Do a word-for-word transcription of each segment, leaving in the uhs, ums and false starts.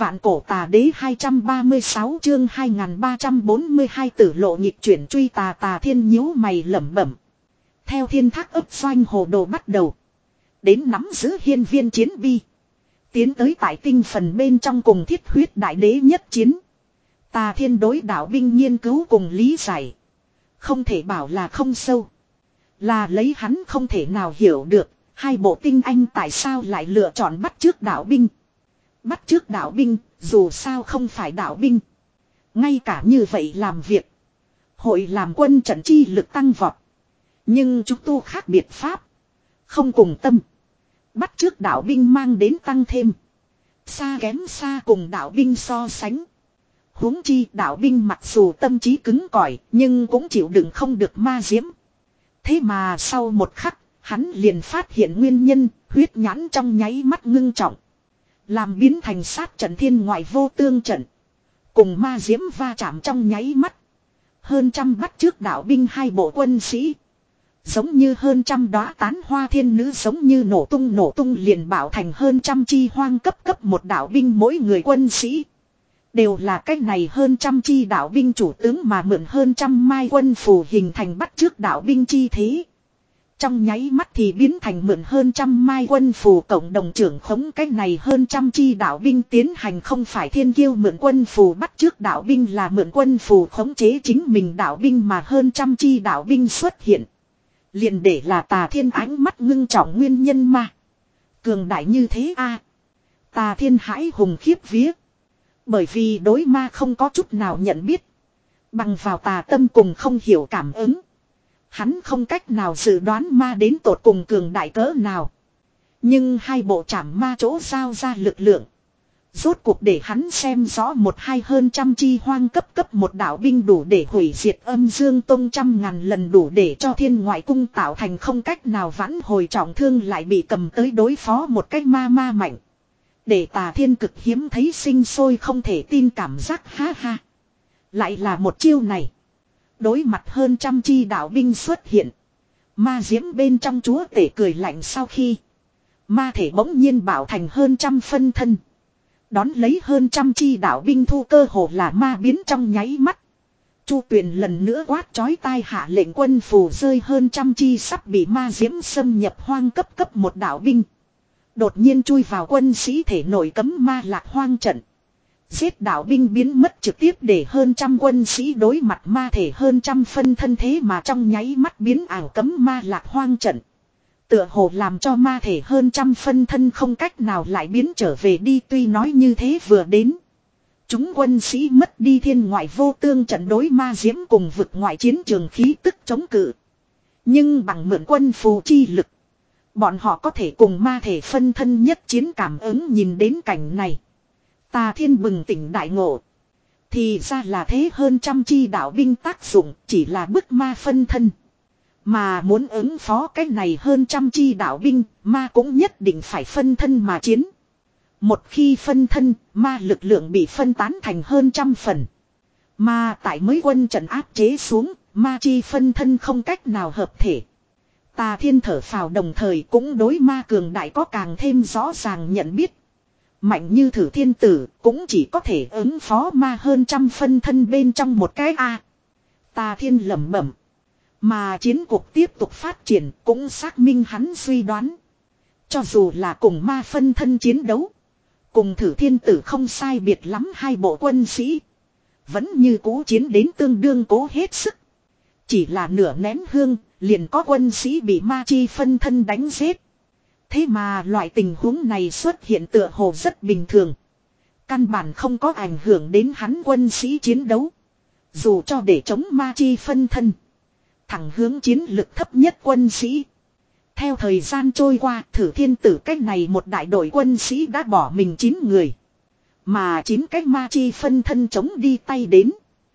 Vạn cổ tà đế hai trăm ba mươi sáu chương hai nghìn ba trăm bốn mươi hai tử lộ nghịch chuyển truy tà. Tà Thiên nhíu mày lẩm bẩm. Theo thiên thác ấp doanh hồ đồ bắt đầu. Đến nắm giữ hiên viên chiến bi. Tiến tới tại tinh phần bên trong cùng thiết huyết đại đế nhất chiến. Tà Thiên đối đạo binh nghiên cứu cùng lý giải. Không thể bảo là không sâu. Là lấy hắn không thể nào hiểu được. Hai bộ tinh anh tại sao lại lựa chọn bắt chước đạo binh. Bắt chước đạo binh, dù sao không phải đạo binh. Ngay cả như vậy làm việc. Hội làm quân trận chi lực tăng vọt. Nhưng chúng tu khác biệt pháp. Không cùng tâm. Bắt chước đạo binh mang đến tăng thêm. Xa kém xa cùng đạo binh so sánh. Huống chi đạo binh mặc dù tâm trí cứng cỏi, nhưng cũng chịu đựng không được ma diễm. Thế mà sau một khắc, hắn liền phát hiện nguyên nhân, huyết nhãn trong nháy mắt ngưng trọng. Làm biến thành sát trận thiên ngoại vô tương trận. Cùng ma diễm va chạm trong nháy mắt. Hơn trăm bắt trước đạo binh hai bộ quân sĩ. Giống như hơn trăm đóa tán hoa thiên nữ giống như nổ tung nổ tung liền bảo thành hơn trăm chi hoang cấp cấp một đạo binh mỗi người quân sĩ. Đều là cách này hơn trăm chi đạo binh chủ tướng mà mượn hơn trăm mai quân phù hình thành bắt trước đạo binh chi thế. Trong nháy mắt thì biến thành mượn hơn trăm mai quân phù cộng đồng trưởng khống cách này hơn trăm chi đạo binh tiến hành không phải thiên kiêu mượn quân phù bắt trước đạo binh là mượn quân phù khống chế chính mình đạo binh mà hơn trăm chi đạo binh xuất hiện. Liền để là Tà Thiên ánh mắt ngưng trọng nguyên nhân mà. Cường đại như thế a Tà Thiên hãi hùng khiếp vía. Bởi vì đối ma không có chút nào nhận biết. Bằng vào tà tâm cùng không hiểu cảm ứng. Hắn không cách nào dự đoán ma đến tột cùng cường đại cỡ nào. Nhưng hai bộ trảm ma chỗ giao ra lực lượng. Rốt cuộc để hắn xem rõ một hai hơn trăm chi hoang cấp cấp một đạo binh đủ để hủy diệt âm dương tông trăm ngàn lần đủ để cho thiên ngoại cung tạo thành không cách nào vãn hồi trọng thương lại bị cầm tới đối phó một cách ma ma mạnh. Để Tà Thiên cực hiếm thấy sinh sôi không thể tin cảm giác ha ha. Lại là một chiêu này. Đối mặt hơn trăm chi đạo binh xuất hiện. Ma diễm bên trong chúa tể cười lạnh sau khi. Ma thể bỗng nhiên bảo thành hơn trăm phân thân. Đón lấy hơn trăm chi đạo binh thu cơ hồ là ma biến trong nháy mắt. Chu Tuyền lần nữa quát chói tai hạ lệnh quân phù rơi hơn trăm chi sắp bị ma diễm xâm nhập hoang cấp cấp một đạo binh. Đột nhiên chui vào quân sĩ thể nội cấm ma lạc hoang trận. Giết đạo binh biến mất trực tiếp để hơn trăm quân sĩ đối mặt ma thể hơn trăm phân thân thế mà trong nháy mắt biến ảo cấm ma lạc hoang trận. Tựa hồ làm cho ma thể hơn trăm phân thân không cách nào lại biến trở về đi tuy nói như thế vừa đến. Chúng quân sĩ mất đi thiên ngoại vô tương trận đối ma diễm cùng vực ngoại chiến trường khí tức chống cự. Nhưng bằng mượn quân phù chi lực. Bọn họ có thể cùng ma thể phân thân nhất chiến cảm ứng nhìn đến cảnh này. Tà Thiên bừng tỉnh đại ngộ. Thì ra là thế hơn trăm chi đạo binh tác dụng chỉ là bức ma phân thân. Mà muốn ứng phó cái này hơn trăm chi đạo binh, ma cũng nhất định phải phân thân mà chiến. Một khi phân thân, ma lực lượng bị phân tán thành hơn trăm phần. Mà tại mới quân trận áp chế xuống, ma chi phân thân không cách nào hợp thể. Tà Thiên thở phào đồng thời cũng đối ma cường đại có càng thêm rõ ràng nhận biết. Mạnh như Thử Thiên Tử cũng chỉ có thể ứng phó ma hơn trăm phân thân bên trong một cái A. Tà Thiên lẩm bẩm. Mà chiến cuộc tiếp tục phát triển cũng xác minh hắn suy đoán. Cho dù là cùng ma phân thân chiến đấu. Cùng Thử Thiên Tử không sai biệt lắm hai bộ quân sĩ. Vẫn như cố chiến đến tương đương cố hết sức. Chỉ là nửa nén hương liền có quân sĩ bị ma chi phân thân đánh giết. Thế mà loại tình huống này xuất hiện tựa hồ rất bình thường. Căn bản không có ảnh hưởng đến hắn quân sĩ chiến đấu. Dù cho để chống ma chi phân thân. Thẳng hướng chiến lực thấp nhất quân sĩ. Theo thời gian trôi qua Thử Thiên Tử cách này một đại đội quân sĩ đã bỏ mình chín người. Mà chín cách ma chi phân thân chống đi tay đến.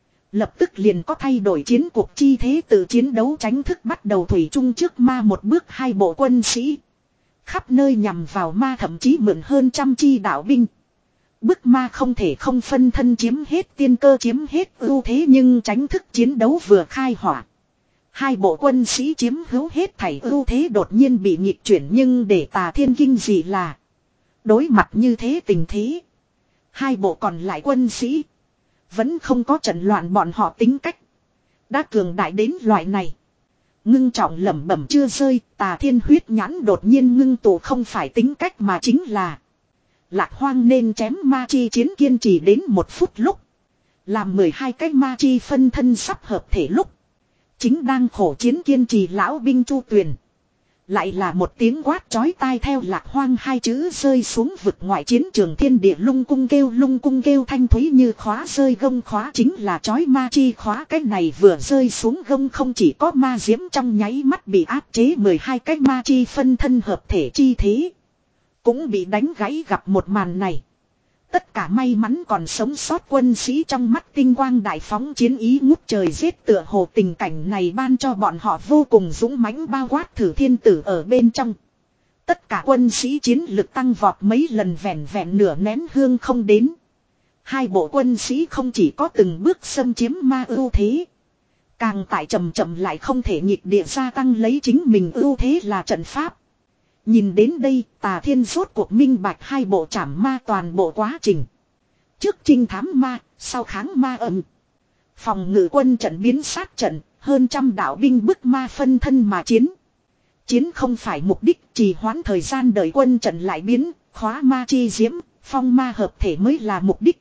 Lập tức liền có thay đổi chiến cuộc chi thế từ chiến đấu tránh thức bắt đầu thủy chung trước ma một bước hai bộ quân sĩ. Khắp nơi nhằm vào ma thậm chí mượn hơn trăm chi đạo binh. Bức ma không thể không phân thân chiếm hết tiên cơ chiếm hết ưu thế nhưng tránh thức chiến đấu vừa khai hỏa. Hai bộ quân sĩ chiếm hữu hết thảy ưu thế đột nhiên bị nghịch chuyển nhưng để Tà Thiên kinh dị là. Đối mặt như thế tình thế. Hai bộ còn lại quân sĩ. Vẫn không có trận loạn bọn họ tính cách. Đã cường đại đến loại này. Ngưng trọng lẩm bẩm chưa rơi. Tà Thiên huyết nhãn đột nhiên ngưng tụ không phải tính cách mà chính là. Lạc Hoang nên chém ma chi chiến kiên trì đến một phút lúc. Làm mười hai cái ma chi phân thân sắp hợp thể lúc. Chính đang khổ chiến kiên trì lão binh Chu Tuyền. Lại là một tiếng quát chói tai theo Lạc Hoang hai chữ rơi xuống vực ngoại chiến trường thiên địa lung cung kêu lung cung kêu thanh thúy như khóa rơi gông khóa chính là chói ma chi khóa. Cái này vừa rơi xuống gông không chỉ có ma diễm trong nháy mắt bị áp chế mười hai cái ma chi phân thân hợp thể chi thế. Cũng bị đánh gãy gặp một màn này. Tất cả may mắn còn sống sót quân sĩ trong mắt tinh quang đại phóng chiến ý ngút trời giết tựa hồ tình cảnh này ban cho bọn họ vô cùng dũng mãnh bao quát thử thiên tử ở bên trong. Tất cả quân sĩ chiến lực tăng vọt mấy lần vẹn vẹn nửa nén hương không đến. Hai bộ quân sĩ không chỉ có từng bước xâm chiếm ma ưu thế. Càng tại chậm chậm lại không thể nhịp địa gia tăng lấy chính mình ưu thế là trận pháp. Nhìn đến đây, Tà Thiên rốt cuộc minh bạch hai bộ trảm ma toàn bộ quá trình. Trước trinh thám ma, sau kháng ma ầm. Phòng ngự quân trận biến sát trận, hơn trăm đạo binh bức ma phân thân mà chiến. Chiến không phải mục đích, trì hoãn thời gian đợi quân trận lại biến, khóa ma chi diễm, phong ma hợp thể mới là mục đích.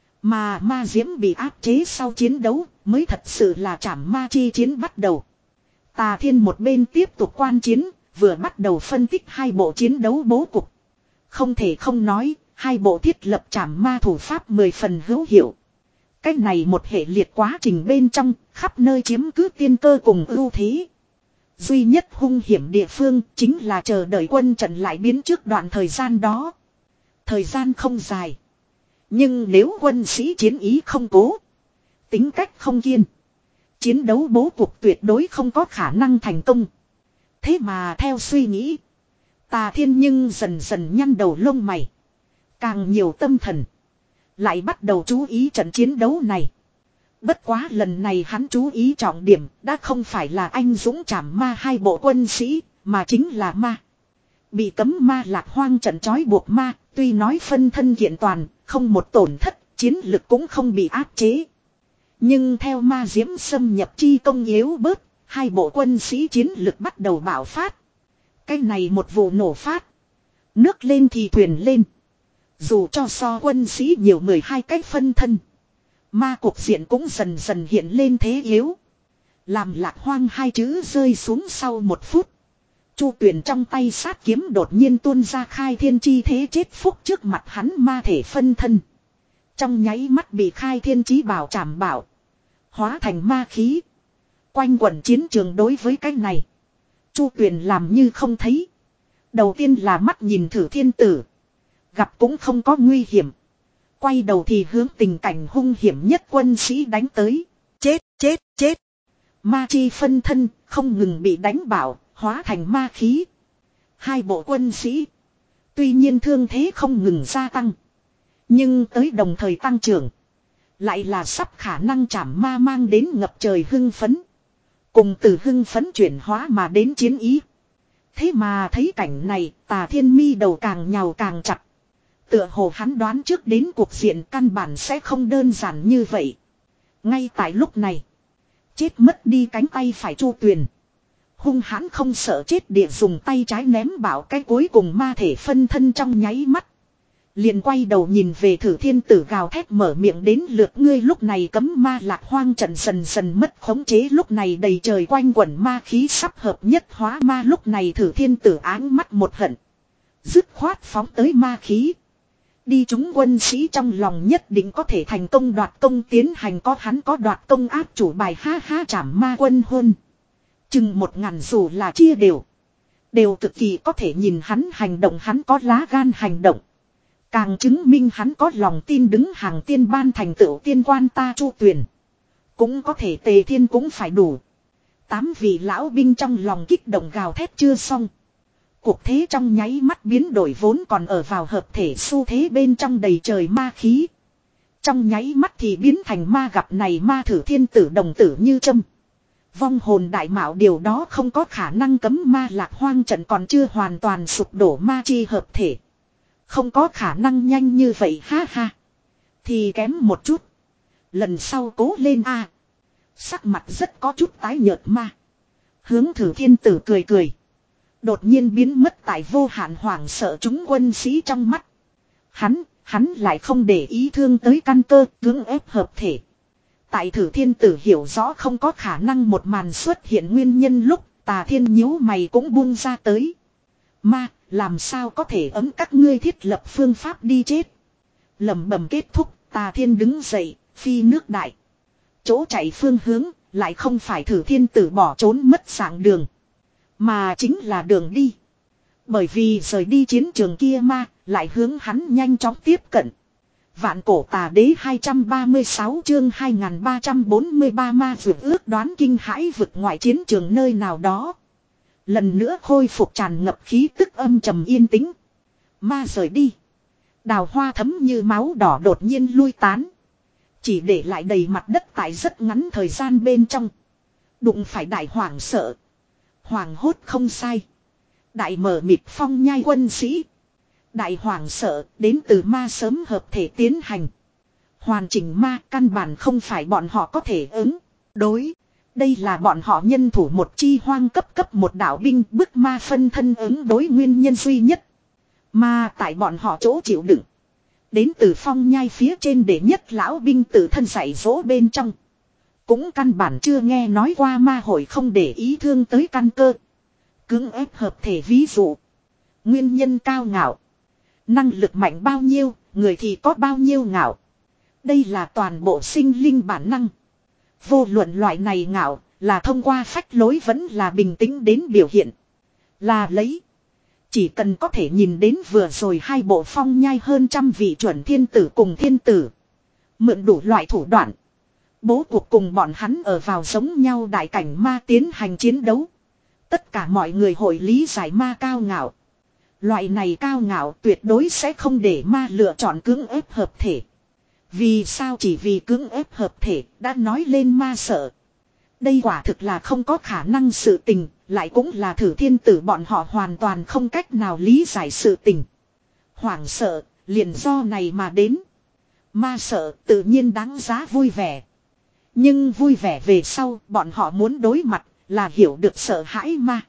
Mà ma diễm bị áp chế sau chiến đấu, mới thật sự là trảm ma chi chiến bắt đầu. Tà Thiên một bên tiếp tục quan chiến. Vừa bắt đầu phân tích hai bộ chiến đấu bố cục. Không thể không nói, hai bộ thiết lập trảm ma thủ pháp mười phần hữu hiệu. Cách này một hệ liệt quá trình bên trong, khắp nơi chiếm cứ tiên cơ cùng ưu thế. Duy nhất hung hiểm địa phương chính là chờ đợi quân trận lại biến trước đoạn thời gian đó. Thời gian không dài. Nhưng nếu quân sĩ chiến ý không cố, tính cách không kiên, chiến đấu bố cục tuyệt đối không có khả năng thành công. Thế mà theo suy nghĩ, Tà Thiên nhưng dần dần nhăn đầu lông mày. Càng nhiều tâm thần. Lại bắt đầu chú ý trận chiến đấu này. Bất quá lần này hắn chú ý trọng điểm đã không phải là anh dũng trảm ma hai bộ quân sĩ, mà chính là ma. Bị cấm ma Lạc Hoang trận trói buộc ma, tuy nói phân thân kiện toàn, không một tổn thất, chiến lực cũng không bị áp chế. Nhưng theo ma diễm xâm nhập chi công yếu bớt. Hai bộ quân sĩ chiến lực bắt đầu bạo phát. Cái này một vụ nổ phát. Nước lên thì thuyền lên. Dù cho so quân sĩ nhiều mười hai cách phân thân. Ma cục diện cũng dần dần hiện lên thế yếu. Làm Lạc Hoang hai chữ rơi xuống sau một phút. Chu Tuyền trong tay sát kiếm đột nhiên tuôn ra khai thiên chi thế chết phúc trước mặt hắn ma thể phân thân. Trong nháy mắt bị khai thiên chí bảo trảm bảo. Hóa thành ma khí. Quanh quẩn chiến trường đối với cái này. Chu Tuyền làm như không thấy. Đầu tiên là mắt nhìn thử thiên tử. Gặp cũng không có nguy hiểm. Quay đầu thì hướng tình cảnh hung hiểm nhất quân sĩ đánh tới. Chết, chết, chết. Ma chi phân thân không ngừng bị đánh bảo, hóa thành ma khí. Hai bộ quân sĩ. Tuy nhiên thương thế không ngừng gia tăng. Nhưng tới đồng thời tăng trưởng. Lại là sắp khả năng chảm ma mang đến ngập trời hưng phấn. Cùng từ hưng phấn chuyển hóa mà đến chiến ý. Thế mà thấy cảnh này, Tà Thiên mi đầu càng nhào càng chặt. Tựa hồ hắn đoán trước đến cuộc diện căn bản sẽ không đơn giản như vậy. Ngay tại lúc này, chết mất đi cánh tay phải Chu Tuyền. Hung hãn không sợ chết địa dùng tay trái ném bảo cái cuối cùng ma thể phân thân trong nháy mắt. Liền quay đầu nhìn về thử thiên tử gào thét mở miệng đến lượt ngươi lúc này cấm ma Lạc Hoang trận dần dần mất khống chế lúc này đầy trời quanh quẩn ma khí sắp hợp nhất hóa ma lúc này thử thiên tử áng mắt một hận. Dứt khoát phóng tới ma khí. Đi chúng quân sĩ trong lòng nhất định có thể thành công đoạt công tiến hành có hắn có đoạt công áp chủ bài ha ha trảm ma quân hôn. Chừng một ngàn dù là chia đều. Đều cực kỳ có thể nhìn hắn hành động hắn có lá gan hành động. Càng chứng minh hắn có lòng tin đứng hàng tiên ban thành tựu tiên quan ta Chu Tuyền. Cũng có thể Tề Thiên cũng phải đủ. Tám vị lão binh trong lòng kích động gào thét chưa xong. Cuộc thế trong nháy mắt biến đổi vốn còn ở vào hợp thể xu thế bên trong đầy trời ma khí. Trong nháy mắt thì biến thành ma gặp này ma thử thiên tử đồng tử như châm. Vong hồn đại mạo điều đó không có khả năng cấm ma Lạc Hoang trận còn chưa hoàn toàn sụp đổ ma chi hợp thể. Không có khả năng nhanh như vậy ha ha. Thì kém một chút. Lần sau cố lên a. Sắc mặt rất có chút tái nhợt ma. Hướng Thử Thiên Tử cười cười. Đột nhiên biến mất tại vô hạn hoảng sợ chúng quân sĩ trong mắt. Hắn, hắn lại không để ý thương tới căn cơ, cưỡng ép hợp thể. Tại Thử Thiên Tử hiểu rõ không có khả năng một màn xuất hiện nguyên nhân lúc, Tà Thiên nhíu mày cũng buông ra tới. Ma, làm sao có thể ấm các ngươi thiết lập phương pháp đi chết. Lẩm bẩm kết thúc, Tà Thiên đứng dậy, phi nước đại. Chỗ chạy phương hướng, lại không phải Thử Thiên Tử bỏ trốn mất dạng đường. Mà chính là đường đi. Bởi vì rời đi chiến trường kia ma, lại hướng hắn nhanh chóng tiếp cận. Vạn cổ tà đế hai trăm ba mươi sáu chương hai nghìn ba trăm bốn mươi ba ma vượt ước đoán kinh hãi vực ngoại chiến trường nơi nào đó. Lần nữa khôi phục tràn ngập khí tức âm trầm yên tĩnh. Ma rời đi. Đào hoa thấm như máu đỏ đột nhiên lui tán. Chỉ để lại đầy mặt đất tại rất ngắn thời gian bên trong. Đụng phải đại hoảng sợ. Hoàng hốt không sai. Đại mở mịt phong nhai quân sĩ. Đại hoàng sợ đến từ ma sớm hợp thể tiến hành. Hoàn chỉnh ma căn bản không phải bọn họ có thể ứng. Đối. Đây là bọn họ nhân thủ một chi hoang cấp cấp một đạo binh bức ma phân thân ứng đối nguyên nhân duy nhất. Mà tại bọn họ chỗ chịu đựng. Đến từ phong nhai phía trên để nhất lão binh tự thân dạy dỗ bên trong. Cũng căn bản chưa nghe nói qua ma hội không để ý thương tới căn cơ. Cưỡng ép hợp thể ví dụ. Nguyên nhân cao ngạo. Năng lực mạnh bao nhiêu, người thì có bao nhiêu ngạo. Đây là toàn bộ sinh linh bản năng. Vô luận loại này ngạo, là thông qua phách lối vẫn là bình tĩnh đến biểu hiện. Là lấy. Chỉ cần có thể nhìn đến vừa rồi hai bộ phong nhai hơn trăm vị chuẩn thiên tử cùng thiên tử. Mượn đủ loại thủ đoạn. Bố cuộc cùng bọn hắn ở vào giống nhau đại cảnh ma tiến hành chiến đấu. Tất cả mọi người hội lý giải ma cao ngạo. Loại này cao ngạo tuyệt đối sẽ không để ma lựa chọn cưỡng ép hợp thể. Vì sao chỉ vì cưỡng ép hợp thể đã nói lên ma sợ. Đây quả thực là không có khả năng sự tình, lại cũng là Thử Thiên Tử bọn họ hoàn toàn không cách nào lý giải sự tình. Hoảng sợ, liền do này mà đến. Ma sợ tự nhiên đáng giá vui vẻ. Nhưng vui vẻ về sau, bọn họ muốn đối mặt là hiểu được sợ hãi ma.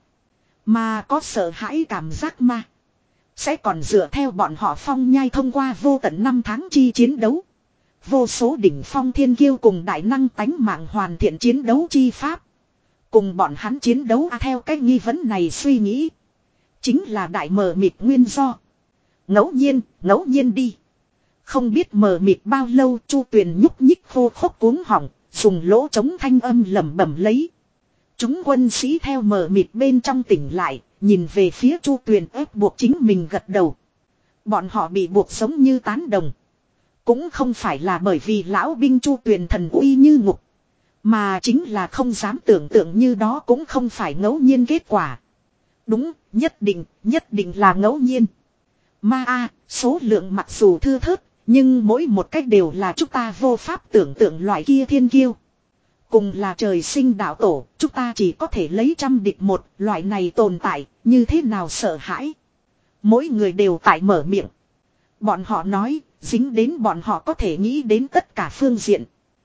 Mà có sợ hãi cảm giác ma. Sẽ còn dựa theo bọn họ phong nhai thông qua vô tận năm tháng chi chiến đấu. Vô số đỉnh phong thiên kiêu cùng đại năng tánh mạng hoàn thiện chiến đấu chi pháp. Cùng bọn hắn chiến đấu à, theo cái nghi vấn này suy nghĩ. Chính là đại mờ mịt nguyên do. Ngẫu nhiên, ngẫu nhiên đi. Không biết mờ mịt bao lâu Chu Tuyền nhúc nhích khô khốc cuống họng, dùng lỗ chống thanh âm lẩm bẩm lấy. Chúng quân sĩ theo mờ mịt bên trong tỉnh lại, nhìn về phía Chu Tuyền ép buộc chính mình gật đầu. Bọn họ bị buộc giống như tán đồng. Cũng không phải là bởi vì lão binh Chu Tuyền thần uy như ngục. Mà chính là không dám tưởng tượng như đó cũng không phải ngẫu nhiên kết quả. Đúng, nhất định, nhất định là ngẫu nhiên. Ma a, số lượng mặc dù thưa thớt, nhưng mỗi một cách đều là chúng ta vô pháp tưởng tượng loại kia thiên kiêu. Cùng là trời sinh đạo tổ, chúng ta chỉ có thể lấy trăm địch một, loại này tồn tại, như thế nào sợ hãi. Mỗi người đều tại mở miệng. Bọn họ nói, dính đến bọn họ có thể nghĩ đến tất cả phương diện.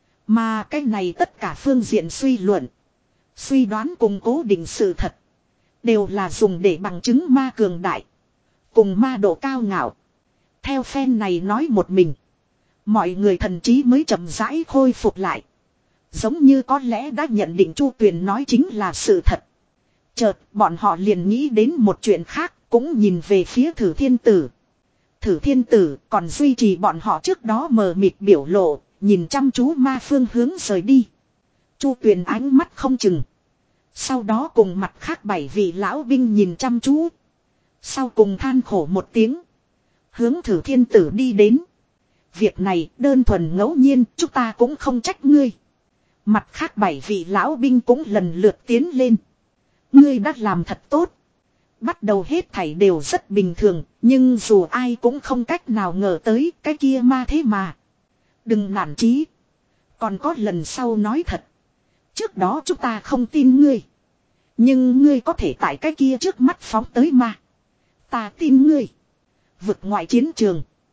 Mà cái này tất cả phương diện suy luận, suy đoán cùng cố định sự thật. Đều là dùng để bằng chứng ma cường đại. Cùng ma độ cao ngạo. Theo phen này nói một mình. Mọi người thần trí mới chậm rãi khôi phục lại. Giống như có lẽ đã nhận định Chu Tuyền nói chính là sự thật. Chợt bọn họ liền nghĩ đến một chuyện khác. Cũng nhìn về phía Thử Thiên Tử. Thử Thiên Tử còn duy trì bọn họ trước đó mờ mịt biểu lộ. Nhìn chăm chú ma phương hướng rời đi. Chu Tuyền ánh mắt không chừng. Sau đó cùng mặt khác bảy vị lão binh nhìn chăm chú. Sau cùng than khổ một tiếng. Hướng Thử Thiên Tử đi đến. Việc này đơn thuần ngẫu nhiên, chúng ta cũng không trách ngươi. Mặt khác bảy vị lão binh cũng lần lượt tiến lên. Ngươi đã làm thật tốt. Bắt đầu hết thảy đều rất bình thường, nhưng dù ai cũng không cách nào ngờ tới cái kia ma thế mà. Đừng nản chí. Còn có lần sau nói thật. Trước đó chúng ta không tin ngươi. Nhưng ngươi có thể tại cái kia trước mắt phóng tới ma. Ta tin ngươi. Vực ngoại chiến trường.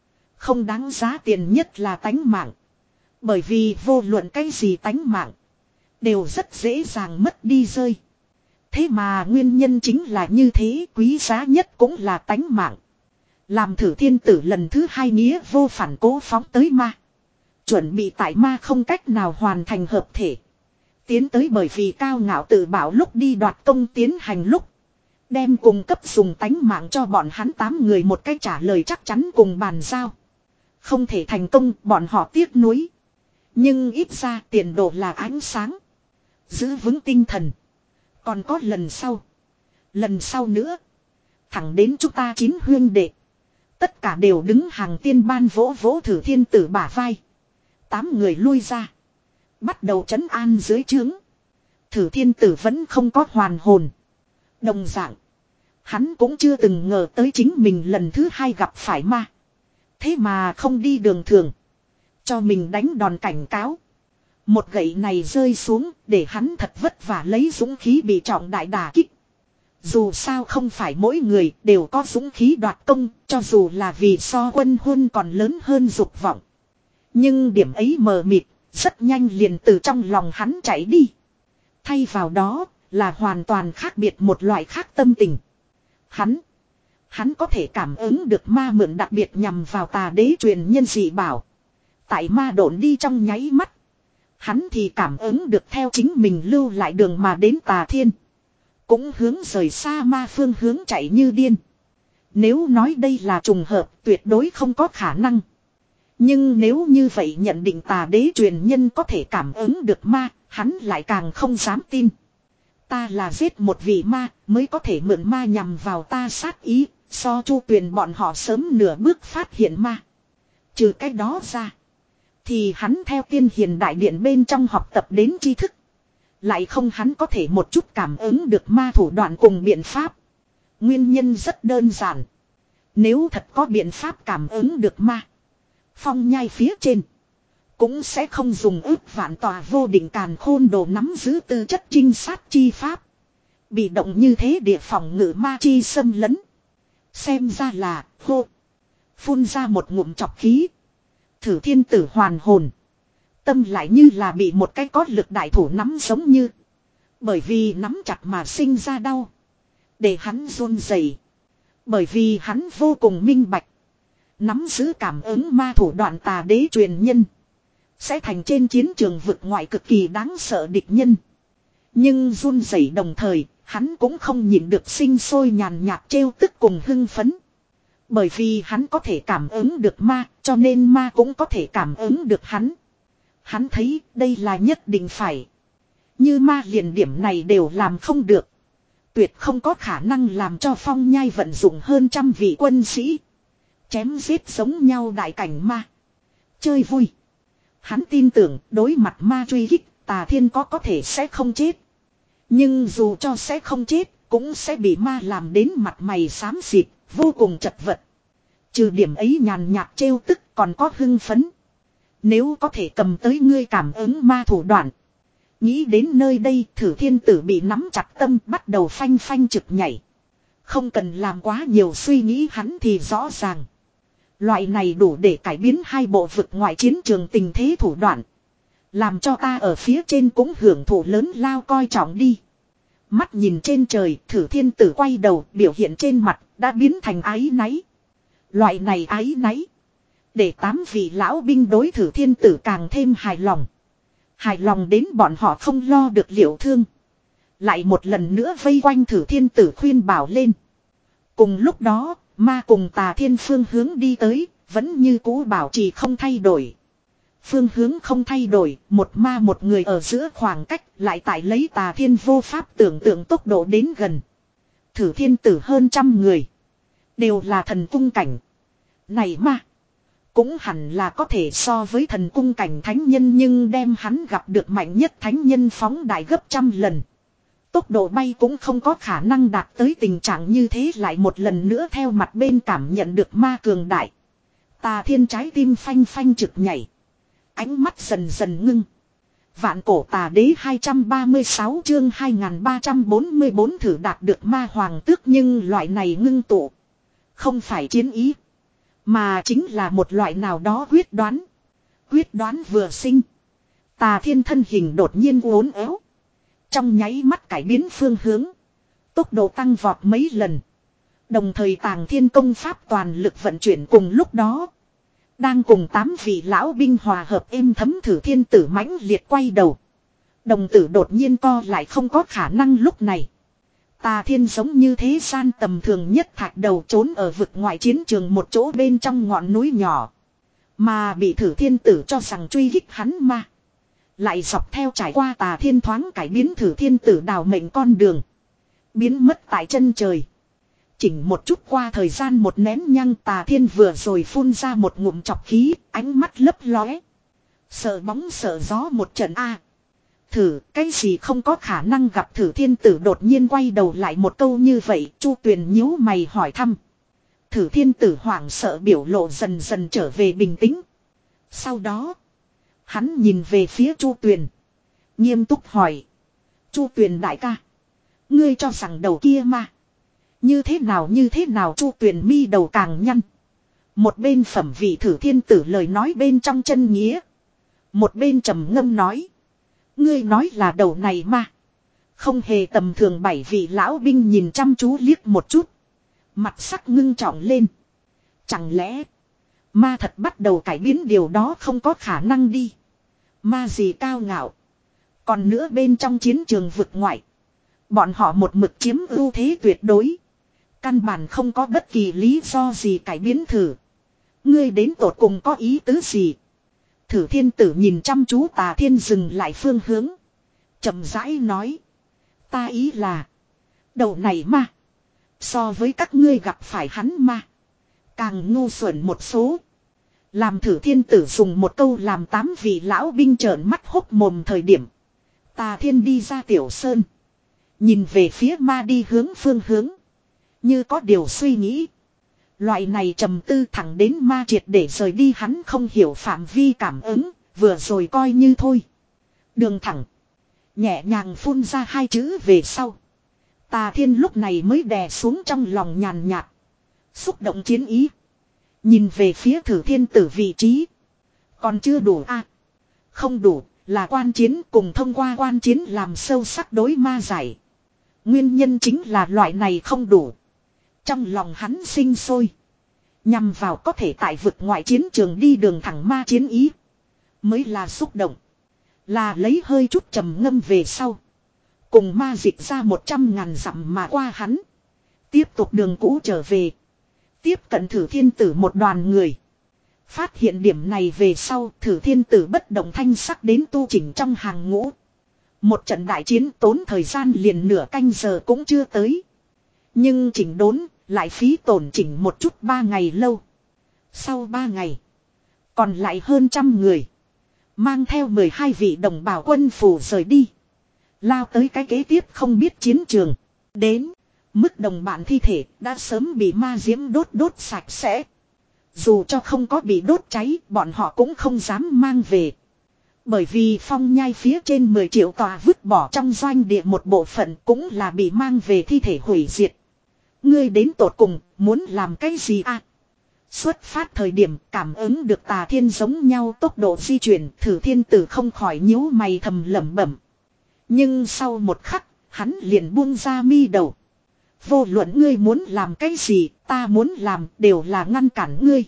Không đáng giá tiền nhất là tánh mạng. Bởi vì vô luận cái gì tánh mạng. Đều rất dễ dàng mất đi rơi. Thế mà nguyên nhân chính là như thế, quý giá nhất cũng là tánh mạng. Làm thử thiên tử lần thứ hai nghĩa vô phản cố phóng tới ma. Chuẩn bị tại ma không cách nào hoàn thành hợp thể. Tiến tới bởi vì cao ngạo tự bảo lúc đi đoạt công tiến hành lúc. Đem cùng cấp dùng tánh mạng cho bọn hắn tám người một cách trả lời chắc chắn cùng bàn giao. Không thể thành công bọn họ tiếc nuối. Nhưng ít ra tiền đồ là ánh sáng. Giữ vững tinh thần. Còn có lần sau. Lần sau nữa. Thẳng đến chúng ta chín huyên đệ. Tất cả đều đứng hàng tiên ban vỗ vỗ thử thiên tử bả vai. Tám người lui ra. Bắt đầu trấn an dưới trướng. Thử thiên tử vẫn không có hoàn hồn. Đồng dạng. Hắn cũng chưa từng ngờ tới chính mình lần thứ hai gặp phải ma. Thế mà không đi đường thường. Cho mình đánh đòn cảnh cáo. Một gậy này rơi xuống để hắn thật vất vả lấy dũng khí bị trọng đại đả kích. Dù sao không phải mỗi người đều có dũng khí đoạt công, cho dù là vì so quân huân còn lớn hơn dục vọng. Nhưng điểm ấy mờ mịt, rất nhanh liền từ trong lòng hắn chảy đi. Thay vào đó là hoàn toàn khác biệt một loại khác tâm tình. Hắn, hắn có thể cảm ứng được ma mượn đặc biệt nhằm vào tà đế truyền nhân dị bảo. Tại ma độn đi trong nháy mắt. Hắn thì cảm ứng được theo chính mình lưu lại đường mà đến tà thiên. Cũng hướng rời xa ma phương hướng chạy như điên. Nếu nói đây là trùng hợp tuyệt đối không có khả năng. Nhưng nếu như vậy nhận định tà đế truyền nhân có thể cảm ứng được ma, hắn lại càng không dám tin. Ta là giết một vị ma mới có thể mượn ma nhằm vào ta sát ý, so Chu Tuyền bọn họ sớm nửa bước phát hiện ma. Trừ cái đó ra. Thì hắn theo tiên hiền đại điện bên trong học tập đến tri thức. Lại không hắn có thể một chút cảm ứng được ma thủ đoạn cùng biện pháp. Nguyên nhân rất đơn giản. Nếu thật có biện pháp cảm ứng được ma. Phong nhai phía trên. Cũng sẽ không dùng ước vạn tòa vô định càn khôn đồ nắm giữ tư chất trinh sát chi pháp. Bị động như thế địa phòng ngự ma chi xâm lấn. Xem ra là hô. Phun ra một ngụm chọc khí. Thử thiên tử hoàn hồn. Tâm lại như là bị một cái có lực đại thủ nắm giống như. Bởi vì nắm chặt mà sinh ra đau. Để hắn run rẩy. Bởi vì hắn vô cùng minh bạch. Nắm giữ cảm ứng ma thủ đoạn tà đế truyền nhân. Sẽ thành trên chiến trường vực ngoại cực kỳ đáng sợ địch nhân. Nhưng run rẩy đồng thời, hắn cũng không nhịn được sinh sôi nhàn nhạt trêu tức cùng hưng phấn. Bởi vì hắn có thể cảm ứng được ma, cho nên ma cũng có thể cảm ứng được hắn. Hắn thấy đây là nhất định phải. Như ma liền điểm này đều làm không được. Tuyệt không có khả năng làm cho Phong Nhai vận dụng hơn trăm vị quân sĩ. Chém giết giống nhau đại cảnh ma. Chơi vui. Hắn tin tưởng đối mặt ma truy kích, Tà Thiên có có thể sẽ không chết. Nhưng dù cho sẽ không chết, cũng sẽ bị ma làm đến mặt mày xám xịt, vô cùng chật vật. Trừ điểm ấy nhàn nhạt trêu tức còn có hưng phấn. Nếu có thể cầm tới ngươi cảm ứng ma thủ đoạn. Nghĩ đến nơi đây Thử thiên tử bị nắm chặt tâm bắt đầu phanh phanh trực nhảy. Không cần làm quá nhiều suy nghĩ hắn thì rõ ràng. Loại này đủ để cải biến hai bộ vực ngoại chiến trường tình thế thủ đoạn. Làm cho ta ở phía trên cũng hưởng thụ lớn lao coi trọng đi. Mắt nhìn trên trời Thử thiên tử quay đầu biểu hiện trên mặt đã biến thành áy náy. Loại này áy náy. Để tám vị lão binh đối Thử thiên tử càng thêm hài lòng. Hài lòng đến bọn họ không lo được liệu thương. Lại một lần nữa vây quanh Thử thiên tử khuyên bảo lên. Cùng lúc đó, ma cùng Tà Thiên phương hướng đi tới, vẫn như cũ bảo trì không thay đổi. Phương hướng không thay đổi, một ma một người ở giữa khoảng cách, lại tại lấy Tà Thiên vô pháp tưởng tượng tốc độ đến gần. Thử thiên tử hơn trăm người. Đều là thần cung cảnh. Này ma. Cũng hẳn là có thể so với thần cung cảnh thánh nhân nhưng đem hắn gặp được mạnh nhất thánh nhân phóng đại gấp trăm lần. Tốc độ bay cũng không có khả năng đạt tới tình trạng như thế lại một lần nữa theo mặt bên cảm nhận được ma cường đại. Tà Thiên trái tim phanh phanh trực nhảy. Ánh mắt dần dần ngưng. Vạn cổ tà đế hai trăm ba mươi sáu chương hai nghìn ba trăm bốn mươi bốn thử đạt được ma hoàng tước nhưng loại này ngưng tụ. Không phải chiến ý. Mà chính là một loại nào đó quyết đoán. Quyết đoán vừa sinh. Tà Thiên thân hình đột nhiên uốn éo. Trong nháy mắt cải biến phương hướng. Tốc độ tăng vọt mấy lần. Đồng thời Tàng Thiên công pháp toàn lực vận chuyển cùng lúc đó. Đang cùng tám vị lão binh hòa hợp êm thấm Thử Thiên Tử mãnh liệt quay đầu. Đồng tử đột nhiên co lại không có khả năng lúc này. Tà Thiên giống như thế gian tầm thường nhất thạch đầu trốn ở vực ngoại chiến trường một chỗ bên trong ngọn núi nhỏ. Mà bị Thử Thiên Tử cho rằng truy kích hắn ma. Lại dọc theo trải qua Tà Thiên thoáng cải biến Thử Thiên Tử đào mệnh con đường. Biến mất tại chân trời. Chỉnh một chút qua thời gian một nén nhang Tà Thiên vừa rồi phun ra một ngụm chọc khí, ánh mắt lấp lóe. Sợ bóng sợ gió một trận A. Thử, cái gì không có khả năng gặp Thử Thiên Tử đột nhiên quay đầu lại một câu như vậy, Chu Tuyền nhíu mày hỏi thăm. Thử Thiên Tử hoảng sợ biểu lộ dần dần trở về bình tĩnh. Sau đó, hắn nhìn về phía Chu Tuyền. Nghiêm túc hỏi. Chu Tuyền đại ca. Ngươi cho rằng đầu kia ma. Như thế nào như thế nào Chu Tuyền mi đầu càng nhăn. Một bên phẩm vị Thử Thiên Tử lời nói bên trong chân nghĩa. Một bên trầm ngâm nói. Ngươi nói là đầu này ma. Không hề tầm thường bảy vị lão binh nhìn chăm chú liếc một chút. Mặt sắc ngưng trọng lên. Chẳng lẽ ma thật bắt đầu cải biến điều đó không có khả năng đi. Ma gì cao ngạo. Còn nữa bên trong chiến trường vực ngoại. Bọn họ một mực chiếm ưu thế tuyệt đối. Căn bản không có bất kỳ lý do gì cải biến thử. Ngươi đến tột cùng có ý tứ gì. Thử Thiên Tử nhìn chăm chú Tà Thiên dừng lại phương hướng. Chậm rãi nói. Ta ý là. Đầu này ma. So với các ngươi gặp phải hắn ma. Càng ngu xuẩn một số. Làm Thử Thiên Tử dùng một câu làm tám vị lão binh trợn mắt hốc mồm thời điểm. Tà Thiên đi ra tiểu sơn. Nhìn về phía ma đi hướng phương hướng. Như có điều suy nghĩ. Loại này trầm tư thẳng đến ma triệt để rời đi hắn không hiểu phạm vi cảm ứng. Vừa rồi coi như thôi. Đường thẳng. Nhẹ nhàng phun ra hai chữ về sau. Tà Thiên lúc này mới đè xuống trong lòng nhàn nhạt. Xúc động chiến ý. Nhìn về phía Thử Thiên Tử vị trí. Còn chưa đủ a à, không đủ là quan chiến cùng thông qua quan chiến làm sâu sắc đối ma giải. Nguyên nhân chính là loại này không đủ. Trong lòng hắn sinh sôi. Nhằm vào có thể tại vực ngoại chiến trường đi đường thẳng ma chiến ý. Mới là xúc động. Là lấy hơi chút trầm ngâm về sau. Cùng ma dịch ra một trăm ngàn dặm mà qua hắn. Tiếp tục đường cũ trở về. Tiếp cận Thử Thiên Tử một đoàn người. Phát hiện điểm này về sau Thử Thiên Tử bất động thanh sắc đến tu chỉnh trong hàng ngũ. Một trận đại chiến tốn thời gian liền nửa canh giờ cũng chưa tới. Nhưng chỉnh đốn lại phí tổn chỉnh một chút ba ngày lâu. Sau ba ngày. Còn lại hơn trăm người. Mang theo mười hai vị đồng bào quân phủ rời đi. Lao tới cái kế tiếp không biết chiến trường. Đến. Mức đồng bạn thi thể đã sớm bị ma diễm đốt đốt sạch sẽ. Dù cho không có bị đốt cháy bọn họ cũng không dám mang về. Bởi vì phong nhai phía trên mười triệu tòa vứt bỏ trong doanh địa một bộ phận cũng là bị mang về thi thể hủy diệt. Ngươi đến tột cùng muốn làm cái gì à? Xuất phát thời điểm cảm ứng được Tà Thiên giống nhau tốc độ di chuyển Thử Thiên Tử không khỏi nhíu mày thầm lẩm bẩm. Nhưng sau một khắc hắn liền buông ra mi đầu. Vô luận ngươi muốn làm cái gì ta muốn làm đều là ngăn cản ngươi.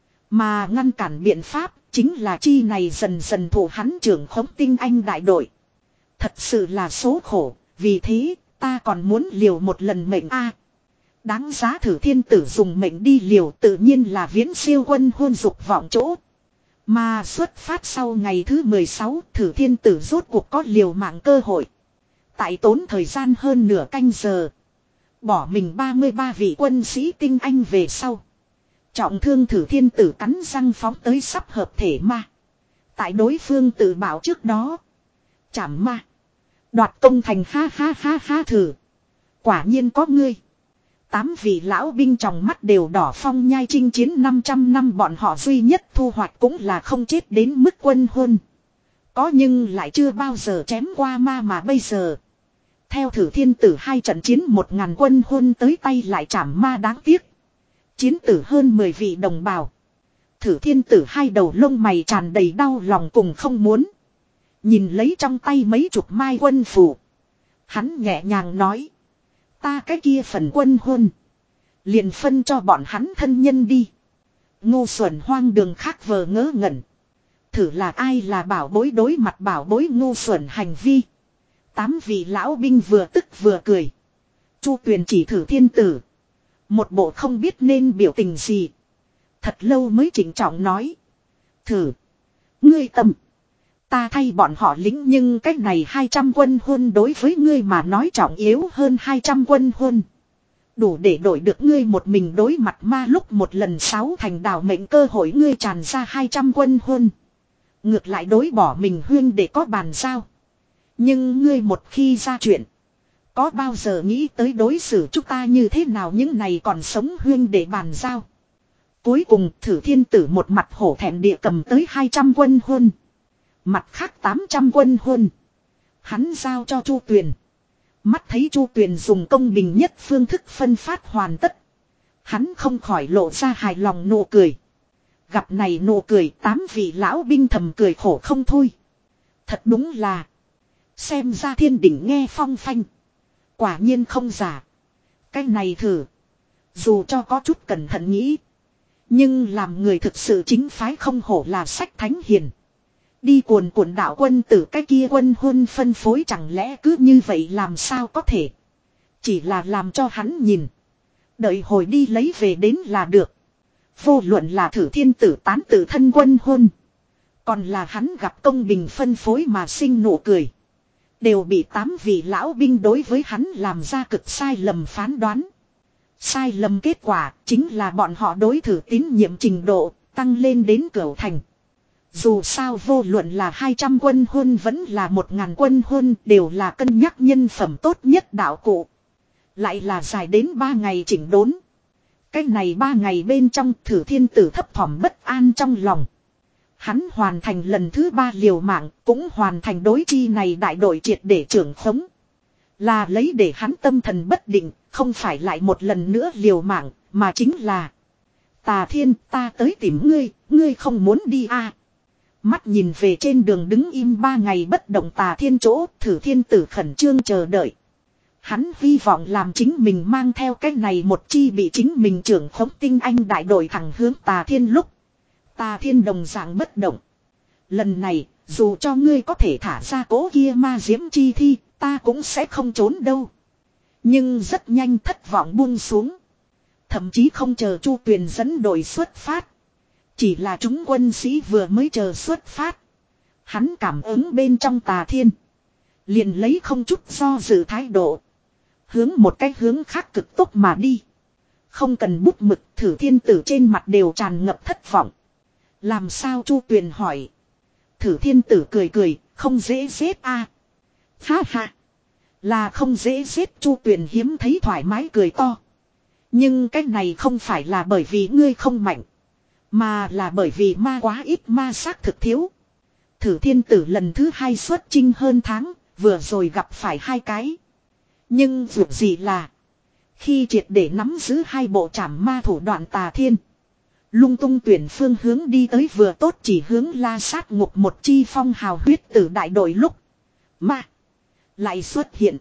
Mà ngăn cản biện pháp chính là chi này dần dần thủ hắn trưởng khống tinh anh đại đội. Thật sự là số khổ, vì thế ta còn muốn liều một lần mệnh a. Đáng giá Thử Thiên Tử dùng mệnh đi liều tự nhiên là viễn siêu quân hôn dục vọng chỗ. Mà xuất phát sau ngày thứ mười sáu Thử Thiên Tử rốt cuộc có liều mạng cơ hội. Tại tốn thời gian hơn nửa canh giờ. Bỏ mình ba mươi ba vị quân sĩ tinh anh về sau. Trọng thương Thử Thiên Tử cắn răng phóng tới sắp hợp thể ma. Tại đối phương tự bảo trước đó. Chảm ma. Đoạt công thành ha ha ha ha thử. Quả nhiên có ngươi. Tám vị lão binh trong mắt đều đỏ phong nhai chinh chiến năm trăm năm bọn họ duy nhất thu hoạch cũng là không chết đến mức quân hôn. Có nhưng lại chưa bao giờ chém qua ma mà bây giờ. Theo Thử Thiên Tử hai trận chiến một ngàn quân hôn tới tay lại chảm ma đáng tiếc. Chiến tử hơn mười vị đồng bào. Thử thiên tử hai đầu lông mày tràn đầy đau lòng cùng không muốn. Nhìn lấy trong tay mấy chục mai quân phù. Hắn nhẹ nhàng nói. Ta cái kia phần quân hôn. Liền phân cho bọn hắn thân nhân đi. Ngu xuẩn hoang đường khác vờ ngớ ngẩn. Thử là ai là bảo bối đối mặt bảo bối ngu xuẩn hành vi. Tám vị lão binh vừa tức vừa cười. Chu Tuyền chỉ thử thiên tử. Một bộ không biết nên biểu tình gì. Thật lâu mới chỉnh trọng nói. Thử. Ngươi tâm. Ta thay bọn họ lính nhưng cách này hai trăm quân hôn đối với ngươi mà nói trọng yếu hơn hai trăm quân hôn. Đủ để đổi được ngươi một mình đối mặt ma lúc một lần sáu thành đảo mệnh cơ hội ngươi tràn ra hai trăm quân hôn. Ngược lại đối bỏ mình huyên để có bàn giao. Nhưng ngươi một khi ra chuyện. Có bao giờ nghĩ tới đối xử chúng ta như thế nào những này còn sống huyên để bàn giao. Cuối cùng thử thiên tử một mặt hổ thẹn địa cầm tới hai trăm quân hôn. Mặt khác tám trăm quân hôn. Hắn giao cho Chu Tuyền. Mắt thấy Chu Tuyền dùng công bình nhất phương thức phân phát hoàn tất. Hắn không khỏi lộ ra hài lòng nụ cười. Gặp này nụ cười tám vị lão binh thầm cười khổ không thôi. Thật đúng là. Xem ra thiên đỉnh nghe phong phanh. Quả nhiên không giả. Cái này thử. Dù cho có chút cẩn thận nghĩ. Nhưng làm người thực sự chính phái không hổ là sách thánh hiền. Đi cuồn cuộn đạo quân tử cái kia quân hôn phân phối chẳng lẽ cứ như vậy làm sao có thể. Chỉ là làm cho hắn nhìn. Đợi hồi đi lấy về đến là được. Vô luận là thử thiên tử tán tử thân quân hôn. Còn là hắn gặp công bình phân phối mà sinh nụ cười. Đều bị tám vị lão binh đối với hắn làm ra cực sai lầm phán đoán. Sai lầm kết quả chính là bọn họ đối thử tín nhiệm trình độ tăng lên đến cửu thành. Dù sao vô luận là hai trăm quân hôn vẫn là một ngàn quân hôn đều là cân nhắc nhân phẩm tốt nhất đạo cụ. Lại là dài đến ba ngày chỉnh đốn. Cái này ba ngày bên trong thử thiên tử thấp thỏm bất an trong lòng. Hắn hoàn thành lần thứ ba liều mạng cũng hoàn thành đối chi này đại đội triệt để trưởng khống. Là lấy để hắn tâm thần bất định, không phải lại một lần nữa liều mạng, mà chính là Tà Thiên ta tới tìm ngươi, ngươi không muốn đi à. Mắt nhìn về trên đường đứng im ba ngày bất động Tà Thiên chỗ, thử thiên tử khẩn trương chờ đợi. Hắn hy vọng làm chính mình mang theo cái này một chi bị chính mình trưởng khống tinh anh đại đội thẳng hướng Tà Thiên lúc. Tà Thiên đồng dạng bất động. Lần này, dù cho ngươi có thể thả ra cố kia ma diễm chi thi, ta cũng sẽ không trốn đâu. Nhưng rất nhanh thất vọng buông xuống. Thậm chí không chờ Chu Tuyền dẫn đội xuất phát. Chỉ là chúng quân sĩ vừa mới chờ xuất phát. Hắn cảm ứng bên trong Tà Thiên. Liền lấy không chút do dự thái độ. Hướng một cái hướng khác cực tốc mà đi. Không cần bút mực thử thiên tử trên mặt đều tràn ngập thất vọng. Làm sao Chu Tuyền hỏi. Thử thiên tử cười cười, không dễ giết a. À. Ha ha. Là không dễ giết Chu Tuyền hiếm thấy thoải mái cười to. Nhưng cái này không phải là bởi vì ngươi không mạnh. Mà là bởi vì ma quá ít ma xác thực thiếu. Thử thiên tử lần thứ hai xuất chinh hơn tháng, vừa rồi gặp phải hai cái. Nhưng dù gì là. Khi triệt để nắm giữ hai bộ trảm ma thủ đoạn Tà Thiên. Lung tung tuyển phương hướng đi tới vừa tốt chỉ hướng la sát ngục một chi phong hào huyết tử đại đội lúc. Ma. Lại xuất hiện.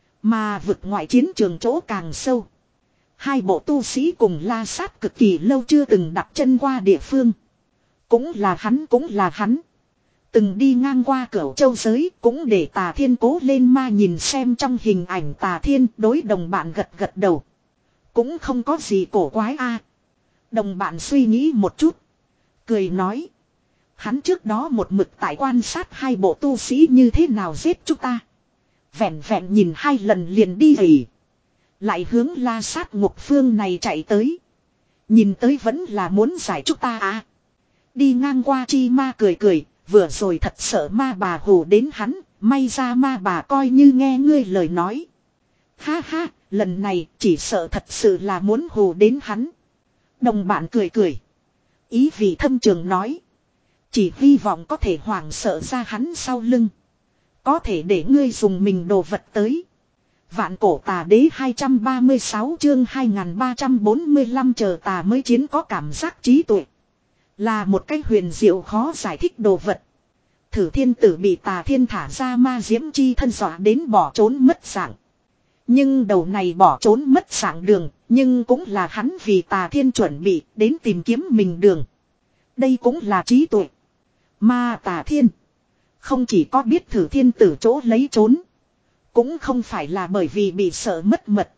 Mà vực ngoại chiến trường chỗ càng sâu. Hai bộ tu sĩ cùng la sát cực kỳ lâu chưa từng đặt chân qua địa phương. Cũng là hắn cũng là hắn. Từng đi ngang qua cửu châu giới cũng để Tà Thiên cố lên ma nhìn xem trong hình ảnh Tà Thiên đối đồng bạn gật gật đầu. Cũng không có gì cổ quái a. Đồng bạn suy nghĩ một chút. Cười nói. Hắn trước đó một mực tại quan sát hai bộ tu sĩ như thế nào giết chúng ta. Vẹn vẹn nhìn hai lần liền đi hỉ. Lại hướng la sát ngục phương này chạy tới. Nhìn tới vẫn là muốn giải chúng ta à. Đi ngang qua chi ma cười cười. Vừa rồi thật sợ ma bà hù đến hắn. May ra ma bà coi như nghe ngươi lời nói. Ha ha, lần này chỉ sợ thật sự là muốn hù đến hắn. Đồng bạn cười cười. Ý vị thâm trường nói. Chỉ hy vọng có thể hoảng sợ ra hắn sau lưng. Có thể để ngươi dùng mình đồ vật tới. Vạn cổ tà đế hai trăm ba mươi sáu chương hai nghìn ba trăm bốn mươi lăm chờ tà mới chiến có cảm giác trí tuệ. Là một cái huyền diệu khó giải thích đồ vật. Thử thiên tử bị tà thiên thả ra ma diễm chi thân dọa đến bỏ trốn mất dạng. Nhưng đầu này bỏ trốn mất dạng đường, nhưng cũng là hắn vì tà thiên chuẩn bị đến tìm kiếm mình đường. Đây cũng là trí tuệ. Ma tà thiên không chỉ có biết thử thiên tử chỗ lấy trốn. Cũng không phải là bởi vì bị sợ mất mật.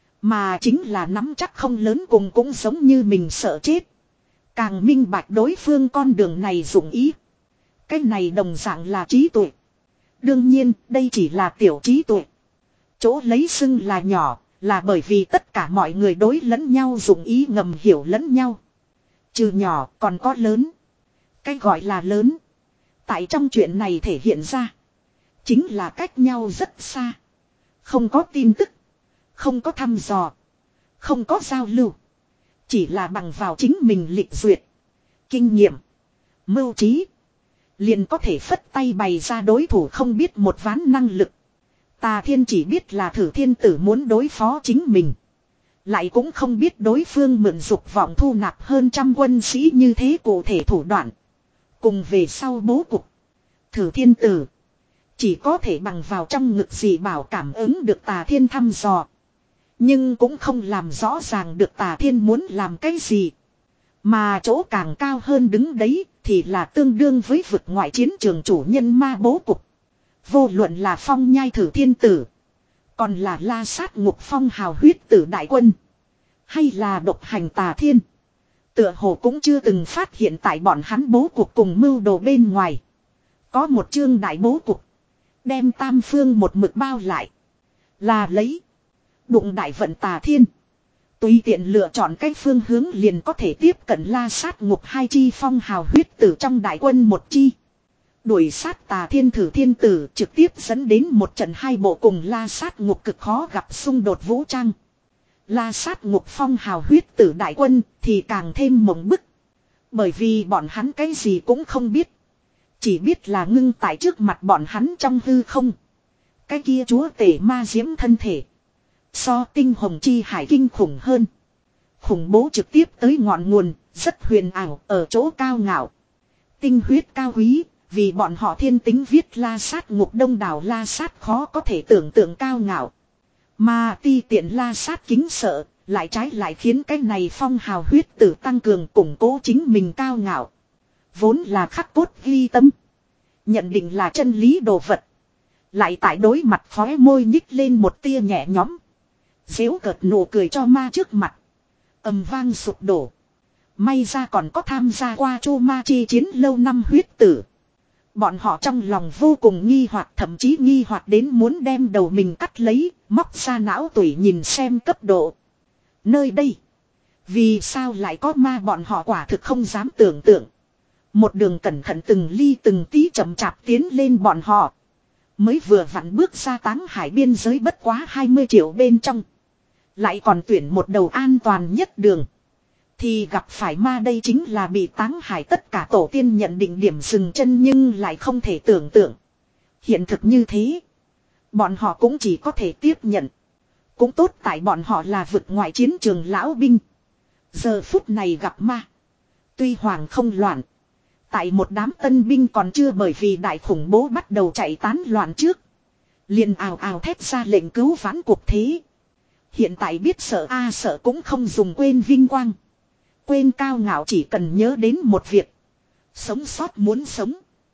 Mà chính là nắm chắc không lớn cùng cũng giống như mình sợ chết. Càng minh bạch đối phương con đường này dụng ý. Cái này đồng dạng là trí tuệ. Đương nhiên đây chỉ là tiểu trí tuệ. Chỗ lấy xưng là nhỏ là bởi vì tất cả mọi người đối lẫn nhau dụng ý ngầm hiểu lẫn nhau. Trừ nhỏ còn có lớn. Cái gọi là lớn. Tại trong chuyện này thể hiện ra. Chính là cách nhau rất xa. Không có tin tức. Không có thăm dò. Không có giao lưu. Chỉ là bằng vào chính mình lịch duyệt. Kinh nghiệm. Mưu trí. Liền có thể phất tay bày ra đối thủ không biết một ván năng lực. Tà thiên chỉ biết là thử thiên tử muốn đối phó chính mình. Lại cũng không biết đối phương mượn dục vọng thu nạp hơn trăm quân sĩ như thế cụ thể thủ đoạn. Cùng về sau bố cục. Thử thiên tử. Chỉ có thể bằng vào trong ngực dị bảo cảm ứng được tà thiên thăm dò. Nhưng cũng không làm rõ ràng được tà thiên muốn làm cái gì. Mà chỗ càng cao hơn đứng đấy thì là tương đương với vực ngoại chiến trường chủ nhân ma bố cục. Vô luận là phong nhai thử thiên tử. Còn là la sát ngục phong hào huyết tử đại quân. Hay là độc hành tà thiên. Tựa hồ cũng chưa từng phát hiện tại bọn hắn bố cục cùng mưu đồ bên ngoài. Có một chương đại bố cục. Đem tam phương một mực bao lại. Là lấy. Đụng đại vận tà thiên. Tùy tiện lựa chọn cái phương hướng liền có thể tiếp cận la sát ngục hai chi phong hào huyết tử trong đại quân một chi. Đuổi sát tà thiên thử thiên tử trực tiếp dẫn đến một trận hai bộ cùng la sát ngục cực khó gặp xung đột vũ trang. La sát ngục phong hào huyết tử đại quân thì càng thêm mộng bức. Bởi vì bọn hắn cái gì cũng không biết. Chỉ biết là ngưng tại trước mặt bọn hắn trong hư không. Cái kia chúa tể ma diễm thân thể. So tinh hồng chi hải kinh khủng hơn. Khủng bố trực tiếp tới ngọn nguồn, rất huyền ảo ở chỗ cao ngạo. Tinh huyết cao quý, vì bọn họ thiên tính viết la sát ngục đông đảo la sát khó có thể tưởng tượng cao ngạo. Mà ti tiện la sát kính sợ, lại trái lại khiến cái này phong hào huyết tử tăng cường củng cố chính mình cao ngạo. Vốn là khắc cốt ghi tâm. Nhận định là chân lý đồ vật. Lại tại đối mặt khóe môi nhích lên một tia nhẹ nhõm. Dễu cợt nụ cười cho ma trước mặt. Ầm vang sụp đổ. May ra còn có tham gia qua chu ma chi chiến lâu năm huyết tử. Bọn họ trong lòng vô cùng nghi hoặc, thậm chí nghi hoặc đến muốn đem đầu mình cắt lấy, móc ra não tủy nhìn xem cấp độ. Nơi đây. Vì sao lại có ma bọn họ quả thực không dám tưởng tượng. Một đường cẩn thận từng ly từng tí chậm chạp tiến lên bọn họ. Mới vừa vặn bước ra Táng Hải biên giới bất quá hai mươi triệu bên trong. Lại còn tuyển một đầu an toàn nhất đường. Thì gặp phải ma đây chính là bị Táng Hải tất cả tổ tiên nhận định điểm dừng chân nhưng lại không thể tưởng tượng. Hiện thực như thế. Bọn họ cũng chỉ có thể tiếp nhận. Cũng tốt tại bọn họ là vực ngoại chiến trường lão binh. Giờ phút này gặp ma. Tuy hoàng không loạn. Tại một đám tân binh còn chưa bởi vì đại khủng bố bắt đầu chạy tán loạn trước. Liền ào ào thét ra lệnh cứu vãn cuộc thế. Hiện tại biết sợ a sợ cũng không dùng quên vinh quang. Quên cao ngạo chỉ cần nhớ đến một việc. Sống sót muốn sống.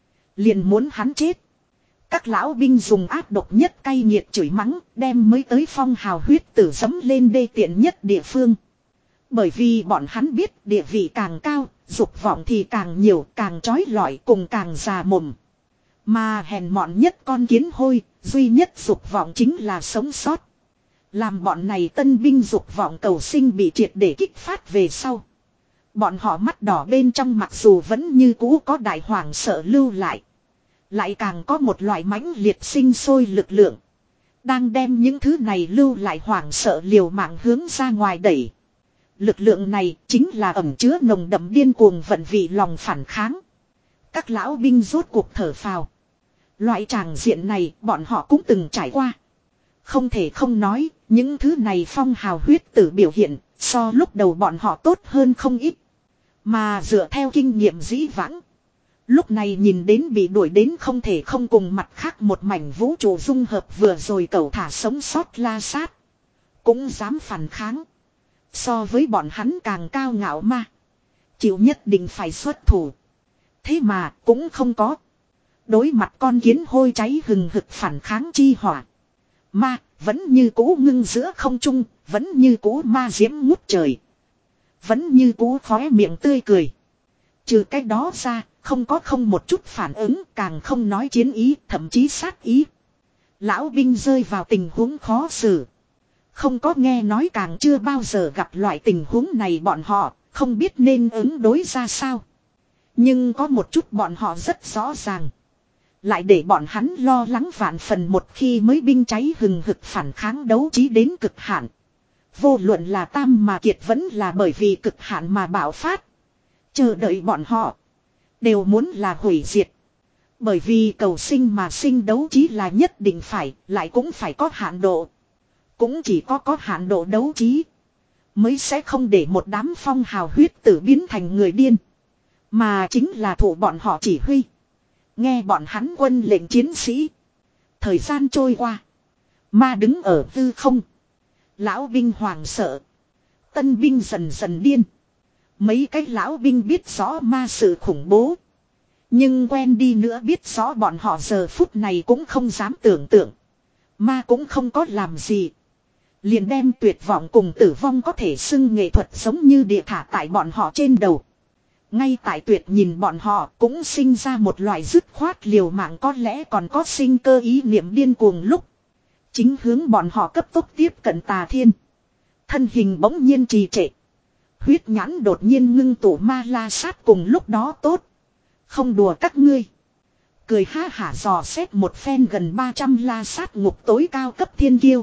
Liền muốn hắn chết. Các lão binh dùng ác độc nhất cay nghiệt chửi mắng. Đem mới tới phong hào huyết tử dẫm lên đê tiện nhất địa phương. Bởi vì bọn hắn biết địa vị càng cao. Dục vọng thì càng nhiều, càng trói lọi cùng càng già mồm. Mà hèn mọn nhất con kiến hôi, duy nhất dục vọng chính là sống sót. Làm bọn này tân binh dục vọng cầu sinh bị triệt để kích phát về sau. Bọn họ mắt đỏ bên trong mặc dù vẫn như cũ có đại hoàng sợ lưu lại. Lại càng có một loại mãnh liệt sinh sôi lực lượng. Đang đem những thứ này lưu lại hoàng sợ liều mạng hướng ra ngoài đẩy. Lực lượng này chính là ẩn chứa nồng đậm điên cuồng vận vị lòng phản kháng. Các lão binh rốt cuộc thở phào. Loại tràng diện này bọn họ cũng từng trải qua. Không thể không nói, những thứ này phong hào huyết tử biểu hiện, so lúc đầu bọn họ tốt hơn không ít. Mà dựa theo kinh nghiệm dĩ vãng. Lúc này nhìn đến bị đuổi đến không thể không cùng mặt khác một mảnh vũ trụ dung hợp vừa rồi cẩu thả sống sót La Sát. Cũng dám phản kháng. So với bọn hắn càng cao ngạo ma. Chịu nhất định phải xuất thủ. Thế mà cũng không có. Đối mặt con kiến hôi cháy hừng hực phản kháng chi hỏa. Ma vẫn như cũ ngưng giữa không trung. Vẫn như cũ ma diễm ngút trời. Vẫn như cũ khóe miệng tươi cười. Trừ cái đó ra, không có không một chút phản ứng, càng không nói chiến ý, thậm chí sát ý. Lão binh rơi vào tình huống khó xử. Không có nghe nói càng chưa bao giờ gặp loại tình huống này bọn họ, không biết nên ứng đối ra sao. Nhưng có một chút bọn họ rất rõ ràng. Lại để bọn hắn lo lắng vạn phần một khi mới binh cháy hừng hực phản kháng đấu trí đến cực hạn. Vô luận là tam mà kiệt vẫn là bởi vì cực hạn mà bạo phát. Chờ đợi bọn họ. Đều muốn là hủy diệt. Bởi vì cầu sinh mà sinh đấu trí là nhất định phải. Lại cũng phải có hạn độ. Cũng chỉ có có hạn độ đấu trí. Mới sẽ không để một đám phong hào huyết tử biến thành người điên. Mà chính là thủ bọn họ chỉ huy. Nghe bọn hắn quân lệnh chiến sĩ. Thời gian trôi qua. Ma đứng ở hư không. Lão binh hoàng sợ. Tân binh dần dần điên. Mấy cái lão binh biết rõ ma sự khủng bố. Nhưng quen đi nữa biết rõ bọn họ giờ phút này cũng không dám tưởng tượng. Ma cũng không có làm gì. Liền đem tuyệt vọng cùng tử vong có thể xưng nghệ thuật giống như địa thả tại bọn họ trên đầu. Ngay tại tuyệt nhìn bọn họ cũng sinh ra một loại dứt khoát liều mạng có lẽ còn có sinh cơ ý niệm điên cuồng lúc. Chính hướng bọn họ cấp tốc tiếp cận Tà Thiên. Thân hình bỗng nhiên trì trệ. Huyết nhãn đột nhiên ngưng tụ ma La Sát cùng lúc đó tốt. Không đùa các ngươi. Cười ha hả dò xét một phen gần ba trăm La Sát ngục tối cao cấp thiên kiêu.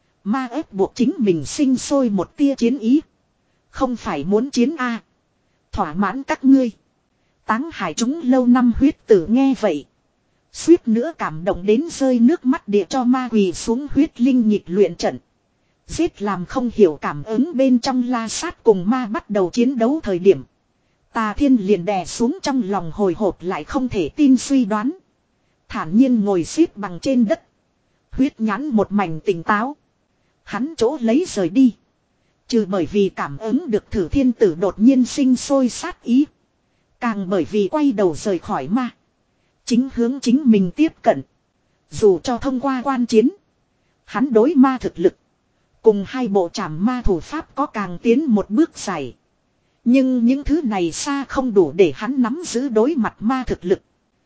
Ma ép buộc chính mình sinh sôi một tia chiến ý. Không phải muốn chiến a, thỏa mãn các ngươi. Táng hải chúng lâu năm huyết tử nghe vậy. Suýt nữa cảm động đến rơi nước mắt địa cho ma quỳ xuống huyết linh nhịp luyện trận. Giết làm không hiểu cảm ứng bên trong La Sát cùng ma bắt đầu chiến đấu thời điểm. Tà Thiên liền đè xuống trong lòng hồi hộp lại không thể tin suy đoán. Thản nhiên ngồi xếp bằng trên đất. Huyết nhãn một mảnh tỉnh táo. Hắn chỗ lấy rời đi. Trừ bởi vì cảm ứng được Thử Thiên Tử đột nhiên sinh sôi sát ý. Càng bởi vì quay đầu rời khỏi ma. Chính hướng chính mình tiếp cận. Dù cho thông qua quan chiến. Hắn đối ma thực lực. Cùng hai bộ trảm ma thủ pháp có càng tiến một bước dài. Nhưng những thứ này xa không đủ để hắn nắm giữ đối mặt ma thực lực.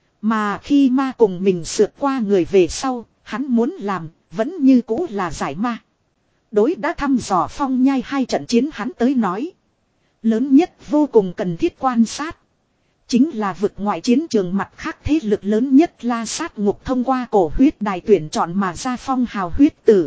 Mà khi ma cùng mình sượt qua người về sau, hắn muốn làm, vẫn như cũ là giải ma. Đối đã thăm dò phong nhai hai trận chiến hắn tới nói. Lớn nhất vô cùng cần thiết quan sát. Chính là vực ngoại chiến trường mặt khác thế lực lớn nhất La Sát ngục thông qua cổ huyết đài tuyển chọn mà ra phong hào huyết tử.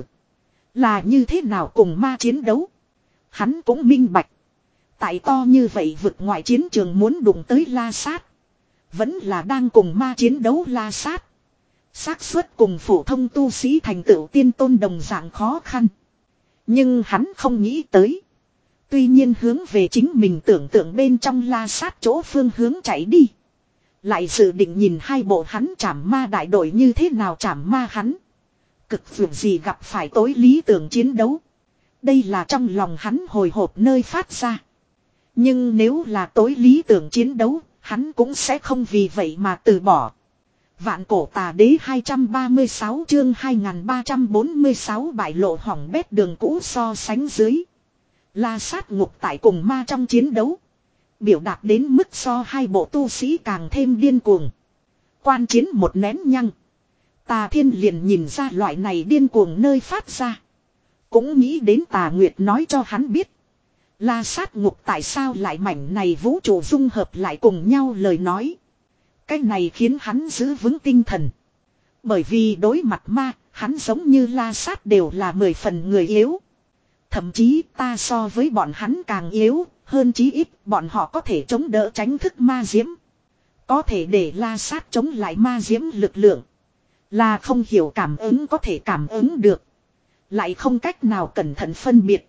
Là như thế nào cùng ma chiến đấu. Hắn cũng minh bạch. Tại to như vậy vực ngoại chiến trường muốn đụng tới La Sát. Vẫn là đang cùng ma chiến đấu La Sát. xác suất cùng phổ thông tu sĩ thành tựu tiên tôn đồng dạng khó khăn. Nhưng hắn không nghĩ tới. Tuy nhiên hướng về chính mình tưởng tượng bên trong La Sát chỗ phương hướng chạy đi. Lại dự định nhìn hai bộ hắn trảm ma đại đội như thế nào trảm ma hắn. Cực vượt gì gặp phải tối lý tưởng chiến đấu. Đây là trong lòng hắn hồi hộp nơi phát ra. Nhưng nếu là tối lý tưởng chiến đấu, hắn cũng sẽ không vì vậy mà từ bỏ. Vạn cổ tà đế hai trăm ba mươi sáu chương hai nghìn ba trăm bốn mươi sáu bại lộ hỏng bét đường cũ so sánh dưới. La Sát ngục tại cùng ma trong chiến đấu. Biểu đạt đến mức so hai bộ tu sĩ càng thêm điên cuồng. Quan chiến một nén nhăng. Tà Thiên liền nhìn ra loại này điên cuồng nơi phát ra. Cũng nghĩ đến Tà Nguyệt nói cho hắn biết. La Sát ngục tại sao lại mảnh này vũ trụ dung hợp lại cùng nhau lời nói. Cái này khiến hắn giữ vững tinh thần. Bởi vì đối mặt ma, hắn giống như La Sát đều là mười phần người yếu. Thậm chí ta so với bọn hắn càng yếu, hơn chí ít bọn họ có thể chống đỡ tránh thức ma diễm. Có thể để La Sát chống lại ma diễm lực lượng. Là không hiểu cảm ứng có thể cảm ứng được. lại không cách nào cẩn thận phân biệt.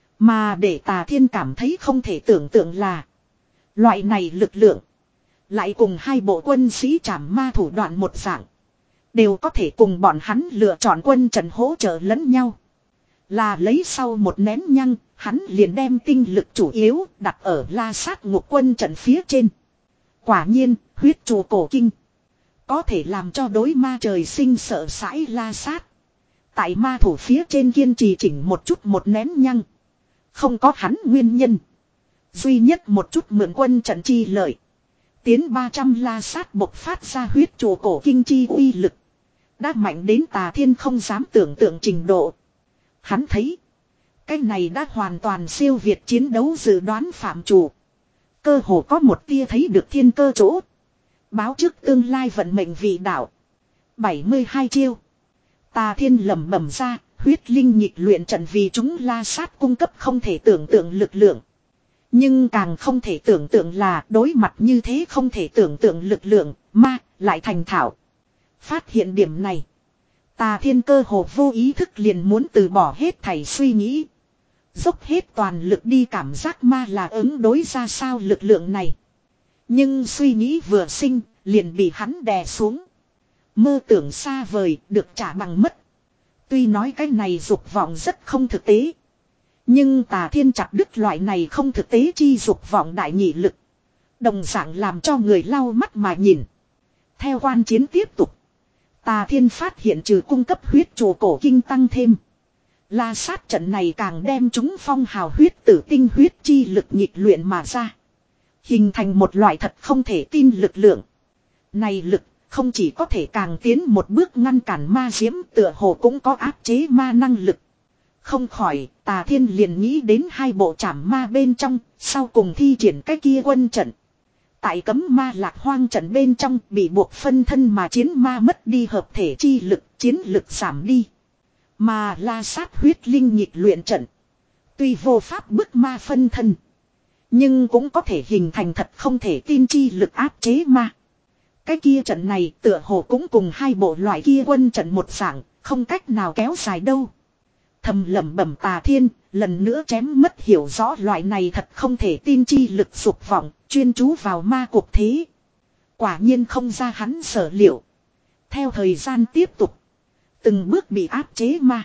Mà để Tà Thiên cảm thấy không thể tưởng tượng là loại này lực lượng lại cùng hai bộ quân sĩ trảm ma thủ đoạn một dạng, đều có thể cùng bọn hắn lựa chọn quân trận hỗ trợ lẫn nhau. Là lấy sau một nén nhăng, hắn liền đem tinh lực chủ yếu đặt ở La Sát Ngục quân trận phía trên. Quả nhiên, huyết trụ cổ kinh có thể làm cho đối ma trời sinh sợ sãi La Sát. Tại ma thủ phía trên kiên trì chỉnh một chút một nén nhăng. Không có hắn nguyên nhân. Duy nhất một chút mượn quân trận chi lợi. Tiến ba trăm La Sát bộc phát ra huyết trụ cổ kinh chi uy lực. Đã mạnh đến Tà Thiên không dám tưởng tượng trình độ. Hắn thấy. Cái này đã hoàn toàn siêu việt chiến đấu dự đoán phạm chủ. Cơ hồ có một tia thấy được thiên cơ chỗ. Báo trước tương lai vận mệnh vị đạo. bảy mươi hai chiêu. Tà Thiên lẩm bẩm ra. Huyết linh nhịp luyện trận vì chúng La Sát cung cấp không thể tưởng tượng lực lượng. Nhưng càng không thể tưởng tượng là đối mặt như thế không thể tưởng tượng lực lượng, ma, lại thành thạo. Phát hiện điểm này. Tà Thiên cơ hồ vô ý thức liền muốn từ bỏ hết thảy suy nghĩ. Dốc hết toàn lực đi cảm giác ma là ứng đối ra sao lực lượng này. Nhưng suy nghĩ vừa sinh, liền bị hắn đè xuống. Mơ tưởng xa vời, được trả bằng mất. Tuy nói cái này dục vọng rất không thực tế. Nhưng Tà Thiên chặt đứt loại này không thực tế chi dục vọng đại nhị lực. Đồng dạng làm cho người lau mắt mà nhìn. Theo quan chiến tiếp tục. Tà Thiên phát hiện trừ cung cấp huyết trụ cổ kinh tăng thêm. La Sát trận này càng đem chúng phong hào huyết tử tinh huyết chi lực nhịp luyện mà ra. Hình thành một loại thật không thể tin lực lượng. Này lực không chỉ có thể càng tiến một bước ngăn cản ma diễm, tựa hồ cũng có áp chế ma năng lực. Không khỏi, Tà Thiên liền nghĩ đến hai bộ trảm ma bên trong, sau cùng thi triển cái kia quân trận. Tại cấm ma lạc hoang trận bên trong bị buộc phân thân mà chiến ma mất đi hợp thể chi lực, chiến lực giảm đi. Mà La Sát huyết linh nhịp luyện trận. Tuy vô pháp bức ma phân thân, nhưng cũng có thể hình thành thật không thể tin chi lực áp chế ma. Cái kia trận này tựa hồ cũng cùng hai bộ loại kia quân trận một dạng, không cách nào kéo dài đâu. Thầm lẩm bẩm Tà Thiên, lần nữa chém mất hiểu rõ loại này thật không thể tin chi lực dục vọng, chuyên chú vào ma cuộc thế. Quả nhiên không ra hắn sở liệu. Theo thời gian tiếp tục, từng bước bị áp chế ma.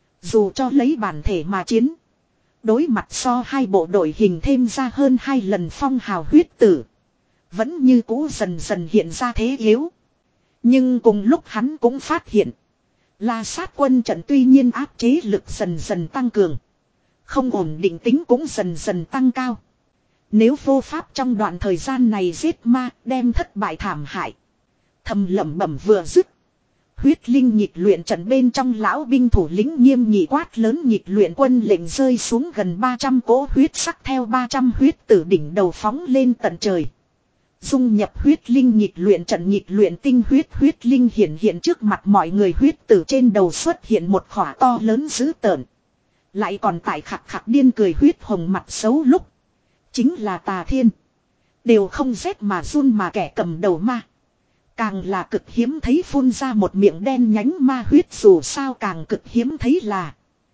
Dù cho lấy bản thể mà chiến, đối mặt so hai bộ đội hình thêm ra hơn hai lần phong hào huyết tử, vẫn như cũ dần dần hiện ra thế yếu. Nhưng cùng lúc hắn cũng phát hiện, La Sát quân trận tuy nhiên áp chế lực dần dần tăng cường, không ổn định tính cũng dần dần tăng cao. Nếu vô pháp trong đoạn thời gian này giết ma, đem thất bại thảm hại. Thầm lẩm bẩm vừa dứt, huyết linh nhịp luyện trận bên trong lão binh thủ lĩnh nghiêm nghị quát lớn nhịp luyện quân lệnh rơi xuống gần ba trăm cỗ huyết sắc theo ba trăm huyết tử đỉnh đầu phóng lên tận trời. Dung nhập huyết linh nhịp luyện trận nhịp luyện tinh huyết huyết linh hiện hiện trước mặt mọi người, huyết tử trên đầu xuất hiện một khỏa to lớn dữ tợn. Lại còn tại khạc khạc điên cười huyết hồng mặt xấu lúc. Chính là Tà Thiên. Đều không rét mà run mà kẻ cầm đầu ma. Càng là cực hiếm thấy phun ra một miệng đen nhánh ma huyết, dù sao càng cực hiếm thấy là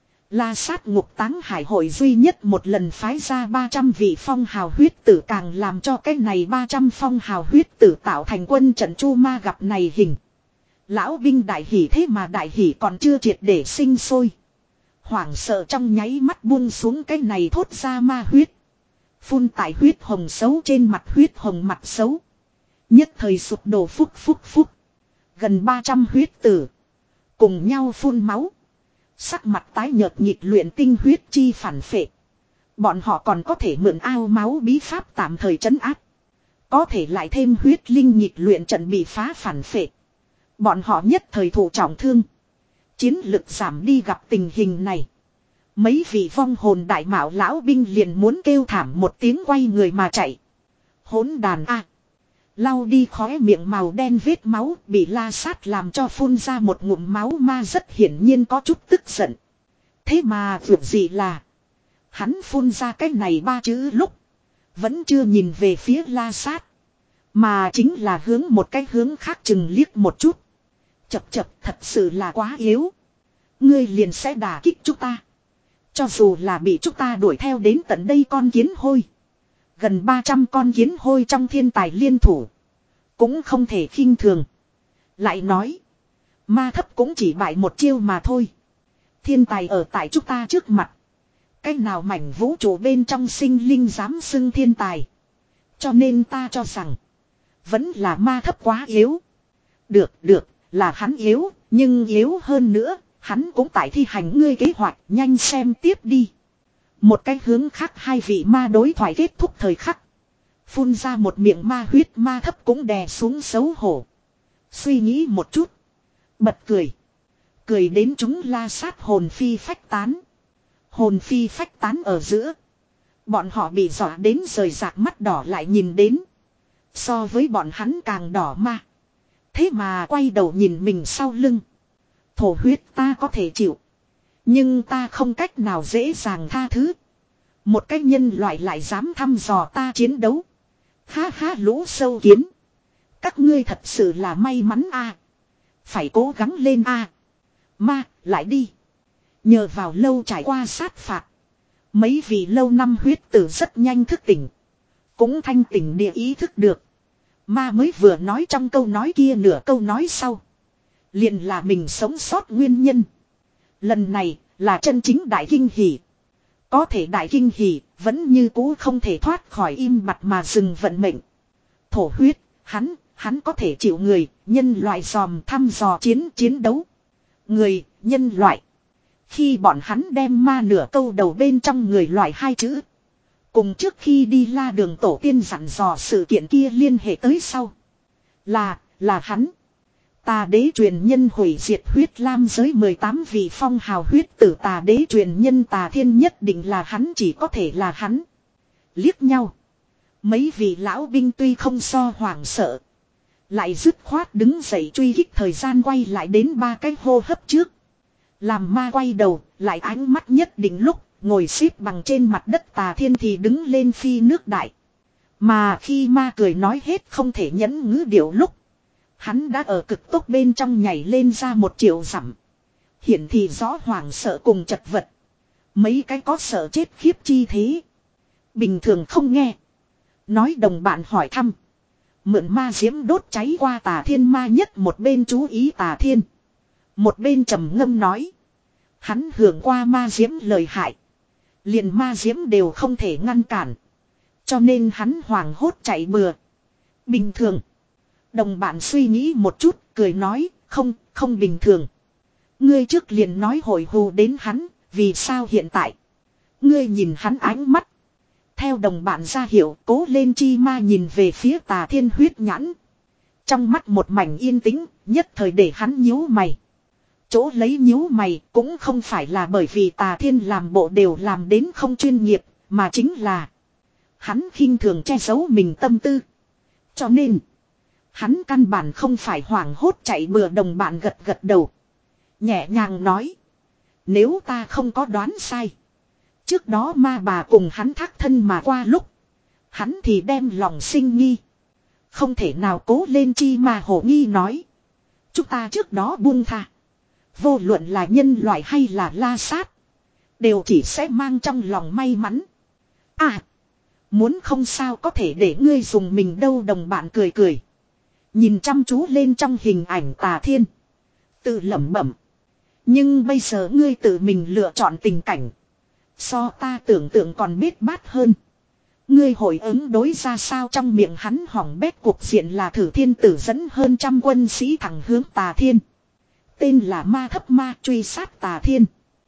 La Sát Ngục Táng Hải hội duy nhất một lần phái ra ba trăm vị phong hào huyết tử, càng làm cho cái này ba trăm phong hào huyết tử tạo thành quân trận chu ma gặp này hình. Lão binh đại hỉ, thế mà đại hỉ còn chưa triệt để sinh sôi. Hoảng sợ trong nháy mắt buông xuống cái này thốt ra ma huyết. Phun tại huyết hồng xấu trên mặt huyết hồng mặt xấu. Nhất thời sụp đổ phúc phúc phúc. Gần ba trăm huyết tử cùng nhau phun máu. Sắc mặt tái nhợt nhịp luyện tinh huyết chi phản phệ. Bọn họ còn có thể mượn ao máu bí pháp tạm thời trấn áp. Có thể lại thêm huyết linh nhịp luyện trận bị phá phản phệ. Bọn họ nhất thời thụ trọng thương. Chiến lực giảm đi, gặp tình hình này. Mấy vị vong hồn đại mạo lão binh liền muốn kêu thảm một tiếng quay người mà chạy. Hỗn đàn a! Lau đi khóe miệng màu đen vết máu, bị La Sát làm cho phun ra một ngụm máu ma, rất hiển nhiên có chút tức giận. Thế mà việc gì là hắn phun ra cái này ba chữ lúc vẫn chưa nhìn về phía La Sát, mà chính là hướng một cái hướng khác chừng liếc một chút. Chập chập, thật sự là quá yếu. Ngươi liền sẽ đả kích chúng ta. Cho dù là bị chúng ta đuổi theo đến tận đây con kiến hôi. Gần ba trăm con kiến hôi trong thiên tài liên thủ. Cũng không thể khinh thường. Lại nói. Ma thấp cũng chỉ bại một chiêu mà thôi. Thiên tài ở tại chúng ta trước mặt. Cách nào mảnh vũ trụ bên trong sinh linh dám xưng thiên tài. Cho nên ta cho rằng. Vẫn là ma thấp quá yếu. Được, được, là hắn yếu. Nhưng yếu hơn nữa. Hắn cũng tại thi hành ngươi kế hoạch. Nhanh xem tiếp đi. Một cái hướng khác hai vị ma đối thoại kết thúc thời khắc. Phun ra một miệng ma huyết, ma thấp cũng đè xuống xấu hổ. Suy nghĩ một chút. Bật cười. Cười đến chúng la sát hồn phi phách tán. Hồn phi phách tán ở giữa. Bọn họ bị dọa đến rời rạc mắt đỏ lại nhìn đến. So với bọn hắn càng đỏ ma. Thế mà quay đầu nhìn mình sau lưng. Thổ huyết ta có thể chịu. Nhưng ta không cách nào dễ dàng tha thứ. Một cái nhân loại lại dám thăm dò ta chiến đấu. Ha ha lũ sâu kiến. Các ngươi thật sự là may mắn a. À. Phải cố gắng lên a. À. Ma, lại đi. Nhờ vào lâu trải qua sát phạt. Mấy vị lâu năm huyết tử rất nhanh thức tỉnh. Cũng thanh tỉnh địa ý thức được. Ma mới vừa nói trong câu nói kia nửa câu nói sau. Liền là mình sống sót nguyên nhân. Lần này là chân chính đại kinh hỉ. Có thể đại kinh hỉ vẫn như cũ không thể thoát khỏi im bặt mà dừng vận mệnh. Thổ huyết, hắn, hắn có thể chịu người, nhân loại dòm thăm dò chiến chiến đấu. Người, nhân loại. Khi bọn hắn đem ma nửa câu đầu bên trong người loại hai chữ. Cùng trước khi đi la đường tổ tiên dặn dò sự kiện kia liên hệ tới sau. Là, là hắn. Tà đế truyền nhân hủy diệt huyết lam giới mười tám vị phong hào huyết tử tà đế truyền nhân tà thiên nhất định là hắn, chỉ có thể là hắn. Liếc nhau. Mấy vị lão binh tuy không so hoảng sợ. Lại dứt khoát đứng dậy truy kích thời gian quay lại đến ba cái hô hấp trước. Làm ma quay đầu, lại ánh mắt nhất định lúc, ngồi xếp bằng trên mặt đất tà thiên thì đứng lên phi nước đại. Mà khi ma cười nói hết không thể nhẫn ngữ điệu lúc. Hắn đã ở cực tốc bên trong nhảy lên ra một triệu dặm. Hiển thì rõ hoảng sợ cùng chật vật. Mấy cái có sợ chết khiếp chi thế. Bình thường không nghe. Nói đồng bạn hỏi thăm. Mượn ma diễm đốt cháy qua tà thiên ma nhất một bên chú ý tà thiên. Một bên trầm ngâm nói. Hắn hưởng qua ma diễm lời hại. Liền ma diễm đều không thể ngăn cản. Cho nên hắn hoảng hốt chạy bừa. Bình thường. Đồng bạn suy nghĩ một chút, cười nói, không, không bình thường. Ngươi trước liền nói hồi hù đến hắn, vì sao hiện tại? Ngươi nhìn hắn ánh mắt. Theo đồng bạn ra hiệu, cố lên chi ma nhìn về phía tà thiên huyết nhãn. Trong mắt một mảnh yên tĩnh, nhất thời để hắn nhíu mày. Chỗ lấy nhíu mày cũng không phải là bởi vì tà thiên làm bộ đều làm đến không chuyên nghiệp, mà chính là hắn khinh thường che giấu mình tâm tư. Cho nên hắn căn bản không phải hoảng hốt chạy bừa, đồng bạn gật gật đầu. Nhẹ nhàng nói. Nếu ta không có đoán sai. Trước đó ma bà cùng hắn thác thân mà qua lúc. Hắn thì đem lòng sinh nghi. Không thể nào, cố lên chi mà hổ nghi nói. Chúng ta trước đó buông tha. Vô luận là nhân loại hay là la sát. Đều chỉ sẽ mang trong lòng may mắn. À. Muốn không sao có thể để ngươi dùng mình đâu, đồng bạn cười cười. Nhìn chăm chú lên trong hình ảnh tà thiên. Tự lẩm bẩm. Nhưng bây giờ ngươi tự mình lựa chọn tình cảnh. So ta tưởng tượng còn biết bát hơn. Ngươi hồi ứng đối ra sao? Trong miệng hắn hỏng bét cuộc diện là thử thiên tử dẫn hơn trăm quân sĩ thẳng hướng tà thiên. Tên là ma thấp ma truy sát tà thiên.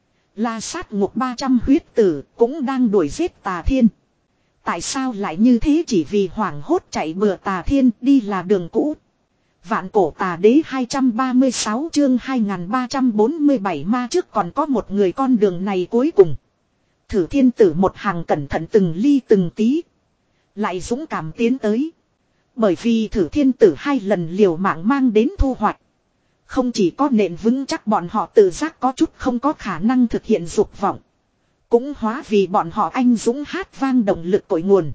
La sát ngục ba trăm huyết tử cũng đang đuổi giết tà thiên. Tại sao lại như thế? Chỉ vì hoảng hốt chạy bừa tà thiên đi là đường cũ. Vạn cổ tà đế hai trăm ba mươi sáu chương hai nghìn ba trăm bốn mươi bảy ma trước còn có một người con đường này cuối cùng. Thử thiên tử một hàng cẩn thận từng ly từng tí. Lại dũng cảm tiến tới. Bởi vì thử thiên tử hai lần liều mạng mang đến thu hoạch. Không chỉ có nền vững chắc bọn họ tự giác có chút không có khả năng thực hiện dục vọng. Cũng hóa vì bọn họ anh dũng hát vang động lực cội nguồn.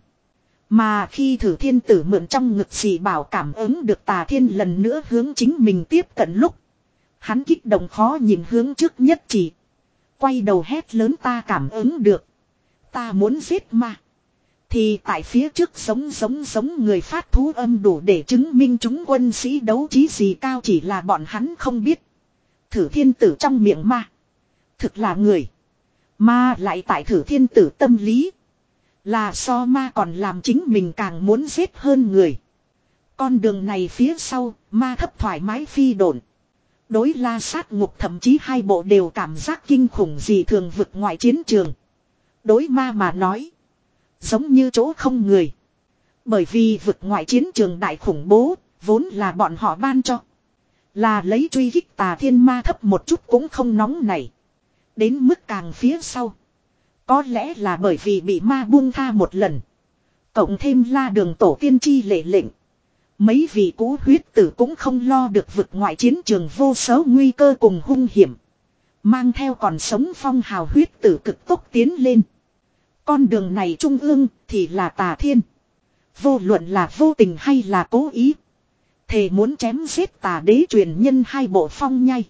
Mà khi thử thiên tử mượn trong ngực xì bảo cảm ứng được tà thiên lần nữa hướng chính mình tiếp cận lúc. Hắn kích động khó nhìn hướng trước nhất chỉ. Quay đầu hét lớn ta cảm ứng được. Ta muốn giết ma. Thì tại phía trước giống giống giống người phát thú âm đủ để chứng minh chúng quân sĩ đấu trí gì cao, chỉ là bọn hắn không biết. Thử thiên tử trong miệng ma. Thực là người. Ma lại tại thử thiên tử tâm lý. Là so ma còn làm chính mình càng muốn giết hơn người. Con đường này phía sau, ma thấp thoải mái phi độn. Đối La Sát Ngục thậm chí hai bộ đều cảm giác kinh khủng gì thường vực ngoại chiến trường. Đối ma mà nói. Giống như chỗ không người. Bởi vì vực ngoại chiến trường đại khủng bố, vốn là bọn họ ban cho. Là lấy truy kích tà thiên ma thấp một chút cũng không nóng này. Đến mức càng phía sau. Có lẽ là bởi vì bị ma buông tha một lần. Cộng thêm La Đường tổ tiên chi lệ lệnh. Mấy vị cú huyết tử cũng không lo được vực ngoại chiến trường vô số nguy cơ cùng hung hiểm. Mang theo còn sống phong hào huyết tử cực tốc tiến lên. Con đường này trung ương thì là tà thiên. Vô luận là vô tình hay là cố ý. Thề muốn chém giết tà đế truyền nhân hai bộ phong nhai.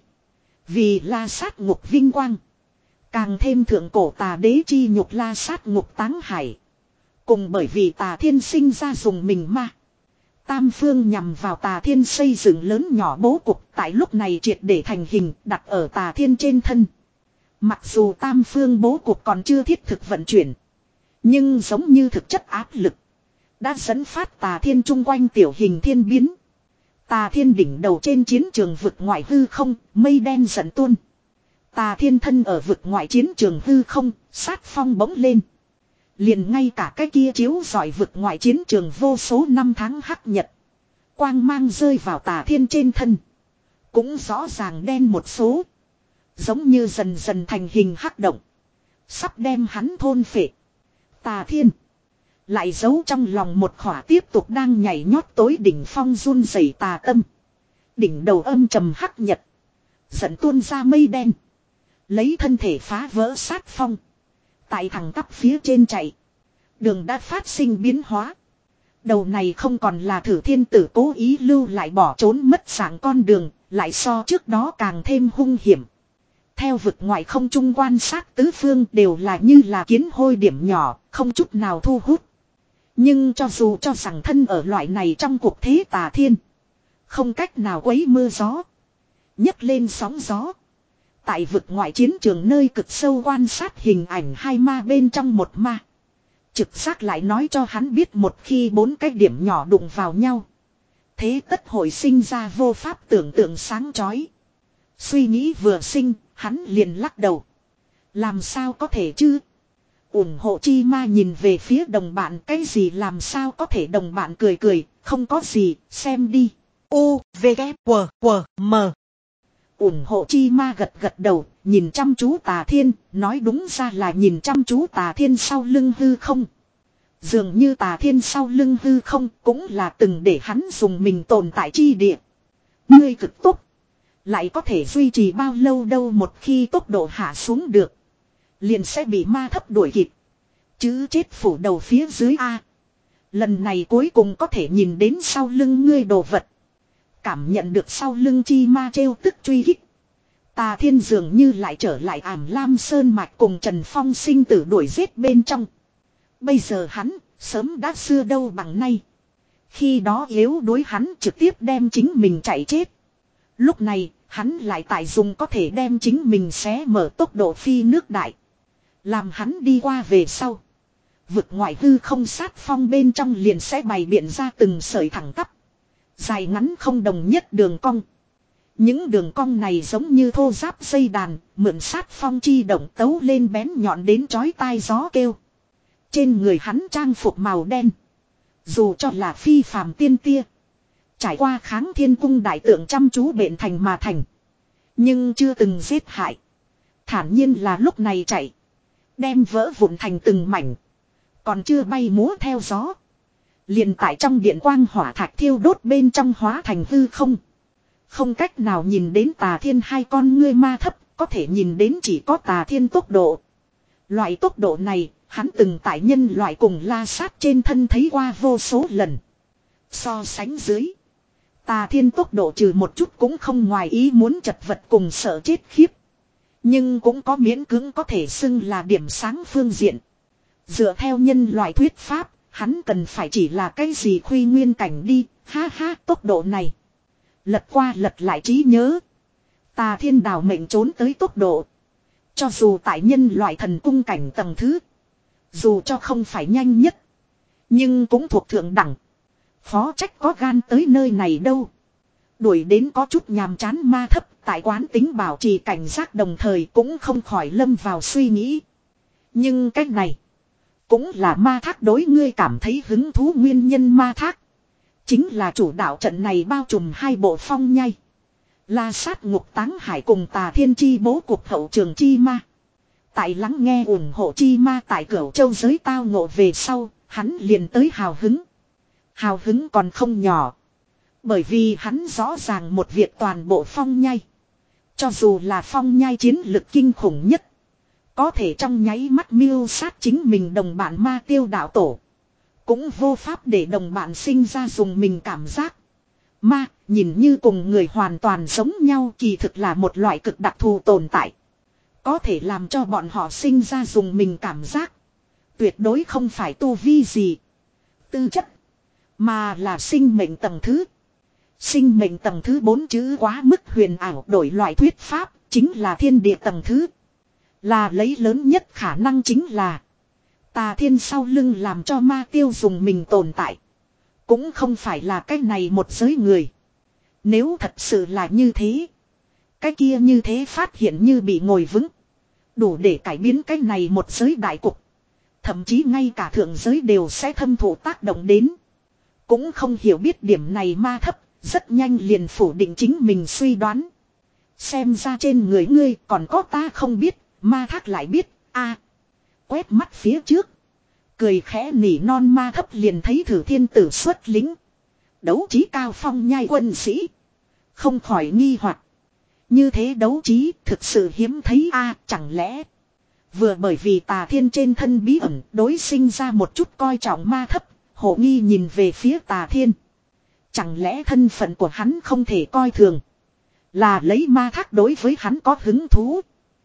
Vì La Sát Ngục vinh quang. Càng thêm thượng cổ tà đế chi nhục La Sát Ngục táng hải. Cùng bởi vì tà thiên sinh ra dùng mình ma. Tam phương nhằm vào tà thiên xây dựng lớn nhỏ bố cục tại lúc này triệt để thành hình đặt ở tà thiên trên thân. Mặc dù tam phương bố cục còn chưa thiết thực vận chuyển. Nhưng giống như thực chất áp lực. Đã dẫn phát tà thiên chung quanh tiểu hình thiên biến. Tà thiên đỉnh đầu trên chiến trường vực ngoại hư không, mây đen dẫn tuôn. Tà thiên thân ở vực ngoại chiến trường hư không, sát phong bỗng lên. Liền ngay cả cái kia chiếu rọi vực ngoại chiến trường vô số năm tháng hắc nhật. Quang mang rơi vào tà thiên trên thân. Cũng rõ ràng đen một số. Giống như dần dần thành hình hắc động. Sắp đem hắn thôn phệ. Tà thiên. Lại giấu trong lòng một khỏa tiếp tục đang nhảy nhót tối đỉnh phong run rẩy tà tâm. Đỉnh đầu âm trầm hắc nhật. Dẫn tuôn ra mây đen. Lấy thân thể phá vỡ sát phong. Tại thẳng tắp phía trên chạy. Đường đã phát sinh biến hóa. Đầu này không còn là thử thiên tử cố ý lưu lại bỏ trốn mất dạng con đường. Lại so trước đó càng thêm hung hiểm. Theo vực ngoại không trung quan sát tứ phương đều là như là kiến hôi điểm nhỏ. Không chút nào thu hút. Nhưng cho dù cho rằng thân ở loại này trong cuộc thế tà thiên. Không cách nào quấy mưa gió. Nhấc lên sóng gió. Tại vực ngoại chiến trường nơi cực sâu quan sát hình ảnh hai ma bên trong một ma. Trực giác lại nói cho hắn biết một khi bốn cái điểm nhỏ đụng vào nhau. Thế tất hội sinh ra vô pháp tưởng tượng sáng chói. Suy nghĩ vừa sinh, hắn liền lắc đầu. Làm sao có thể chứ? ủng hộ chi ma nhìn về phía đồng bạn, cái gì làm sao có thể, đồng bạn cười cười, không có gì, xem đi. U, V, K, W, W, M. ủng hộ chi ma gật gật đầu, nhìn chăm chú tà thiên, nói đúng ra là nhìn chăm chú tà thiên sau lưng hư không. Dường như tà thiên sau lưng hư không cũng là từng để hắn dùng mình tồn tại chi địa. Ngươi cực tốc. Lại có thể duy trì bao lâu đâu, một khi tốc độ hạ xuống được. Liền sẽ bị ma thấp đuổi kịp. Chứ chết phủ đầu phía dưới A. Lần này cuối cùng có thể nhìn đến sau lưng ngươi đồ vật. Cảm nhận được sau lưng chi ma trêu tức truy hích. Tà thiên dường như lại trở lại ảm lam sơn mạch cùng Trần Phong sinh tử đuổi giết bên trong. Bây giờ hắn, sớm đã xưa đâu bằng nay. Khi đó yếu đuối hắn trực tiếp đem chính mình chạy chết. Lúc này, hắn lại tại dùng có thể đem chính mình xé mở tốc độ phi nước đại. Làm hắn đi qua về sau. Vực ngoại hư không sát phong bên trong liền sẽ bày biện ra từng sợi thẳng tắp. Dài ngắn không đồng nhất đường cong. Những đường cong này giống như thô giáp dây đàn, mượn sát phong chi động tấu lên bén nhọn đến chói tai gió kêu. Trên người hắn trang phục màu đen. Dù cho là phi phàm tiên tia. Trải qua kháng thiên cung đại tượng chăm chú bện thành mà thành. Nhưng chưa từng giết hại. Thản nhiên là lúc này chạy. Đem vỡ vụn thành từng mảnh. Còn chưa bay múa theo gió. Liền tại trong điện quang hỏa thạch thiêu đốt bên trong hóa thành hư không. Không cách nào nhìn đến tà thiên hai con ngươi ma thấp. Có thể nhìn đến chỉ có tà thiên tốc độ. Loại tốc độ này hắn từng tại nhân loại cùng La Sát trên thân thấy qua vô số lần. So sánh dưới. Tà Thiên tốc độ trừ một chút cũng không ngoài ý muốn chật vật cùng sợ chết khiếp. Nhưng cũng có miễn cưỡng có thể xưng là điểm sáng phương diện. Dựa theo nhân loại thuyết pháp, hắn cần phải chỉ là cái gì khuy nguyên cảnh đi, ha ha tốc độ này. Lật qua lật lại trí nhớ. Tà Thiên đào mệnh trốn tới tốc độ. Cho dù tại nhân loại thần cung cảnh tầng thứ. Dù cho không phải nhanh nhất. Nhưng cũng thuộc thượng đẳng. Phó trách có gan tới nơi này đâu. Đuổi đến có chút nhàm chán ma thấp. Tại quán tính bảo trì cảnh giác đồng thời cũng không khỏi lâm vào suy nghĩ. Nhưng cách này. Cũng là ma thác đối ngươi cảm thấy hứng thú nguyên nhân ma thác. Chính là chủ đạo trận này bao trùm hai bộ phong nhai. La sát ngục táng hải cùng Tà Thiên chi bố cục hậu trường chi ma. Tại lắng nghe ủng hộ chi ma tại Cửu Châu giới tao ngộ về sau, hắn liền tới hào hứng. Hào hứng còn không nhỏ. Bởi vì hắn rõ ràng một việc toàn bộ phong nhai. Cho dù là phong nhai chiến lực kinh khủng nhất. Có thể trong nháy mắt mưu sát chính mình đồng bạn ma tiêu đạo tổ. Cũng vô pháp để đồng bạn sinh ra dùng mình cảm giác. Ma, nhìn như cùng người hoàn toàn giống nhau kỳ thực là một loại cực đặc thù tồn tại. Có thể làm cho bọn họ sinh ra dùng mình cảm giác. Tuyệt đối không phải tu vi gì. Tư chất. Mà là sinh mệnh tầng thứ. Sinh mệnh tầng thứ bốn chữ quá mức huyền ảo đổi loại thuyết pháp. Chính là thiên địa tầng thứ. Là lấy lớn nhất khả năng chính là. Tà Thiên sau lưng làm cho ma tiêu dùng mình tồn tại. Cũng không phải là cái này một giới người. Nếu thật sự là như thế. Cái kia như thế phát hiện như bị ngồi vững. Đủ để cải biến cái này một giới đại cục. Thậm chí ngay cả thượng giới đều sẽ thâm thụ tác động đến. Cũng không hiểu biết điểm này ma thấp. Rất nhanh liền phủ định chính mình suy đoán. Xem ra trên người ngươi còn có ta không biết. Ma thác lại biết. A. Quét mắt phía trước. Cười khẽ nỉ non ma thấp liền thấy Thử Thiên Tử xuất lính. Đấu trí cao phong nhai quân sĩ. Không khỏi nghi hoặc. Như thế đấu trí thực sự hiếm thấy a à, chẳng lẽ. Vừa bởi vì Tà Thiên trên thân bí ẩn đối sinh ra một chút coi trọng ma thấp. Hổ nghi nhìn về phía Tà Thiên. Chẳng lẽ thân phận của hắn không thể coi thường. Là lấy ma thác đối với hắn có hứng thú.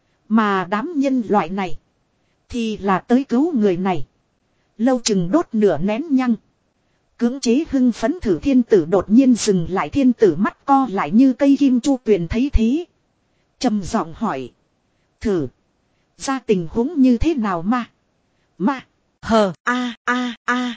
Mà đám nhân loại này. Thì là tới cứu người này. Lâu chừng đốt nửa nén nhăng. Cưỡng chế hưng phấn Thử Thiên Tử đột nhiên dừng lại thiên tử mắt co lại như cây kim chu tuyền thấy thế. Trầm giọng hỏi. Thử. Ra tình huống như thế nào ma? Ma. Hờ. A a a.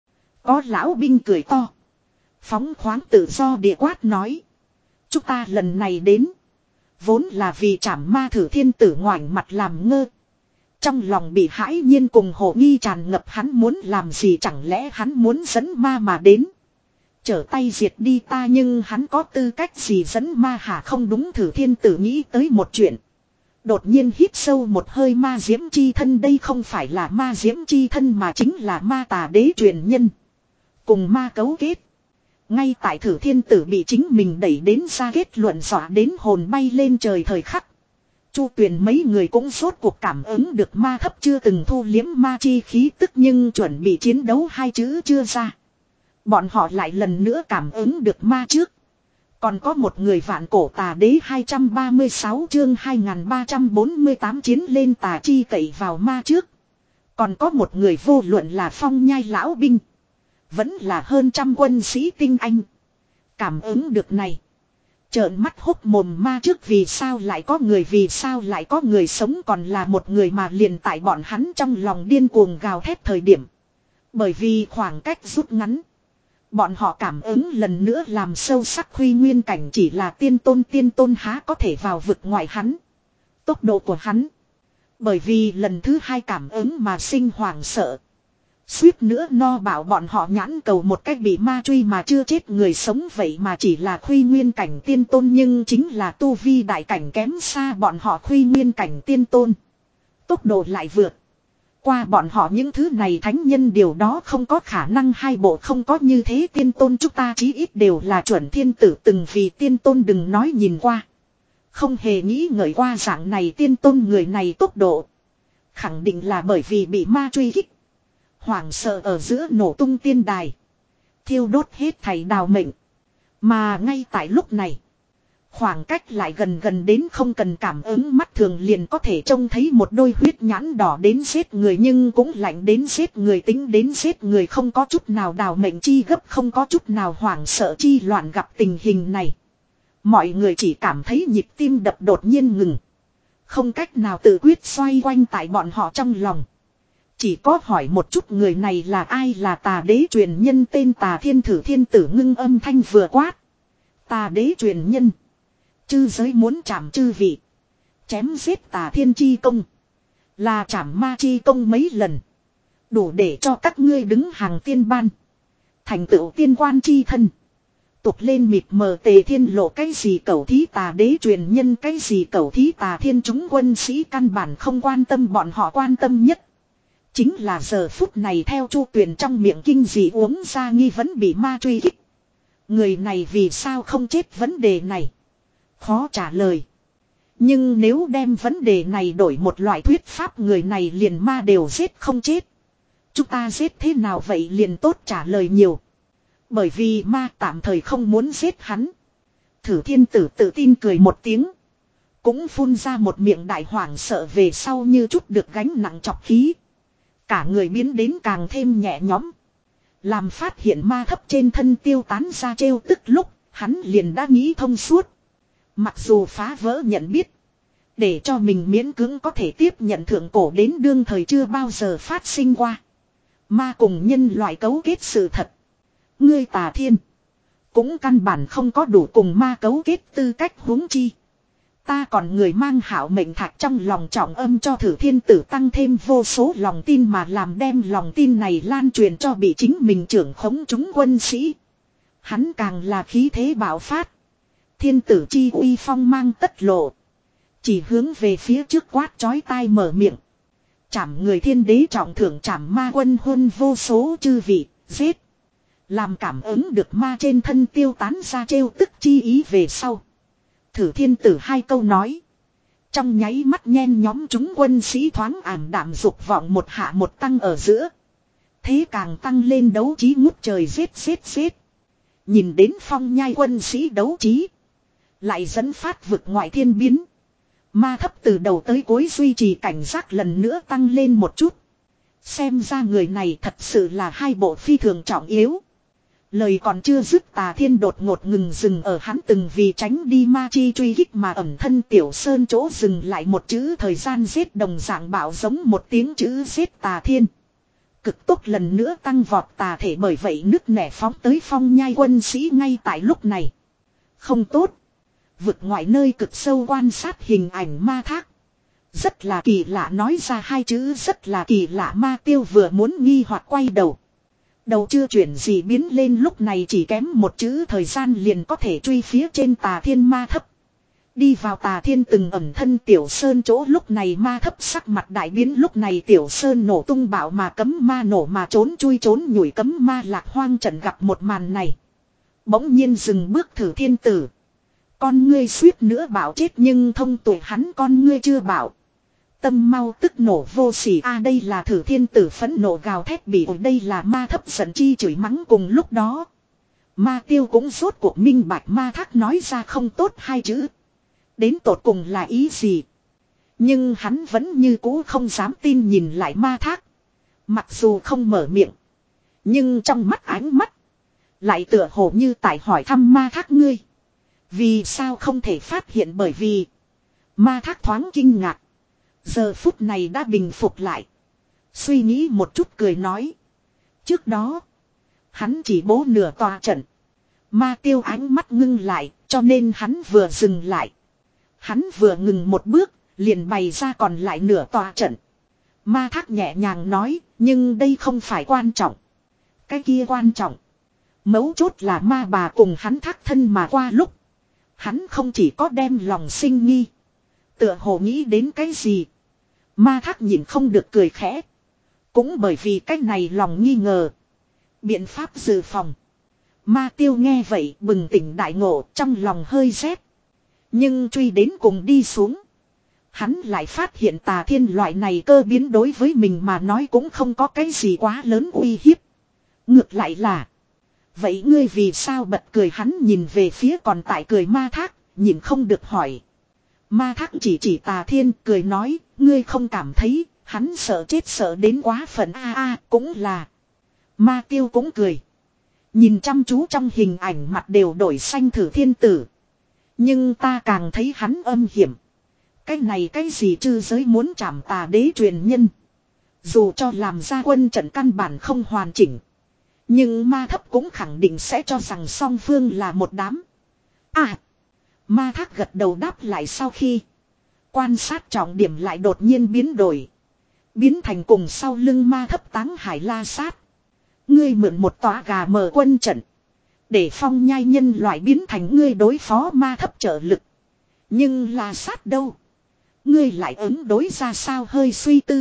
Có lão binh cười to. Phóng khoáng tự do địa quát nói. Chúng ta lần này đến. Vốn là vì trảm ma Thử Thiên Tử ngoảnh mặt làm ngơ. Trong lòng bị hãi nhiên cùng hồ nghi tràn ngập hắn muốn làm gì chẳng lẽ hắn muốn dẫn ma mà đến. Trở tay diệt đi ta nhưng hắn có tư cách gì dẫn ma hả không đúng Thử Thiên Tử nghĩ tới một chuyện. Đột nhiên hít sâu một hơi ma diễm chi thân đây không phải là ma diễm chi thân mà chính là ma tà đế truyền nhân. Cùng ma cấu kết. Ngay tại Thử Thiên Tử bị chính mình đẩy đến ra kết luận dọa đến hồn bay lên trời thời khắc. Chu Tuyền mấy người cũng rốt cuộc cảm ứng được ma thấp chưa từng thu liếm ma chi khí tức nhưng chuẩn bị chiến đấu hai chữ chưa ra. Bọn họ lại lần nữa cảm ứng được ma trước. Còn có một người vạn cổ tà đế hai trăm ba mươi sáu chương hai nghìn ba trăm bốn mươi tám chiến lên tà chi cậy vào ma trước. Còn có một người vô luận là phong nhai lão binh. Vẫn là hơn trăm quân sĩ tinh anh. Cảm ứng được này. Trợn mắt hốc mồm ma trước vì sao lại có người vì sao lại có người sống còn là một người mà liền tại bọn hắn trong lòng điên cuồng gào thét thời điểm. Bởi vì khoảng cách rút ngắn. Bọn họ cảm ứng lần nữa làm sâu sắc huy nguyên cảnh chỉ là tiên tôn tiên tôn há có thể vào vực ngoài hắn. Tốc độ của hắn. Bởi vì lần thứ hai cảm ứng mà sinh hoảng sợ. Suýt nữa no bảo bọn họ nhãn cầu một cách bị ma truy mà chưa chết người sống vậy mà chỉ là khuy nguyên cảnh tiên tôn nhưng chính là tu vi đại cảnh kém xa bọn họ khuy nguyên cảnh tiên tôn. Tốc độ lại vượt. Qua bọn họ những thứ này thánh nhân điều đó không có khả năng hai bộ không có như thế tiên tôn chúng ta chí ít đều là chuẩn thiên tử từng vì tiên tôn đừng nói nhìn qua. Không hề nghĩ ngợi qua dạng này tiên tôn người này tốc độ. Khẳng định là bởi vì bị ma truy kích. Hoảng sợ ở giữa nổ tung tiên đài. Thiêu đốt hết thảy đào mệnh. Mà ngay tại lúc này. Khoảng cách lại gần gần đến không cần cảm ứng mắt thường liền có thể trông thấy một đôi huyết nhãn đỏ đến giết người nhưng cũng lạnh đến giết người tính đến giết người không có chút nào đào mệnh chi gấp không có chút nào hoảng sợ chi loạn gặp tình hình này. Mọi người chỉ cảm thấy nhịp tim đập đột nhiên ngừng. Không cách nào tự quyết xoay quanh tại bọn họ trong lòng. Chỉ có hỏi một chút người này là ai là tà đế truyền nhân tên Tà Thiên Thử Thiên Tử ngưng âm thanh vừa quát. Tà đế truyền nhân. Chư giới muốn chạm chư vị. Chém giết Tà Thiên chi công. Là chạm ma chi công mấy lần. Đủ để cho các ngươi đứng hàng tiên ban. Thành tựu tiên quan chi thân. Tục lên mịt mờ Tề Thiên lộ cái gì cẩu thí tà đế truyền nhân cái gì cẩu thí Tà Thiên chúng quân sĩ căn bản không quan tâm bọn họ quan tâm nhất. Chính là giờ phút này theo Chu Tuyền trong miệng kinh dị uống ra nghi vấn bị ma truy kích. Người này vì sao không chết vấn đề này. Khó trả lời. Nhưng nếu đem vấn đề này đổi một loại thuyết pháp người này liền ma đều giết không chết. Chúng ta giết thế nào vậy liền tốt trả lời nhiều. Bởi vì ma tạm thời không muốn giết hắn. Thử Thiên Tử tự tin cười một tiếng. Cũng phun ra một miệng đại hoảng sợ về sau như chút được gánh nặng chọc khí. Cả người biến đến càng thêm nhẹ nhõm. Làm phát hiện ma thấp trên thân tiêu tán ra trêu tức lúc, hắn liền đã nghĩ thông suốt. Mặc dù phá vỡ nhận biết. Để cho mình miễn cưỡng có thể tiếp nhận thượng cổ đến đương thời chưa bao giờ phát sinh qua. Ma cùng nhân loại cấu kết sự thật. Ngươi Tà Thiên. Cũng căn bản không có đủ cùng ma cấu kết tư cách huống chi. Ta còn người mang hảo mệnh thạch trong lòng trọng âm cho Thử Thiên Tử tăng thêm vô số lòng tin mà làm đem lòng tin này lan truyền cho bị chính mình trưởng khống chúng quân sĩ. Hắn càng là khí thế bạo phát. Thiên tử chi uy phong mang tất lộ. Chỉ hướng về phía trước quát chói tai mở miệng. Chảm người thiên đế trọng thưởng chảm ma quân huân vô số chư vị, giết. Làm cảm ứng được ma trên thân tiêu tán ra trêu tức chi ý về sau. Thử Thiên Tử hai câu nói. Trong nháy mắt nhen nhóm chúng quân sĩ thoáng ảm đạm dục vọng một hạ một tăng ở giữa. Thế càng tăng lên đấu trí ngút trời giết giết giết. Nhìn đến phong nhai quân sĩ đấu trí. Lại dẫn phát vực ngoại thiên biến. Ma thấp từ đầu tới cuối duy trì cảnh giác lần nữa tăng lên một chút. Xem ra người này thật sự là hai bộ phi thường trọng yếu. Lời còn chưa dứt Tà Thiên đột ngột ngừng dừng ở hắn từng vì tránh đi ma chi truy kích mà ẩn thân Tiểu Sơn chỗ dừng lại một chữ thời gian giết đồng dạng bảo giống một tiếng chữ giết Tà Thiên. Cực tốc lần nữa tăng vọt tà thể bởi vậy nứt nẻ phóng tới phong nhai quân sĩ ngay tại lúc này. Không tốt. Vực ngoại nơi cực sâu quan sát hình ảnh ma thác. Rất là kỳ lạ nói ra hai chữ rất là kỳ lạ ma tiêu vừa muốn nghi hoặc quay đầu. Đầu chưa chuyển gì biến lên lúc này chỉ kém một chữ thời gian liền có thể truy phía trên Tà Thiên ma thấp. Đi vào Tà Thiên từng ẩn thân Tiểu Sơn chỗ lúc này ma thấp sắc mặt đại biến lúc này Tiểu Sơn nổ tung bạo mà cấm ma nổ mà trốn chui trốn nhủi cấm ma lạc hoang trận gặp một màn này. Bỗng nhiên dừng bước Thử Thiên Tử. Con ngươi suýt nữa bảo chết nhưng thông tuổi hắn con ngươi chưa bảo. Tâm mau tức nổ vô sỉ a à, đây là Thử Thiên Tử phẫn nộ gào thét bị ổi đây là ma thấp giận chi chửi mắng cùng lúc đó. Ma tiêu cũng rốt cuộc minh bạch ma thác nói ra không tốt hai chữ. Đến tột cùng là ý gì. Nhưng hắn vẫn như cũ không dám tin nhìn lại ma thác. Mặc dù không mở miệng. Nhưng trong mắt ánh mắt. Lại tựa hồ như tại hỏi thăm ma thác ngươi. Vì sao không thể phát hiện bởi vì. Ma thác thoáng kinh ngạc. Giờ phút này đã bình phục lại. Suy nghĩ một chút cười nói. Trước đó. Hắn chỉ bố nửa tòa trận. Ma tiêu ánh mắt ngưng lại. Cho nên hắn vừa dừng lại. Hắn vừa ngừng một bước. Liền bày ra còn lại nửa tòa trận. Ma thác nhẹ nhàng nói. Nhưng đây không phải quan trọng. Cái kia quan trọng. Mấu chốt là ma bà cùng hắn thác thân mà qua lúc. Hắn không chỉ có đem lòng sinh nghi. Tựa hồ nghĩ đến cái gì. Ma thác nhìn không được cười khẽ. Cũng bởi vì cái này lòng nghi ngờ. Biện pháp dự phòng. Ma tiêu nghe vậy bừng tỉnh đại ngộ trong lòng hơi rét. Nhưng truy đến cùng đi xuống. Hắn lại phát hiện Tà Thiên loại này cơ biến đối với mình mà nói cũng không có cái gì quá lớn uy hiếp. Ngược lại là. Vậy ngươi vì sao bật cười, hắn nhìn về phía còn tại cười ma thác, nhìn không được hỏi. Ma thác chỉ chỉ Tà Thiên cười nói, ngươi không cảm thấy, hắn sợ chết sợ đến quá phận a a cũng là. Ma Tiêu cũng cười. Nhìn chăm chú trong hình ảnh mặt đều đổi xanh Thử Thiên Tử. Nhưng ta càng thấy hắn âm hiểm. Cái này cái gì chư giới muốn trảm Tà Đế truyền nhân. Dù cho làm ra quân trận căn bản không hoàn chỉnh. Nhưng Ma Thấp cũng khẳng định sẽ cho rằng song phương là một đám. À. Ma Thác gật đầu đáp lại sau khi. Quan sát trọng điểm lại đột nhiên biến đổi. Biến thành cùng sau lưng Ma Thấp Táng Hải La Sát. Ngươi mượn một tòa gà mờ quân trận. Để Phong Nhai nhân loại biến thành ngươi đối phó Ma Thấp trợ lực. Nhưng La Sát đâu? Ngươi lại ứng đối ra sao, hơi suy tư.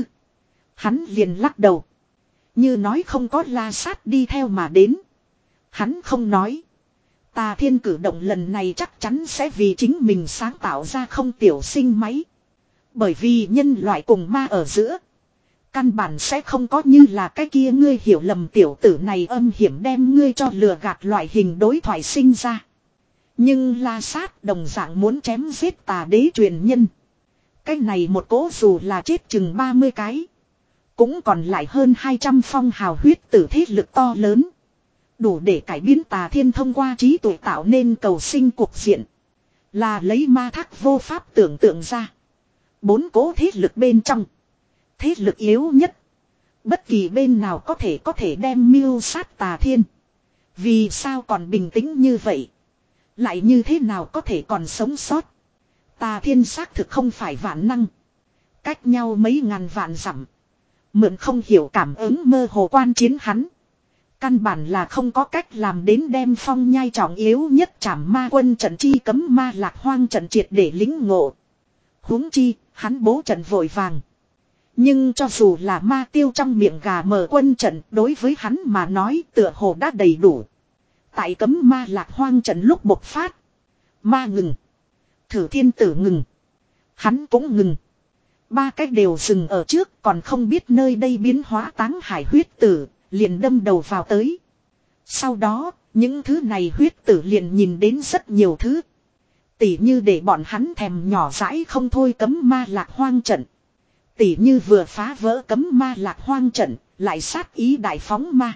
Hắn liền lắc đầu. Như nói không có La Sát đi theo mà đến. Hắn không nói. Tà Thiên cử động lần này chắc chắn sẽ vì chính mình sáng tạo ra không tiểu sinh máy. Bởi vì nhân loại cùng ma ở giữa. Căn bản sẽ không có như là cái kia ngươi hiểu lầm tiểu tử này âm hiểm đem ngươi cho lừa gạt loại hình đối thoại sinh ra. Nhưng La Sát đồng dạng muốn chém giết Tà Đế truyền nhân. Cái này một cỗ dù là chết chừng ba mươi cái. Cũng còn lại hơn hai trăm phong hào huyết tử thế lực to lớn. Đủ để cải biến Tà Thiên thông qua trí tuệ tạo nên cầu sinh cuộc diện. Là lấy Ma Thác vô pháp tưởng tượng ra. Bốn cố thế lực bên trong. Thế lực yếu nhất. Bất kỳ bên nào có thể có thể đem mưu sát Tà Thiên. Vì sao còn bình tĩnh như vậy? Lại như thế nào có thể còn sống sót? Tà Thiên xác thực không phải vạn năng. Cách nhau mấy ngàn vạn dặm. Mượn không hiểu cảm ứng mơ hồ quan chiến hắn. Căn bản là không có cách làm đến đem Phong Nhai trọng yếu nhất trảm ma quân trận chi cấm ma lạc hoang trận triệt để lính ngộ. Huống chi, hắn bố trận vội vàng. Nhưng cho dù là Ma Tiêu trong miệng gà mờ quân trận, đối với hắn mà nói tựa hồ đã đầy đủ. Tại cấm ma lạc hoang trận lúc bộc phát. Ma ngừng. Thử Thiên Tử ngừng. Hắn cũng ngừng. Ba cách đều dừng ở trước, còn không biết nơi đây biến hóa Táng Hải huyết tử, liền đâm đầu vào tới. Sau đó, những thứ này huyết tử liền nhìn đến rất nhiều thứ. Tỉ như để bọn hắn thèm nhỏ dãi không thôi cấm ma lạc hoang trận. Tỉ như vừa phá vỡ cấm ma lạc hoang trận, lại sát ý đại phóng ma.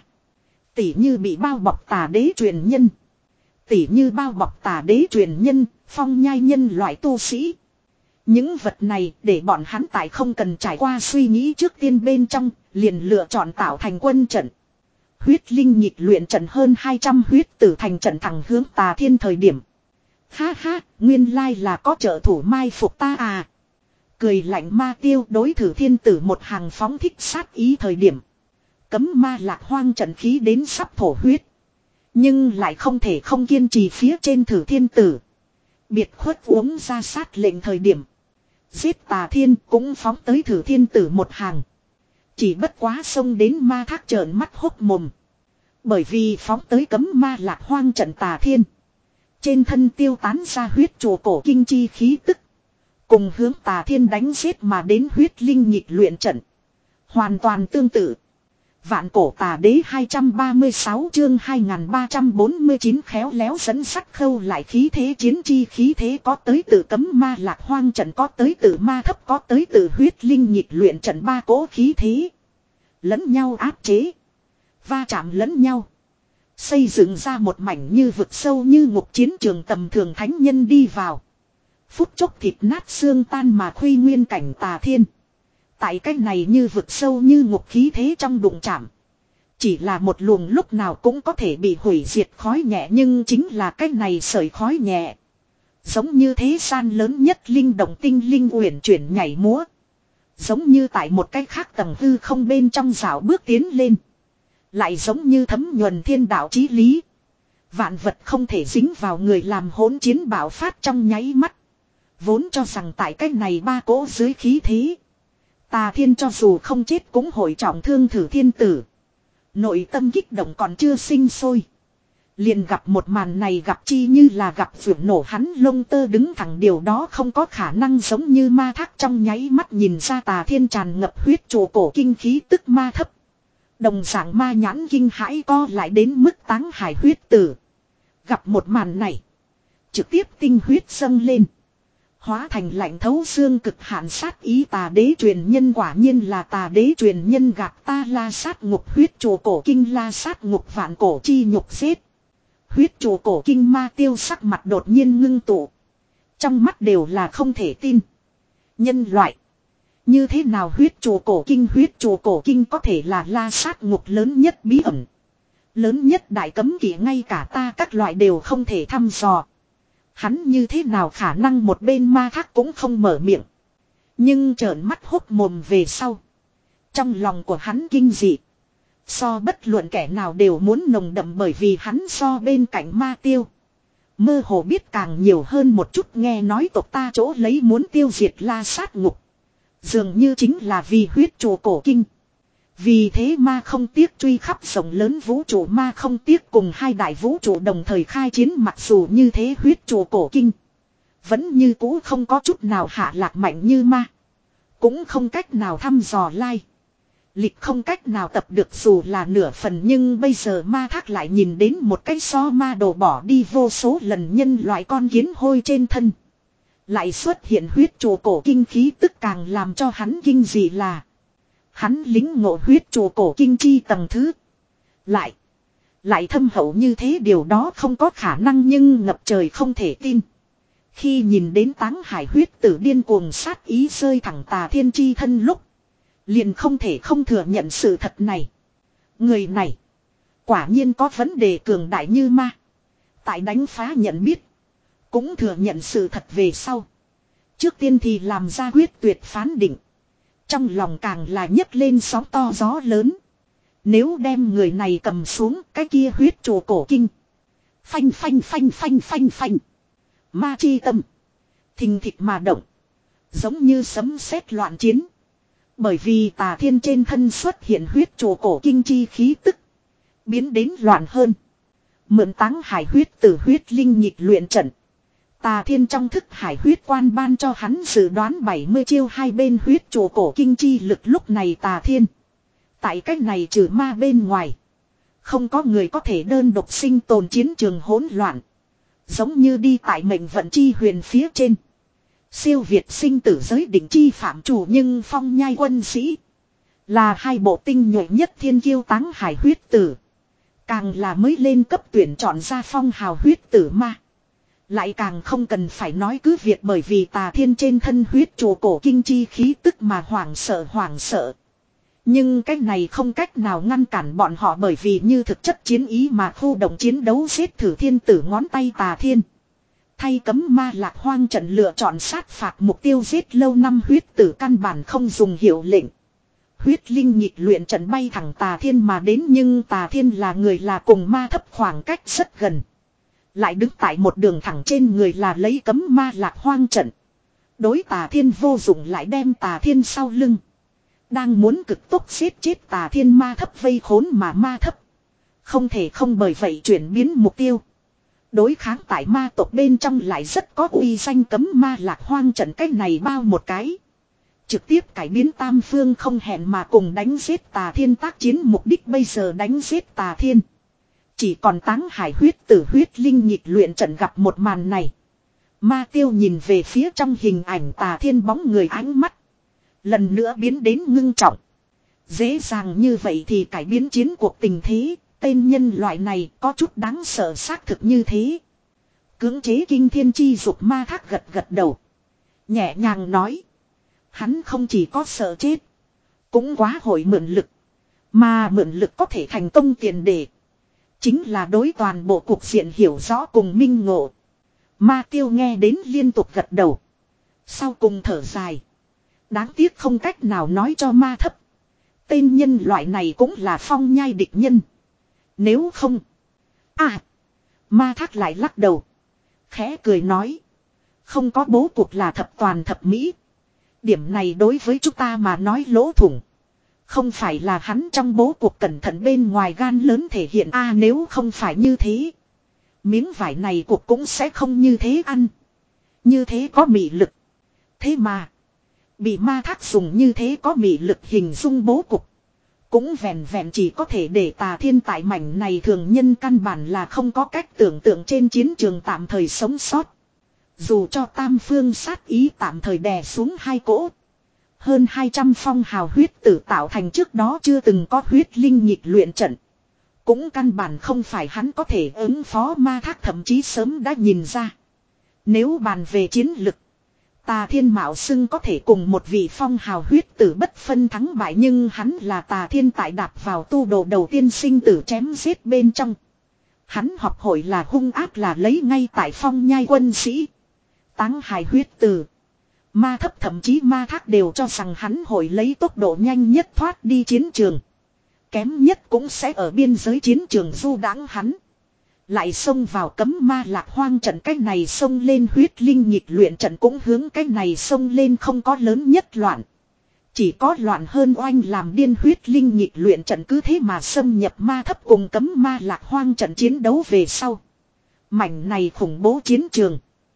Tỉ như bị bao bọc Tà Đế truyền nhân. Tỉ như bao bọc Tà Đế truyền nhân, Phong Nhai nhân loại tu sĩ. Những vật này để bọn hắn tại không cần trải qua suy nghĩ trước tiên bên trong, liền lựa chọn tạo thành quân trận. Huyết linh nhịp luyện trận hơn hai trăm huyết tử thành trận thẳng hướng Tà Thiên thời điểm. Ha ha, nguyên lai là có trợ thủ mai phục ta à. Cười lạnh Ma Tiêu đối Thử Thiên Tử một hàng phóng thích sát ý thời điểm. Cấm ma lạc hoang trận khí đến sắp thổ huyết. Nhưng lại không thể không kiên trì phía trên Thử Thiên Tử. Biệt khuất uống ra sát lệnh thời điểm. Giết Tà Thiên cũng phóng tới Thử Thiên Tử một hàng. Chỉ bất quá xông đến Ma Thác trợn mắt hốc mồm. Bởi vì phóng tới cấm ma lạc hoang trận Tà Thiên. Trên thân tiêu tán ra huyết chùa cổ kinh chi khí tức. Cùng hướng Tà Thiên đánh giết mà đến huyết linh nhịp luyện trận. Hoàn toàn tương tự. Vạn cổ Tà Đế hai trăm ba mươi sáu chương hai nghìn ba trăm bốn mươi chín khéo léo dẫn sắt khâu lại khí thế chiến chi khí thế có tới từ cấm ma lạc hoang trận có tới từ ma thấp có tới từ huyết linh nhịp luyện trận ba cỗ khí thế. Lẫn nhau áp chế. Va chạm lẫn nhau. Xây dựng ra một mảnh như vực sâu như ngục chiến trường tầm thường thánh nhân đi vào. Phút chốc thịt nát xương tan mà khuy nguyên cảnh Tà Thiên. Tại cách này như vực sâu như ngục khí thế trong đụng chạm. Chỉ là một luồng lúc nào cũng có thể bị hủy diệt khói nhẹ nhưng chính là cách này sợi khói nhẹ. Giống như thế gian lớn nhất linh động tinh linh uyển chuyển nhảy múa. Giống như tại một cái khác tầng hư không bên trong dạo bước tiến lên. Lại giống như thấm nhuần thiên đạo chí lý. Vạn vật không thể dính vào người làm hỗn chiến bạo phát trong nháy mắt. Vốn cho rằng tại cách này ba cỗ dưới khí thế. Tà Thiên cho dù không chết cũng hội trọng thương Thử Thiên Tử. Nội tâm kích động còn chưa sinh sôi. Liền gặp một màn này gặp chi như là gặp vượt nổ hắn lông tơ đứng thẳng điều đó không có khả năng giống như Ma Thác trong nháy mắt nhìn ra Tà Thiên tràn ngập huyết trụ cổ kinh khí tức ma thấp. Đồng dạng ma nhãn kinh hãi co lại đến mức Táng Hải huyết tử. Gặp một màn này. Trực tiếp tinh huyết dâng lên. Hóa thành lạnh thấu xương cực hạn sát ý tà đế truyền nhân quả nhiên là tà đế truyền nhân gạt ta la sát ngục huyết chùa cổ kinh la sát ngục vạn cổ chi nhục giết. Huyết chùa cổ kinh ma tiêu sắc mặt đột nhiên ngưng tụ. Trong mắt đều là không thể tin. Nhân loại. Như thế nào huyết chùa cổ kinh huyết chùa cổ kinh có thể là la sát ngục lớn nhất bí ẩn. Lớn nhất đại cấm kỵ ngay cả ta các loại đều không thể thăm dò. Hắn như thế nào khả năng một bên ma thác cũng không mở miệng. Nhưng trợn mắt hốc mồm về sau. Trong lòng của hắn kinh dị. So bất luận kẻ nào đều muốn nồng đậm bởi vì hắn so bên cạnh ma tiêu. Mơ hồ biết càng nhiều hơn một chút nghe nói tộc ta chỗ lấy muốn tiêu diệt la sát ngục. Dường như chính là vì huyết chùa cổ kinh. Vì thế ma không tiếc truy khắp rộng lớn vũ trụ ma không tiếc cùng hai đại vũ trụ đồng thời khai chiến mặc dù như thế huyết chùa cổ kinh. Vẫn như cũ không có chút nào hạ lạc mạnh như ma. Cũng không cách nào thăm dò lai. Lịch không cách nào tập được dù là nửa phần nhưng bây giờ ma thác lại nhìn đến một cái so ma đồ bỏ đi vô số lần nhân loại con kiến hôi trên thân. Lại xuất hiện huyết chùa cổ kinh khí tức càng làm cho hắn kinh dị là. Hắn lính ngộ huyết chùa cổ kinh chi tầng thứ. Lại. Lại thâm hậu như thế điều đó không có khả năng nhưng ngập trời không thể tin. Khi nhìn đến Táng Hải huyết tử điên cuồng sát ý rơi thẳng tà thiên chi thân lúc. Liền không thể không thừa nhận sự thật này. Người này. Quả nhiên có vấn đề cường đại như ma. Tại đánh phá nhận biết. Cũng thừa nhận sự thật về sau. Trước tiên thì làm ra quyết tuyệt phán định. Trong lòng càng là nhấc lên sóng to gió lớn. Nếu đem người này cầm xuống cái kia huyết chùa cổ kinh. Phanh phanh phanh phanh phanh phanh. Ma chi tâm. Thình thịch mà động. Giống như sấm sét loạn chiến. Bởi vì tà thiên trên thân xuất hiện huyết chùa cổ kinh chi khí tức. Biến đến loạn hơn. Mượn Táng Hải huyết từ huyết linh nhịp luyện trận. Tà thiên trong thức hải huyết quan ban cho hắn dự đoán bảy mươi chiêu hai bên huyết chùa cổ kinh chi lực lúc này tà thiên. Tại cách này trừ ma bên ngoài. Không có người có thể đơn độc sinh tồn chiến trường hỗn loạn. Giống như đi tại mệnh vận chi huyền phía trên. Siêu việt sinh tử giới đỉnh chi phạm chủ nhưng phong nhai quân sĩ. Là hai bộ tinh nhuệ nhất thiên kiêu Táng Hải huyết tử. Càng là mới lên cấp tuyển chọn ra phong hào huyết tử ma. Lại càng không cần phải nói cứ việc bởi vì tà thiên trên thân huyết chùa cổ kinh chi khí tức mà hoảng sợ hoảng sợ. Nhưng cái này không cách nào ngăn cản bọn họ bởi vì như thực chất chiến ý mà khu động chiến đấu giết thử thiên tử ngón tay tà thiên. Thay cấm ma lạc hoang trận lựa chọn sát phạt mục tiêu giết lâu năm huyết tử căn bản không dùng hiệu lệnh. Huyết linh nhịp luyện trận bay thẳng tà thiên mà đến nhưng tà thiên là người là cùng ma thấp khoảng cách rất gần. Lại đứng tại một đường thẳng trên người là lấy cấm ma lạc hoang trận. Đối tà thiên vô dụng lại đem tà thiên sau lưng. Đang muốn cực tốc giết chết tà thiên ma thấp vây khốn mà ma thấp. Không thể không bởi vậy chuyển biến mục tiêu. Đối kháng tại ma tộc bên trong lại rất có uy danh cấm ma lạc hoang trận cách này bao một cái. Trực tiếp cải biến tam phương không hẹn mà cùng đánh giết tà thiên tác chiến mục đích bây giờ đánh giết tà thiên. Chỉ còn Táng Hải huyết tử huyết linh nhịp luyện trận gặp một màn này. Ma tiêu nhìn về phía trong hình ảnh tà thiên bóng người ánh mắt. Lần nữa biến đến ngưng trọng. Dễ dàng như vậy thì cải biến chiến cuộc tình thế. Tên nhân loại này có chút đáng sợ xác thực như thế. Cưỡng chế kinh thiên chi dục ma thác gật gật đầu. Nhẹ nhàng nói. Hắn không chỉ có sợ chết. Cũng quá hội mượn lực. Mà mượn lực có thể thành công tiền đề. Chính là đối toàn bộ cục diện hiểu rõ cùng minh ngộ. Ma tiêu nghe đến liên tục gật đầu. Sau cùng thở dài. Đáng tiếc không cách nào nói cho ma thấp. Tên nhân loại này cũng là phong nhai địch nhân. Nếu không. À. Ma thác lại lắc đầu. Khẽ cười nói. Không có bố cục là thập toàn thập mỹ. Điểm này đối với chúng ta mà nói lỗ thủng. Không phải là hắn trong bố cục cẩn thận bên ngoài gan lớn thể hiện a à, nếu không phải như thế. Miếng vải này cuộc cũng sẽ không như thế ăn. Như thế có mị lực. Thế mà. Bị ma thác dùng như thế có mị lực hình dung bố cục. Cũng vẹn vẹn chỉ có thể để Tà Thiên tại mảnh này thường nhân căn bản là không có cách tưởng tượng trên chiến trường tạm thời sống sót. Dù cho tam phương sát ý tạm thời đè xuống hai cỗ. Hơn hai trăm phong hào huyết tử tạo thành trước đó chưa từng có huyết linh nhịp luyện trận. Cũng căn bản không phải hắn có thể ứng phó Ma Thác thậm chí sớm đã nhìn ra. Nếu bàn về chiến lực, Tà Thiên mạo xưng có thể cùng một vị phong hào huyết tử bất phân thắng bại, nhưng hắn là Tà Thiên tại đạp vào tu đồ đầu tiên sinh tử chém giết bên trong. Hắn học hội là hung ác là lấy ngay tại phong nhai quân sĩ. Táng hài huyết tử. Ma Thấp thậm chí Ma Thác đều cho rằng hắn hội lấy tốc độ nhanh nhất thoát đi chiến trường. Kém nhất cũng sẽ ở biên giới chiến trường du đãng hắn. Lại xông vào cấm ma lạc hoang trận, cái này xông lên huyết linh nhịp luyện trận cũng hướng cái này xông lên, không có lớn nhất loạn. Chỉ có loạn hơn oanh làm điên huyết linh nhịp luyện trận cứ thế mà xâm nhập Ma Thấp cùng cấm ma lạc hoang trận chiến đấu về sau. Mảnh này khủng bố chiến trường.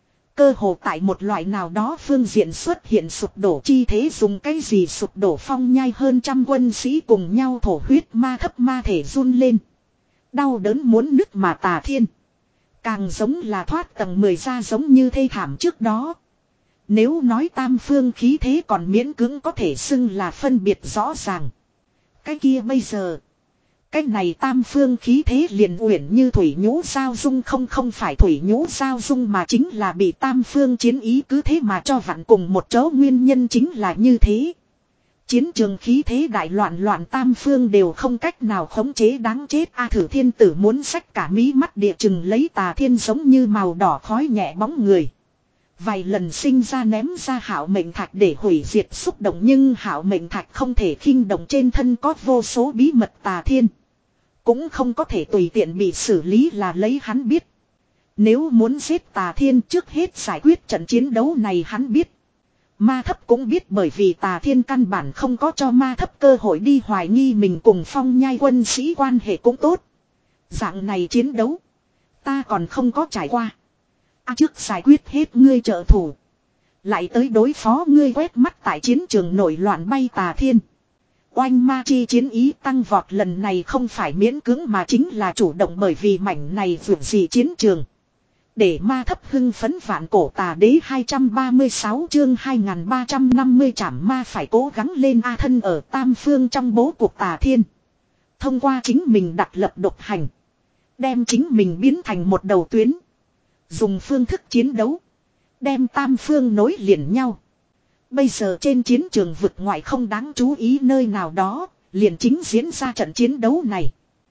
Cơ hồ tại một loại nào đó phương diện xuất hiện sụp đổ chi thế, dùng cái gì sụp đổ, phong nhai hơn trăm quân sĩ cùng nhau thổ huyết, Ma Thấp ma thể run lên. Đau đớn muốn nứt mà Tà Thiên càng giống là thoát tầng mười ra, giống như thê thảm trước đó. Nếu nói tam phương khí thế còn miễn cưỡng có thể xưng là phân biệt rõ ràng. Cái kia bây giờ, cái này tam phương khí thế liền uyển như thủy nhũ giao dung, không không phải thủy nhũ giao dung mà chính là bị tam phương chiến ý cứ thế mà cho vặn cùng một chỗ, nguyên nhân chính là như thế. Chiến trường khí thế đại loạn, loạn tam phương đều không cách nào khống chế, đáng chết a. Thử Thiên Tử muốn xách cả mí mắt địa chừng lấy Tà Thiên giống như màu đỏ khói nhẹ bóng người. Vài lần sinh ra ném ra hạo mệnh thạch để hủy diệt xúc động, nhưng hạo mệnh thạch không thể khinh động, trên thân có vô số bí mật Tà Thiên cũng không có thể tùy tiện bị xử lý, là lấy hắn biết. Nếu muốn giết Tà Thiên trước hết giải quyết trận chiến đấu này hắn biết. Ma Thấp cũng biết, bởi vì Tà Thiên căn bản không có cho Ma Thấp cơ hội đi hoài nghi mình cùng phong nhai quân sĩ quan hệ cũng tốt. Dạng này chiến đấu ta còn không có trải qua. À, trước giải quyết hết ngươi trợ thủ, lại tới đối phó ngươi quét mắt tại chiến trường nổi loạn bay Tà Thiên. Oanh ma chi chiến ý tăng vọt, lần này không phải miễn cưỡng mà chính là chủ động, bởi vì mảnh này vượt gì chiến trường. Để Ma Thấp hưng phấn vạn cổ. Tà Đế hai trăm ba mươi sáu chương hai nghìn ba trăm năm mươi trảm ma phải cố gắng lên a. Thân ở tam phương trong bố cuộc Tà Thiên, thông qua chính mình đặt lập độc hành, đem chính mình biến thành một đầu tuyến, dùng phương thức chiến đấu đem tam phương nối liền nhau. Bây giờ trên chiến trường vực ngoại không đáng chú ý nơi nào đó, liền chính diễn ra trận chiến đấu này.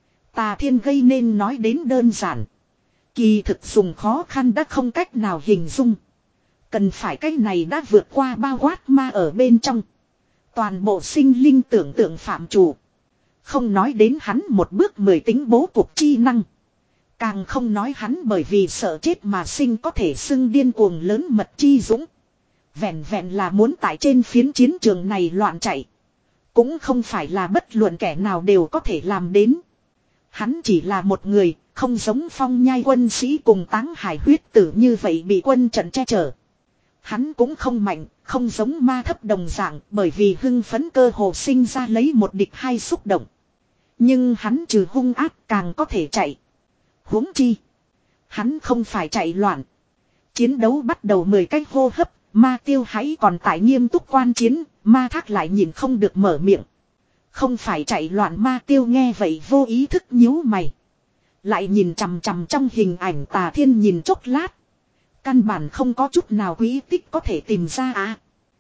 Tà Thiên gây nên nói đến đơn giản, kỳ thực dùng khó khăn đã không cách nào hình dung. Cần phải cái này đã vượt qua bao quát ma ở bên trong toàn bộ sinh linh tưởng tượng phạm chủ. Không nói đến hắn một bước mười tính bố cục chi năng, càng không nói hắn bởi vì sợ chết mà sinh có thể xưng điên cuồng lớn mật chi dũng. Vẹn vẹn là muốn tại trên phiến chiến trường này loạn chạy, cũng không phải là bất luận kẻ nào đều có thể làm đến. Hắn chỉ là một người, không giống phong nhai quân sĩ cùng Táng Hải huyết tử như vậy bị quân trận che chở. Hắn cũng không mạnh, không giống Ma Thấp đồng dạng, bởi vì hưng phấn cơ hồ sinh ra lấy một địch hai xúc động. Nhưng hắn trừ hung ác càng có thể chạy. Huống chi, hắn không phải chạy loạn. Chiến đấu bắt đầu mười cái hô hấp, Ma Tiêu hãy còn tại nghiêm túc quan chiến, Ma Thác lại nhìn không được mở miệng. Không phải chạy loạn. Ma Tiêu nghe vậy vô ý thức nhíu mày, lại nhìn chằm chằm trong hình ảnh Tà Thiên nhìn chốc lát. Căn bản không có chút nào quý tích có thể tìm ra à.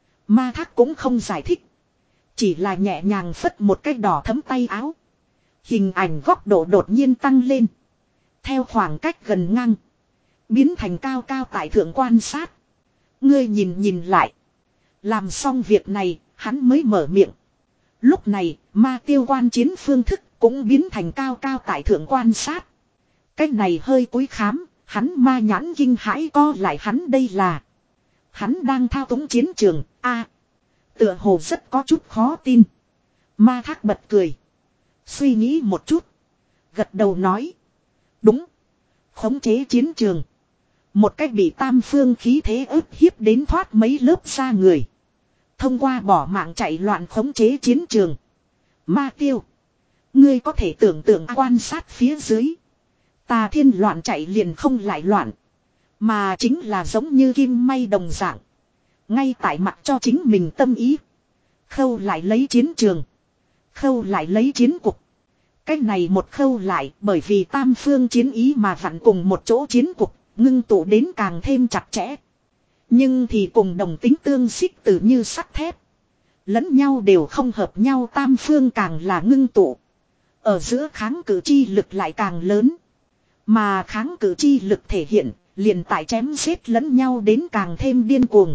Ma Thác cũng không giải thích, chỉ là nhẹ nhàng phất một cái đỏ thấm tay áo. Hình ảnh góc độ đột nhiên tăng lên, theo khoảng cách gần ngang biến thành cao cao tại thượng quan sát. Ngươi nhìn nhìn lại. Làm xong việc này, hắn mới mở miệng. Lúc này, Ma Tiêu quan chiến phương thức cũng biến thành cao cao tại thượng quan sát. Cái này hơi cúi khám, hắn ma nhãn kinh hãi co lại, hắn đây là hắn đang thao túng chiến trường a. À, tựa hồ rất có chút khó tin. Ma Thác bật cười, suy nghĩ một chút, gật đầu nói, đúng, khống chế chiến trường. Một cách bị tam phương khí thế ức hiếp đến thoát mấy lớp ra người, thông qua bỏ mạng chạy loạn khống chế chiến trường. Ma Tiêu, Ngươi có thể tưởng tượng quan sát phía dưới. Tà Thiên loạn chạy liền không lại loạn. Mà chính là giống như kim may đồng dạng. Ngay tại mặt cho chính mình tâm ý. Khâu lại lấy chiến trường. Khâu lại lấy chiến cục. Cái này một khâu lại bởi vì tam phương chiến ý mà vặn cùng một chỗ chiến cục. Ngưng tụ đến càng thêm chặt chẽ. Nhưng thì cùng đồng tính tương xích tự như sắt thép. Lẫn nhau đều không hợp nhau, tam phương càng là ngưng tụ. Ở giữa kháng cự chi lực lại càng lớn. Mà kháng cự chi lực thể hiện, liền tại chém giết lẫn nhau đến càng thêm điên cuồng.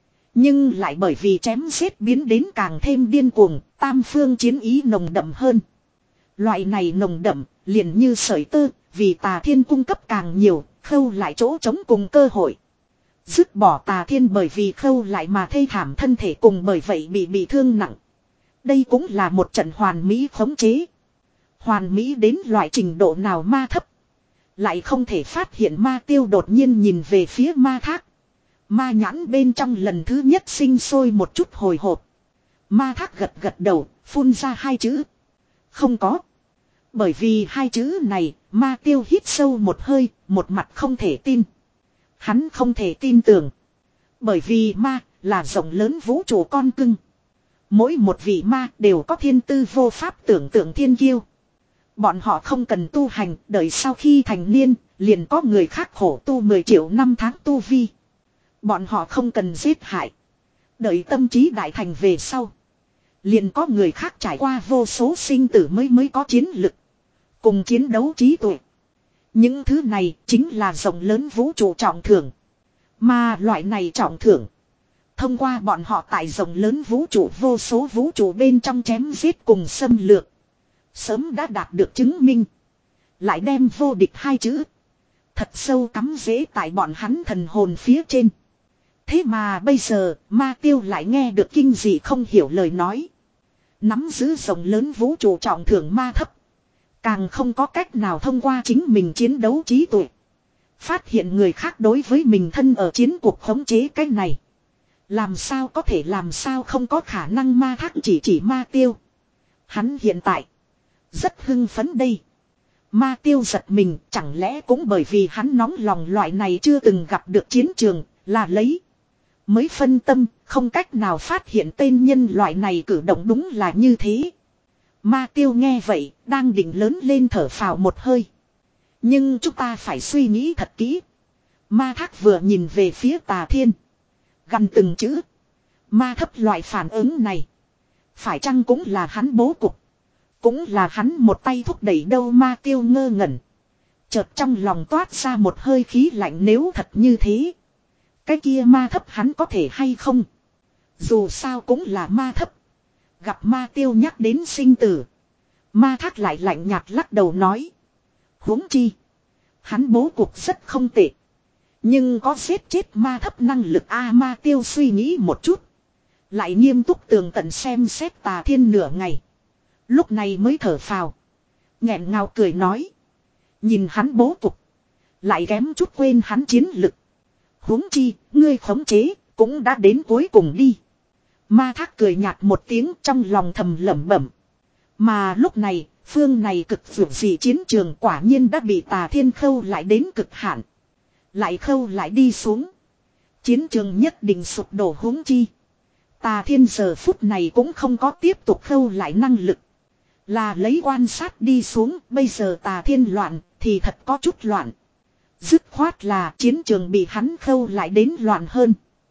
Nhưng lại bởi vì chém giết biến đến càng thêm điên cuồng, tam phương chiến ý nồng đậm hơn. Loại này nồng đậm, liền như sợi tơ, vì Tà Thiên cung cấp càng nhiều, khâu lại chỗ trống cùng cơ hội. Dứt bỏ Tà Thiên bởi vì khâu lại mà thê thảm thân thể cùng bởi vậy bị bị thương nặng. Đây cũng là một trận hoàn mỹ khống chế. Hoàn mỹ đến loại trình độ nào ma thấp. Lại không thể phát hiện ma tiêu đột nhiên nhìn về phía ma thác. Ma nhãn bên trong lần thứ nhất sinh sôi một chút hồi hộp. Ma thác gật gật đầu, phun ra hai chữ. Không có. Bởi vì hai chữ này, ma tiêu hít sâu một hơi, một mặt không thể tin. Hắn không thể tin tưởng. Bởi vì ma là rộng lớn vũ trụ con cưng. Mỗi một vị ma đều có thiên tư vô pháp tưởng tượng thiên kiêu. Bọn họ không cần tu hành, đợi sau khi thành niên, liền có người khác khổ tu mười triệu năm tháng tu vi. Bọn họ không cần giết hại. Đợi tâm trí đại thành về sau. Liền có người khác trải qua vô số sinh tử mới mới có chiến lực. Cùng chiến đấu trí tuệ. Những thứ này chính là rộng lớn vũ trụ trọng thưởng. Mà loại này trọng thưởng. Thông qua bọn họ tại rộng lớn vũ trụ vô số vũ trụ bên trong chém giết cùng xâm lược. Sớm đã đạt được chứng minh. Lại đem vô địch hai chữ. Thật sâu cắm rễ tại bọn hắn thần hồn phía trên. Thế mà bây giờ ma tiêu lại nghe được kinh dị không hiểu lời nói. Nắm giữ rộng lớn vũ trụ trọng thưởng ma thấp. Càng không có cách nào thông qua chính mình chiến đấu trí tuệ. Phát hiện người khác đối với mình thân ở chiến cuộc khống chế cái này. Làm sao có thể làm sao không có khả năng ma thác chỉ chỉ ma tiêu. Hắn hiện tại. Rất hưng phấn đây. Ma tiêu giật mình chẳng lẽ cũng bởi vì hắn nóng lòng loại này chưa từng gặp được chiến trường là lấy. Mới phân tâm không cách nào phát hiện tên nhân loại này cử động đúng là như thế. Ma tiêu nghe vậy đang định lớn lên thở phào một hơi. Nhưng chúng ta phải suy nghĩ thật kỹ. Ma thác vừa nhìn về phía Tà Thiên. Gần từng chữ. Ma thấp loại phản ứng này. Phải chăng cũng là hắn bố cục. Cũng là hắn một tay thúc đẩy đâu ma tiêu ngơ ngẩn. Chợt trong lòng toát ra một hơi khí lạnh nếu thật như thế. Cái kia ma thấp hắn có thể hay không. Dù sao cũng là ma thấp. Gặp ma tiêu nhắc đến sinh tử. Ma thác lại lạnh nhạt lắc đầu nói. Huống chi. Hắn bố cục rất không tệ. Nhưng có giết chết ma thấp năng lực a ma tiêu suy nghĩ một chút. Lại nghiêm túc tường tận xem xét Tà Thiên nửa ngày. Lúc này mới thở phào. Nghẹn ngào cười nói. Nhìn hắn bố cục. Lại kém chút quên hắn chiến lực. Huống chi, ngươi khống chế, cũng đã đến cuối cùng đi. Ma thác cười nhạt một tiếng trong lòng thầm lẩm bẩm. Mà lúc này, phương này cực vượt dị chiến trường quả nhiên đã bị Tà Thiên khâu lại đến cực hạn. Lại khâu lại đi xuống. Chiến trường nhất định sụp đổ huống chi. Tà Thiên giờ phút này cũng không có tiếp tục khâu lại năng lực. Là lấy quan sát đi xuống, bây giờ Tà Thiên loạn, thì thật có chút loạn. Dứt khoát là chiến trường bị hắn khâu lại đến loạn hơn.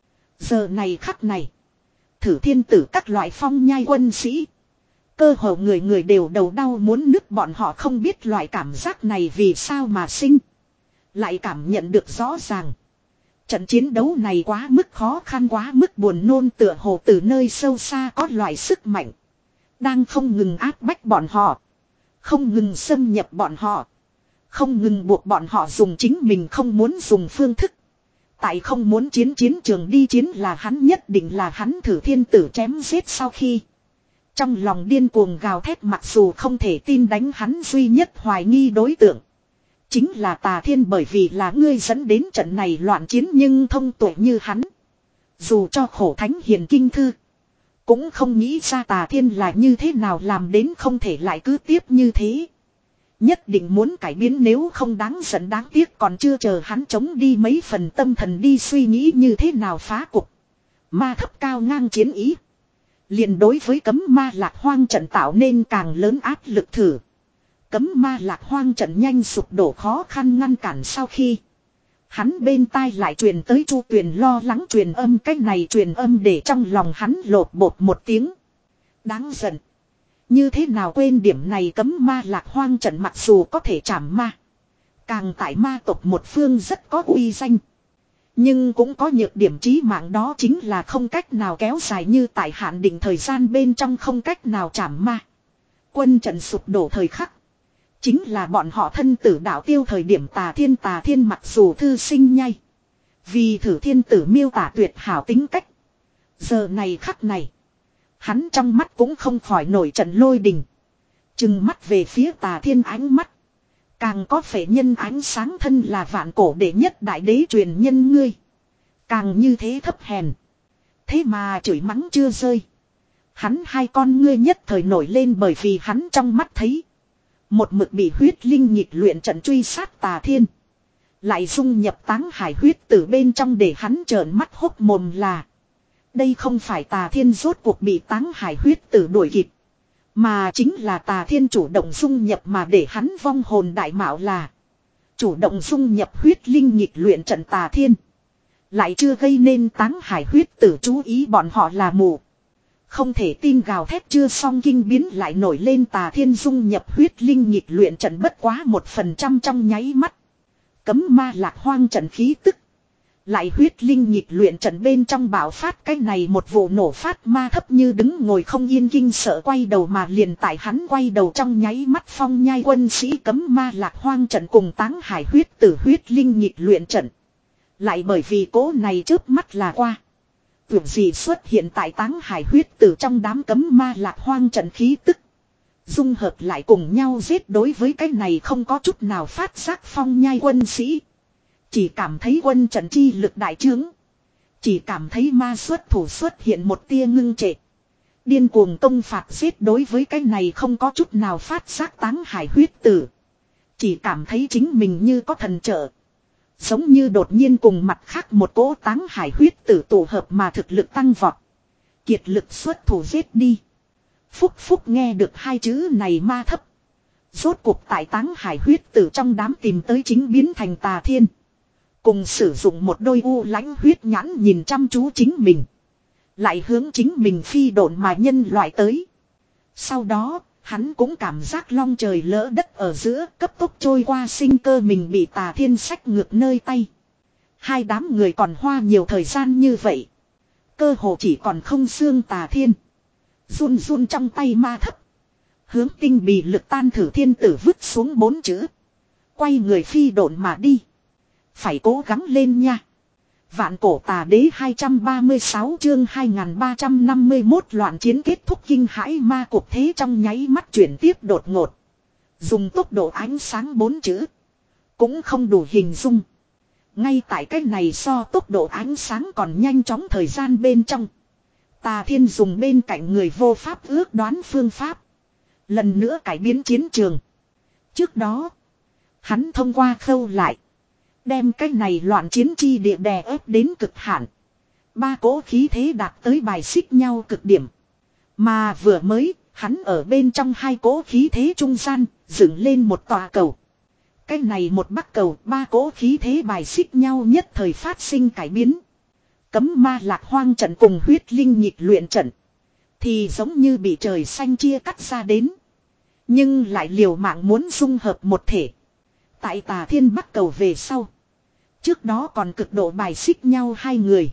Giờ này khắc này. Thử thiên tử các loại phong nhai quân sĩ. Cơ hồ người người đều đầu đau muốn nứt bọn họ không biết loại cảm giác này vì sao mà sinh. Lại cảm nhận được rõ ràng. Trận chiến đấu này quá mức khó khăn quá mức buồn nôn tựa hồ từ nơi sâu xa có loại sức mạnh. Đang không ngừng áp bách bọn họ. Không ngừng xâm nhập bọn họ. Không ngừng buộc bọn họ dùng chính mình không muốn dùng phương thức. Tại không muốn chiến chiến trường đi chiến là hắn nhất định là hắn thử thiên tử chém giết sau khi. Trong lòng điên cuồng gào thét mặc dù không thể tin đánh hắn duy nhất hoài nghi đối tượng. Chính là Tà Thiên bởi vì là ngươi dẫn đến trận này loạn chiến nhưng thông tuệ như hắn. Dù cho khổ thánh hiền kinh thư. Cũng không nghĩ ra Tà Thiên là như thế nào làm đến không thể lại cứ tiếp như thế. Nhất định muốn cải biến, nếu không đáng giận đáng tiếc còn chưa chờ hắn chống đi mấy phần tâm thần đi suy nghĩ như thế nào phá cục. Ma thấp cao ngang chiến ý. Liền đối với cấm ma lạc hoang trận tạo nên càng lớn áp lực thử. Cấm ma lạc hoang trận nhanh sụp đổ khó khăn ngăn cản sau khi. Hắn bên tai lại truyền tới Chu Tuyền lo lắng truyền âm, cách này truyền âm để trong lòng hắn lột bột một tiếng. Đáng giận. Như thế nào quên điểm này, cấm ma lạc hoang trận mặc dù có thể trảm ma. Càng tại ma tộc một phương rất có uy danh. Nhưng cũng có nhược điểm chí mạng, đó chính là không cách nào kéo dài như tại hạn định thời gian bên trong không cách nào trảm ma. Quân trận sụp đổ thời khắc. Chính là bọn họ thân tử đạo tiêu thời điểm. Tà Thiên Tà Thiên mặc dù thư sinh nhai. Vì thử thiên tử miêu tả tuyệt hảo tính cách. Giờ này khắc này. Hắn trong mắt cũng không khỏi nổi trận lôi đình. Trừng mắt về phía Tà Thiên, ánh mắt. Càng có phệ nhân ánh sáng, thân là vạn cổ đệ nhất đại đế truyền nhân ngươi. Càng như thế thấp hèn. Thế mà chửi mắng chưa rơi. Hắn hai con ngươi nhất thời nổi lên, bởi vì hắn trong mắt thấy. Một mực bị huyết linh nhịp luyện trận truy sát Tà Thiên. Lại dung nhập táng hải huyết tử bên trong, để hắn trợn mắt hốc mồm là. Đây không phải Tà Thiên rốt cuộc bị táng hải huyết tử đuổi kịp. Mà chính là Tà Thiên chủ động dung nhập, mà để hắn vong hồn đại mạo là. Chủ động dung nhập huyết linh nhịp luyện trận Tà Thiên. Lại chưa gây nên táng hải huyết tử chú ý, bọn họ là mù. Không thể tin gào thét chưa xong, kinh biến lại nổi lên. Tà Thiên dung nhập huyết linh nhịp luyện trận bất quá một phần trăm trong nháy mắt. Cấm ma lạc hoang trận khí tức. Lại huyết linh nhịp luyện trận bên trong bạo phát, cái này một vụ nổ phát. Ma thấp như đứng ngồi không yên, kinh sợ quay đầu, mà liền tại hắn quay đầu trong nháy mắt, phong nhai quân sĩ cấm ma lạc hoang trận cùng táng hải huyết tử huyết linh nhịp luyện trận. Lại bởi vì cố này trước mắt là qua. Tưởng gì xuất hiện tại táng hải huyết tử trong đám cấm ma lạc hoang trận khí tức. Dung hợp lại cùng nhau giết, đối với cái này không có chút nào phát giác phong nhai quân sĩ. Chỉ cảm thấy quân trận chi lực đại trướng. Chỉ cảm thấy ma xuất thủ xuất hiện một tia ngưng trệ. Điên cuồng công phạt giết, đối với cái này không có chút nào phát giác táng hải huyết tử. Chỉ cảm thấy chính mình như có thần trợ. Giống như đột nhiên cùng mặt khác một cỗ táng hải huyết tử tổ hợp mà thực lực tăng vọt. Kiệt lực xuất thủ giết đi. Phúc phúc nghe được hai chữ này ma thấp. Rốt cuộc tại táng hải huyết tử trong đám tìm tới chính biến thành Tà Thiên. Cùng sử dụng một đôi u lãnh huyết nhãn nhìn chăm chú chính mình. Lại hướng chính mình phi độn mà nhân loại tới. Sau đó, hắn cũng cảm giác long trời lỡ đất ở giữa, cấp tốc trôi qua, sinh cơ mình bị Tà Thiên xách ngược nơi tay. Hai đám người còn hoa nhiều thời gian như vậy. Cơ hồ chỉ còn không xương Tà Thiên. Run run trong tay ma thấp. Hướng tinh bì lực tan thử thiên tử vứt xuống bốn chữ. Quay người phi độn mà đi. Phải cố gắng lên nha. Vạn cổ tà đế hai trăm ba mươi sáu chương hai nghìn ba trăm năm mươi mốt loạn chiến kết thúc, kinh hãi ma cuộc thế trong nháy mắt chuyển tiếp đột ngột. Dùng tốc độ ánh sáng bốn chữ. Cũng không đủ hình dung. Ngay tại cái này so tốc độ ánh sáng còn nhanh chóng thời gian bên trong. Tà Thiên dùng bên cạnh người vô pháp ước đoán phương pháp. Lần nữa cải biến chiến trường. Trước đó. Hắn thông qua khâu lại. Đem cái này loạn chiến chi địa đè ép đến cực hạn. Ba cỗ khí thế đạt tới bài xích nhau cực điểm. Mà vừa mới, hắn ở bên trong hai cỗ khí thế trung gian, dựng lên một tòa cầu. Cái này một bắc cầu, ba cỗ khí thế bài xích nhau nhất thời phát sinh cải biến. Cấm ma lạc hoang trận cùng huyết linh nhịp luyện trận. Thì giống như bị trời xanh chia cắt ra đến. Nhưng lại liều mạng muốn dung hợp một thể. Tại Tà Thiên bắc cầu về sau. Trước đó còn cực độ bài xích nhau hai người.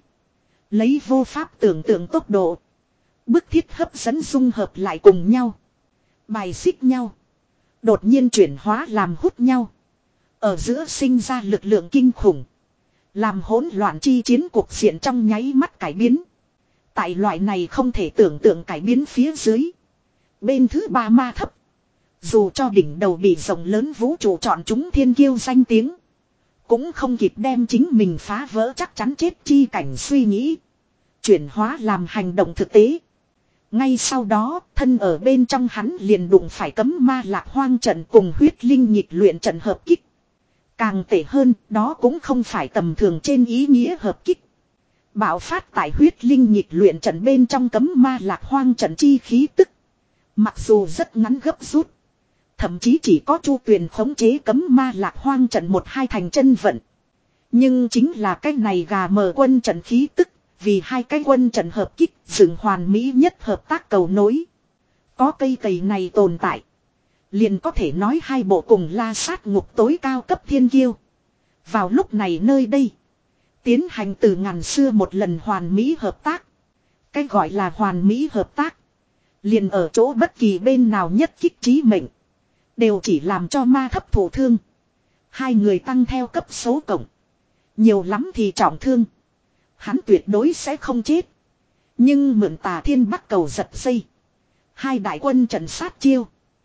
Lấy vô pháp tưởng tượng tốc độ. Bức thiết hấp dẫn dung hợp lại cùng nhau. Bài xích nhau. Đột nhiên chuyển hóa làm hút nhau. Ở giữa sinh ra lực lượng kinh khủng. Làm hỗn loạn chi chiến cuộc diện trong nháy mắt cải biến. Tại loại này không thể tưởng tượng cải biến phía dưới. Bên thứ ba ma thấp. Dù cho đỉnh đầu bị rộng lớn vũ trụ chọn chúng thiên kiêu danh tiếng. Cũng không kịp đem chính mình phá vỡ chắc chắn chết chi cảnh suy nghĩ. Chuyển hóa làm hành động thực tế. Ngay sau đó, thân ở bên trong hắn liền đụng phải cấm ma lạc hoang trận cùng huyết linh nhịp luyện trận hợp kích. Càng tệ hơn, đó cũng không phải tầm thường trên ý nghĩa hợp kích. Bạo phát tại huyết linh nhịp luyện trận bên trong cấm ma lạc hoang trận chi khí tức. Mặc dù rất ngắn gấp rút. Thậm chí chỉ có Chu Tuyền khống chế cấm ma lạc hoang trận một hai thành chân vận. Nhưng chính là cái này gà mờ quân trận khí tức. Vì hai cái quân trận hợp kích dựng hoàn mỹ nhất hợp tác cầu nối. Có cây cầy này tồn tại. Liền có thể nói hai bộ cùng la sát ngục tối cao cấp thiên kiêu. Vào lúc này nơi đây. Tiến hành từ ngàn xưa một lần hoàn mỹ hợp tác. Cái gọi là hoàn mỹ hợp tác. Liền ở chỗ bất kỳ bên nào nhất kích trí mệnh. Đều chỉ làm cho ma thấp thổ thương. Hai người tăng theo cấp số cộng. Nhiều lắm thì trọng thương. Hắn tuyệt đối sẽ không chết. Nhưng mượn Tà Thiên Bắc cầu giật dây. Hai đại quân trận sát chiêu.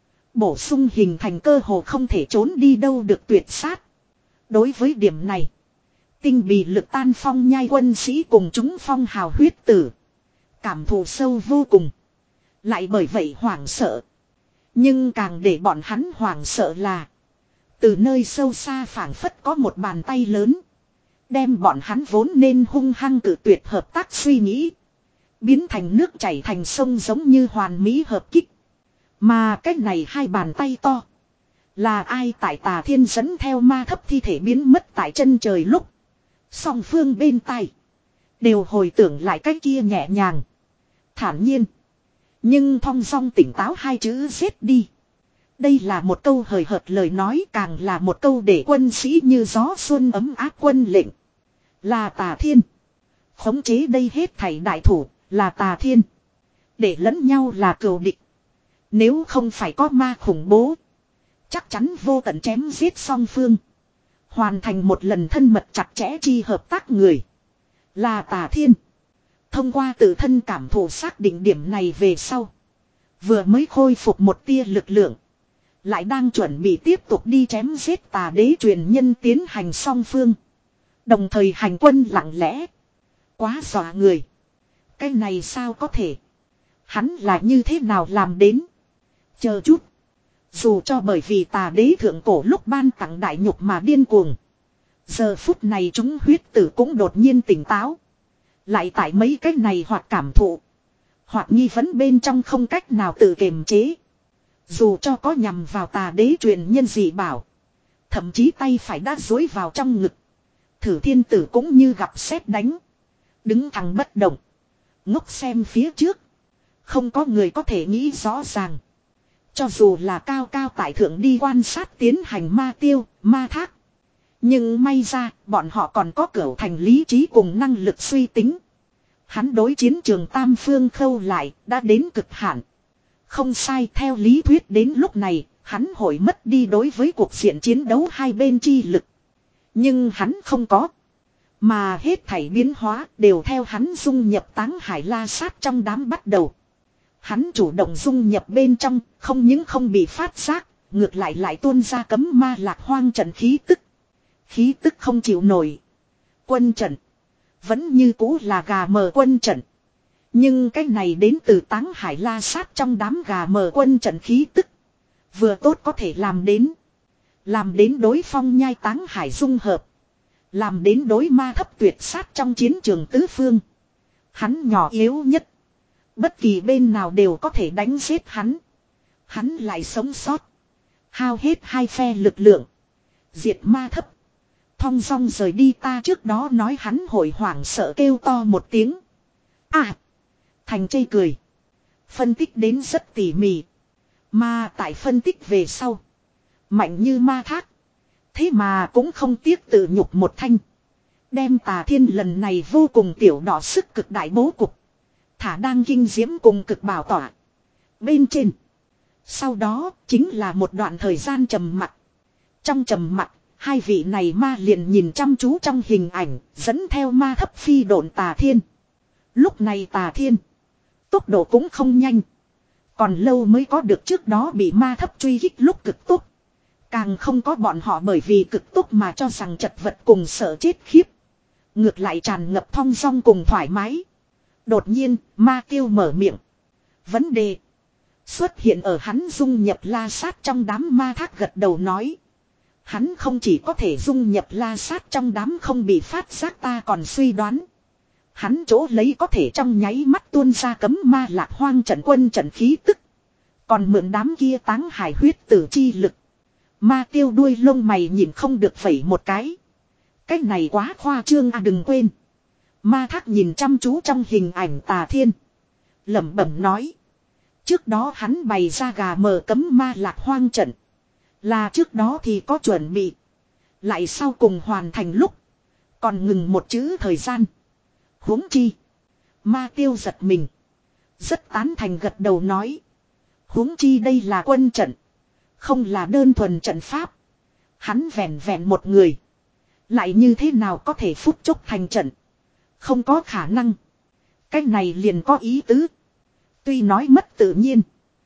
Bổ sung hình thành cơ hồ không thể trốn đi đâu được tuyệt sát. Đối với điểm này. Tinh bì lực tan phong nhai quân sĩ cùng chúng phong hào huyết tử. Cảm thụ sâu vô cùng. Lại bởi vậy hoảng sợ. Nhưng càng để bọn hắn hoảng sợ là. Từ nơi sâu xa phảng phất có một bàn tay lớn. Đem bọn hắn vốn nên hung hăng cử tuyệt hợp tác suy nghĩ. Biến thành nước chảy thành sông giống như hoàn mỹ hợp kích. Mà cách này hai bàn tay to. Là ai tại Tà Thiên dẫn theo ma thấp thi thể biến mất tại chân trời lúc. Song phương bên tai. Đều hồi tưởng lại cách kia nhẹ nhàng. Thản nhiên. Nhưng thong dong tỉnh táo hai chữ giết đi. Đây là một câu hời hợt lời nói, càng là một câu để quân sĩ như gió xuân ấm áp quân lệnh. Là Tà Thiên. Khống chế đây hết thảy đại thủ, là Tà Thiên. Để lẫn nhau là cừu địch. Nếu không phải có ma khủng bố. Chắc chắn vô tận chém giết song phương. Hoàn thành một lần thân mật chặt chẽ chi hợp tác người. Là Tà Thiên. Thông qua tự thân cảm thụ xác định điểm này về sau. Vừa mới khôi phục một tia lực lượng. Lại đang chuẩn bị tiếp tục đi chém giết Tà Đế truyền nhân tiến hành song phương. Đồng thời hành quân lặng lẽ. Quá dọa người. Cái này sao có thể. Hắn là như thế nào làm đến. Chờ chút. Dù cho bởi vì Tà Đế thượng cổ lúc ban tặng đại nhục mà điên cuồng. Giờ phút này chúng huyết tử cũng đột nhiên tỉnh táo. Lại tại mấy cái này hoặc cảm thụ. Hoặc nghi vấn bên trong không cách nào tự kiềm chế. Dù cho có nhằm vào Tà Đế truyền nhân gì bảo. Thậm chí tay phải đã dối vào trong ngực. Thử thiên tử cũng như gặp sét đánh. Đứng thẳng bất động. Ngốc xem phía trước. Không có người có thể nghĩ rõ ràng. Cho dù là cao cao tại thượng đi quan sát tiến hành ma tiêu, ma thác. Nhưng may ra, bọn họ còn có cửu thành lý trí cùng năng lực suy tính. Hắn đối chiến trường tam phương khâu lại, đã đến cực hạn. Không sai, theo lý thuyết đến lúc này, hắn hội mất đi đối với cuộc diện chiến đấu hai bên chi lực. Nhưng hắn không có. Mà hết thảy biến hóa đều theo hắn dung nhập Táng Hải La Sát trong đám bắt đầu. Hắn chủ động dung nhập bên trong, không những không bị phát giác, ngược lại lại tuôn ra cấm ma lạc hoang trận khí tức. Khí tức không chịu nổi. Quân trận. Vẫn như cũ là gà mờ quân trận. Nhưng cái này đến từ Táng Hải La Sát trong đám gà mờ quân trận khí tức. Vừa tốt có thể làm đến. Làm đến đối phong nhai Táng Hải dung hợp. Làm đến đối ma thấp tuyệt sát trong chiến trường tứ phương. Hắn nhỏ yếu nhất. Bất kỳ bên nào đều có thể đánh giết hắn. Hắn lại sống sót. Hao hết hai phe lực lượng. Diệt ma thấp. Thong dong rời đi, ta trước đó nói hắn hồi hoảng sợ kêu to một tiếng. À. Thành chây cười. Phân tích đến rất tỉ mỉ. Mà tại phân tích về sau. Mạnh như ma thác. Thế mà cũng không tiếc tự nhục một thanh. Đem Tà Thiên lần này vô cùng tiểu đỏ sức cực đại bố cục. Thả đang kinh diễm cùng cực bảo tỏa. Bên trên. Sau đó chính là một đoạn thời gian trầm mặc. Trong trầm mặc, hai vị này ma liền nhìn chăm chú trong hình ảnh, dẫn theo ma thấp phi độn Tà Thiên. Lúc này Tà Thiên. Tốc độ cũng không nhanh. Còn lâu mới có được trước đó bị ma thấp truy kích lúc cực tốc. Càng không có bọn họ bởi vì cực tốc mà cho rằng chật vật cùng sợ chết khiếp. Ngược lại tràn ngập thong dong cùng thoải mái. Đột nhiên, ma tiêu mở miệng. Vấn đề xuất hiện ở hắn dung nhập la sát trong đám ma thác gật đầu nói. Hắn không chỉ có thể dung nhập la sát trong đám không bị phát giác ta còn suy đoán. Hắn chỗ lấy có thể trong nháy mắt tuôn ra cấm ma lạc hoang trận quân trận khí tức. Còn mượn đám kia táng hải huyết tử chi lực. Ma tiêu đuôi lông mày nhìn không được phẩy một cái. Cái này quá khoa trương à, đừng quên. Ma thác nhìn chăm chú trong hình ảnh Tà Thiên. Lẩm bẩm nói. Trước đó hắn bày ra gà mờ cấm ma lạc hoang trận. Là trước đó thì có chuẩn bị. Lại sau cùng hoàn thành lúc. Còn ngừng một chữ thời gian. Huống chi. Ma tiêu giật mình. Rất tán thành gật đầu nói. Huống chi đây là quân trận. Không là đơn thuần trận pháp. Hắn vẹn vẹn một người. Lại như thế nào có thể phút chốc thành trận. Không có khả năng. Cái này liền có ý tứ. Tuy nói mất tự nhiên.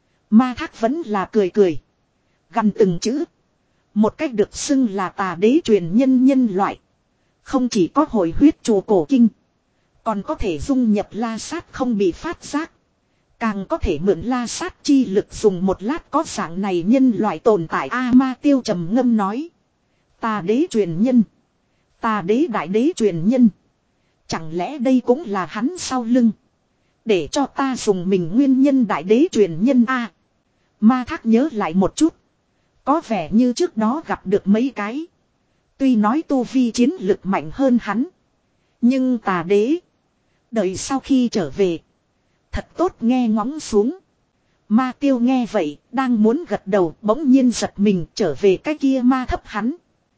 Ma thác vẫn là cười cười. Gần từng chữ. Một cách được xưng là tà đế truyền nhân nhân loại. Không chỉ có hồi huyết chùa cổ kinh. Còn có thể dung nhập la sát không bị phát giác. Càng có thể mượn la sát chi lực dùng một lát có dạng này nhân loại tồn tại. A Ma tiêu trầm ngâm nói. Tà đế truyền nhân. Tà đế đại đế truyền nhân. Chẳng lẽ đây cũng là hắn sau lưng. Để cho ta dùng mình nguyên nhân đại đế truyền nhân A. Ma thác nhớ lại một chút. Có vẻ như trước đó gặp được mấy cái. Tuy nói tu vi chiến lực mạnh hơn hắn. Nhưng tà đế. Đợi sau khi trở về. Thật tốt nghe ngóng xuống. Ma tiêu nghe vậy. Đang muốn gật đầu bỗng nhiên giật mình trở về cái kia ma thấp hắn.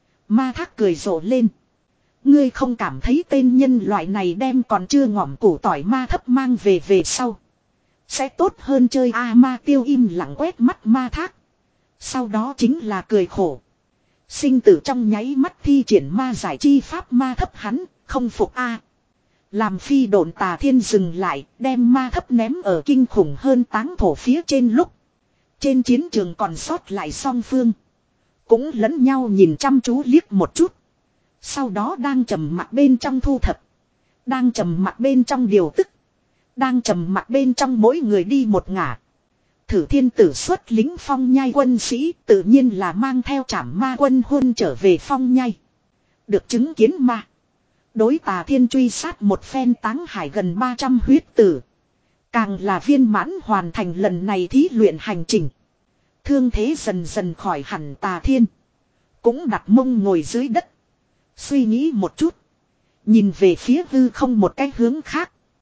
Ma thác cười rộ lên. Ngươi không cảm thấy tên nhân loại này đem còn chưa ngỏm củ tỏi ma thấp mang về về sau. Sẽ tốt hơn chơi a. Ma tiêu im lặng quét mắt ma thác. Sau đó chính là cười khổ. Sinh tử trong nháy mắt thi triển ma giải chi pháp ma thấp hắn, không phục a. Làm phi độn Tà Thiên dừng lại, đem ma thấp ném ở kinh khủng hơn táng thổ phía trên lúc. Trên chiến trường còn sót lại song phương. Cũng lẫn nhau nhìn chăm chú liếc một chút. Sau đó đang trầm mặc bên trong thu thập. Đang trầm mặc bên trong điều tức. Đang trầm mặc bên trong mỗi người đi một ngả. Thử thiên tử xuất lính phong nhai quân sĩ tự nhiên là mang theo trảm ma quân huân trở về phong nhai. Được chứng kiến ma. Đối Tà Thiên truy sát một phen táng hải gần ba trăm huyết tử. Càng là viên mãn hoàn thành lần này thí luyện hành trình. Thương thế dần dần khỏi hẳn Tà Thiên. Cũng đặt mông ngồi dưới đất. Suy nghĩ một chút. Nhìn về phía hư không một cái hướng khác.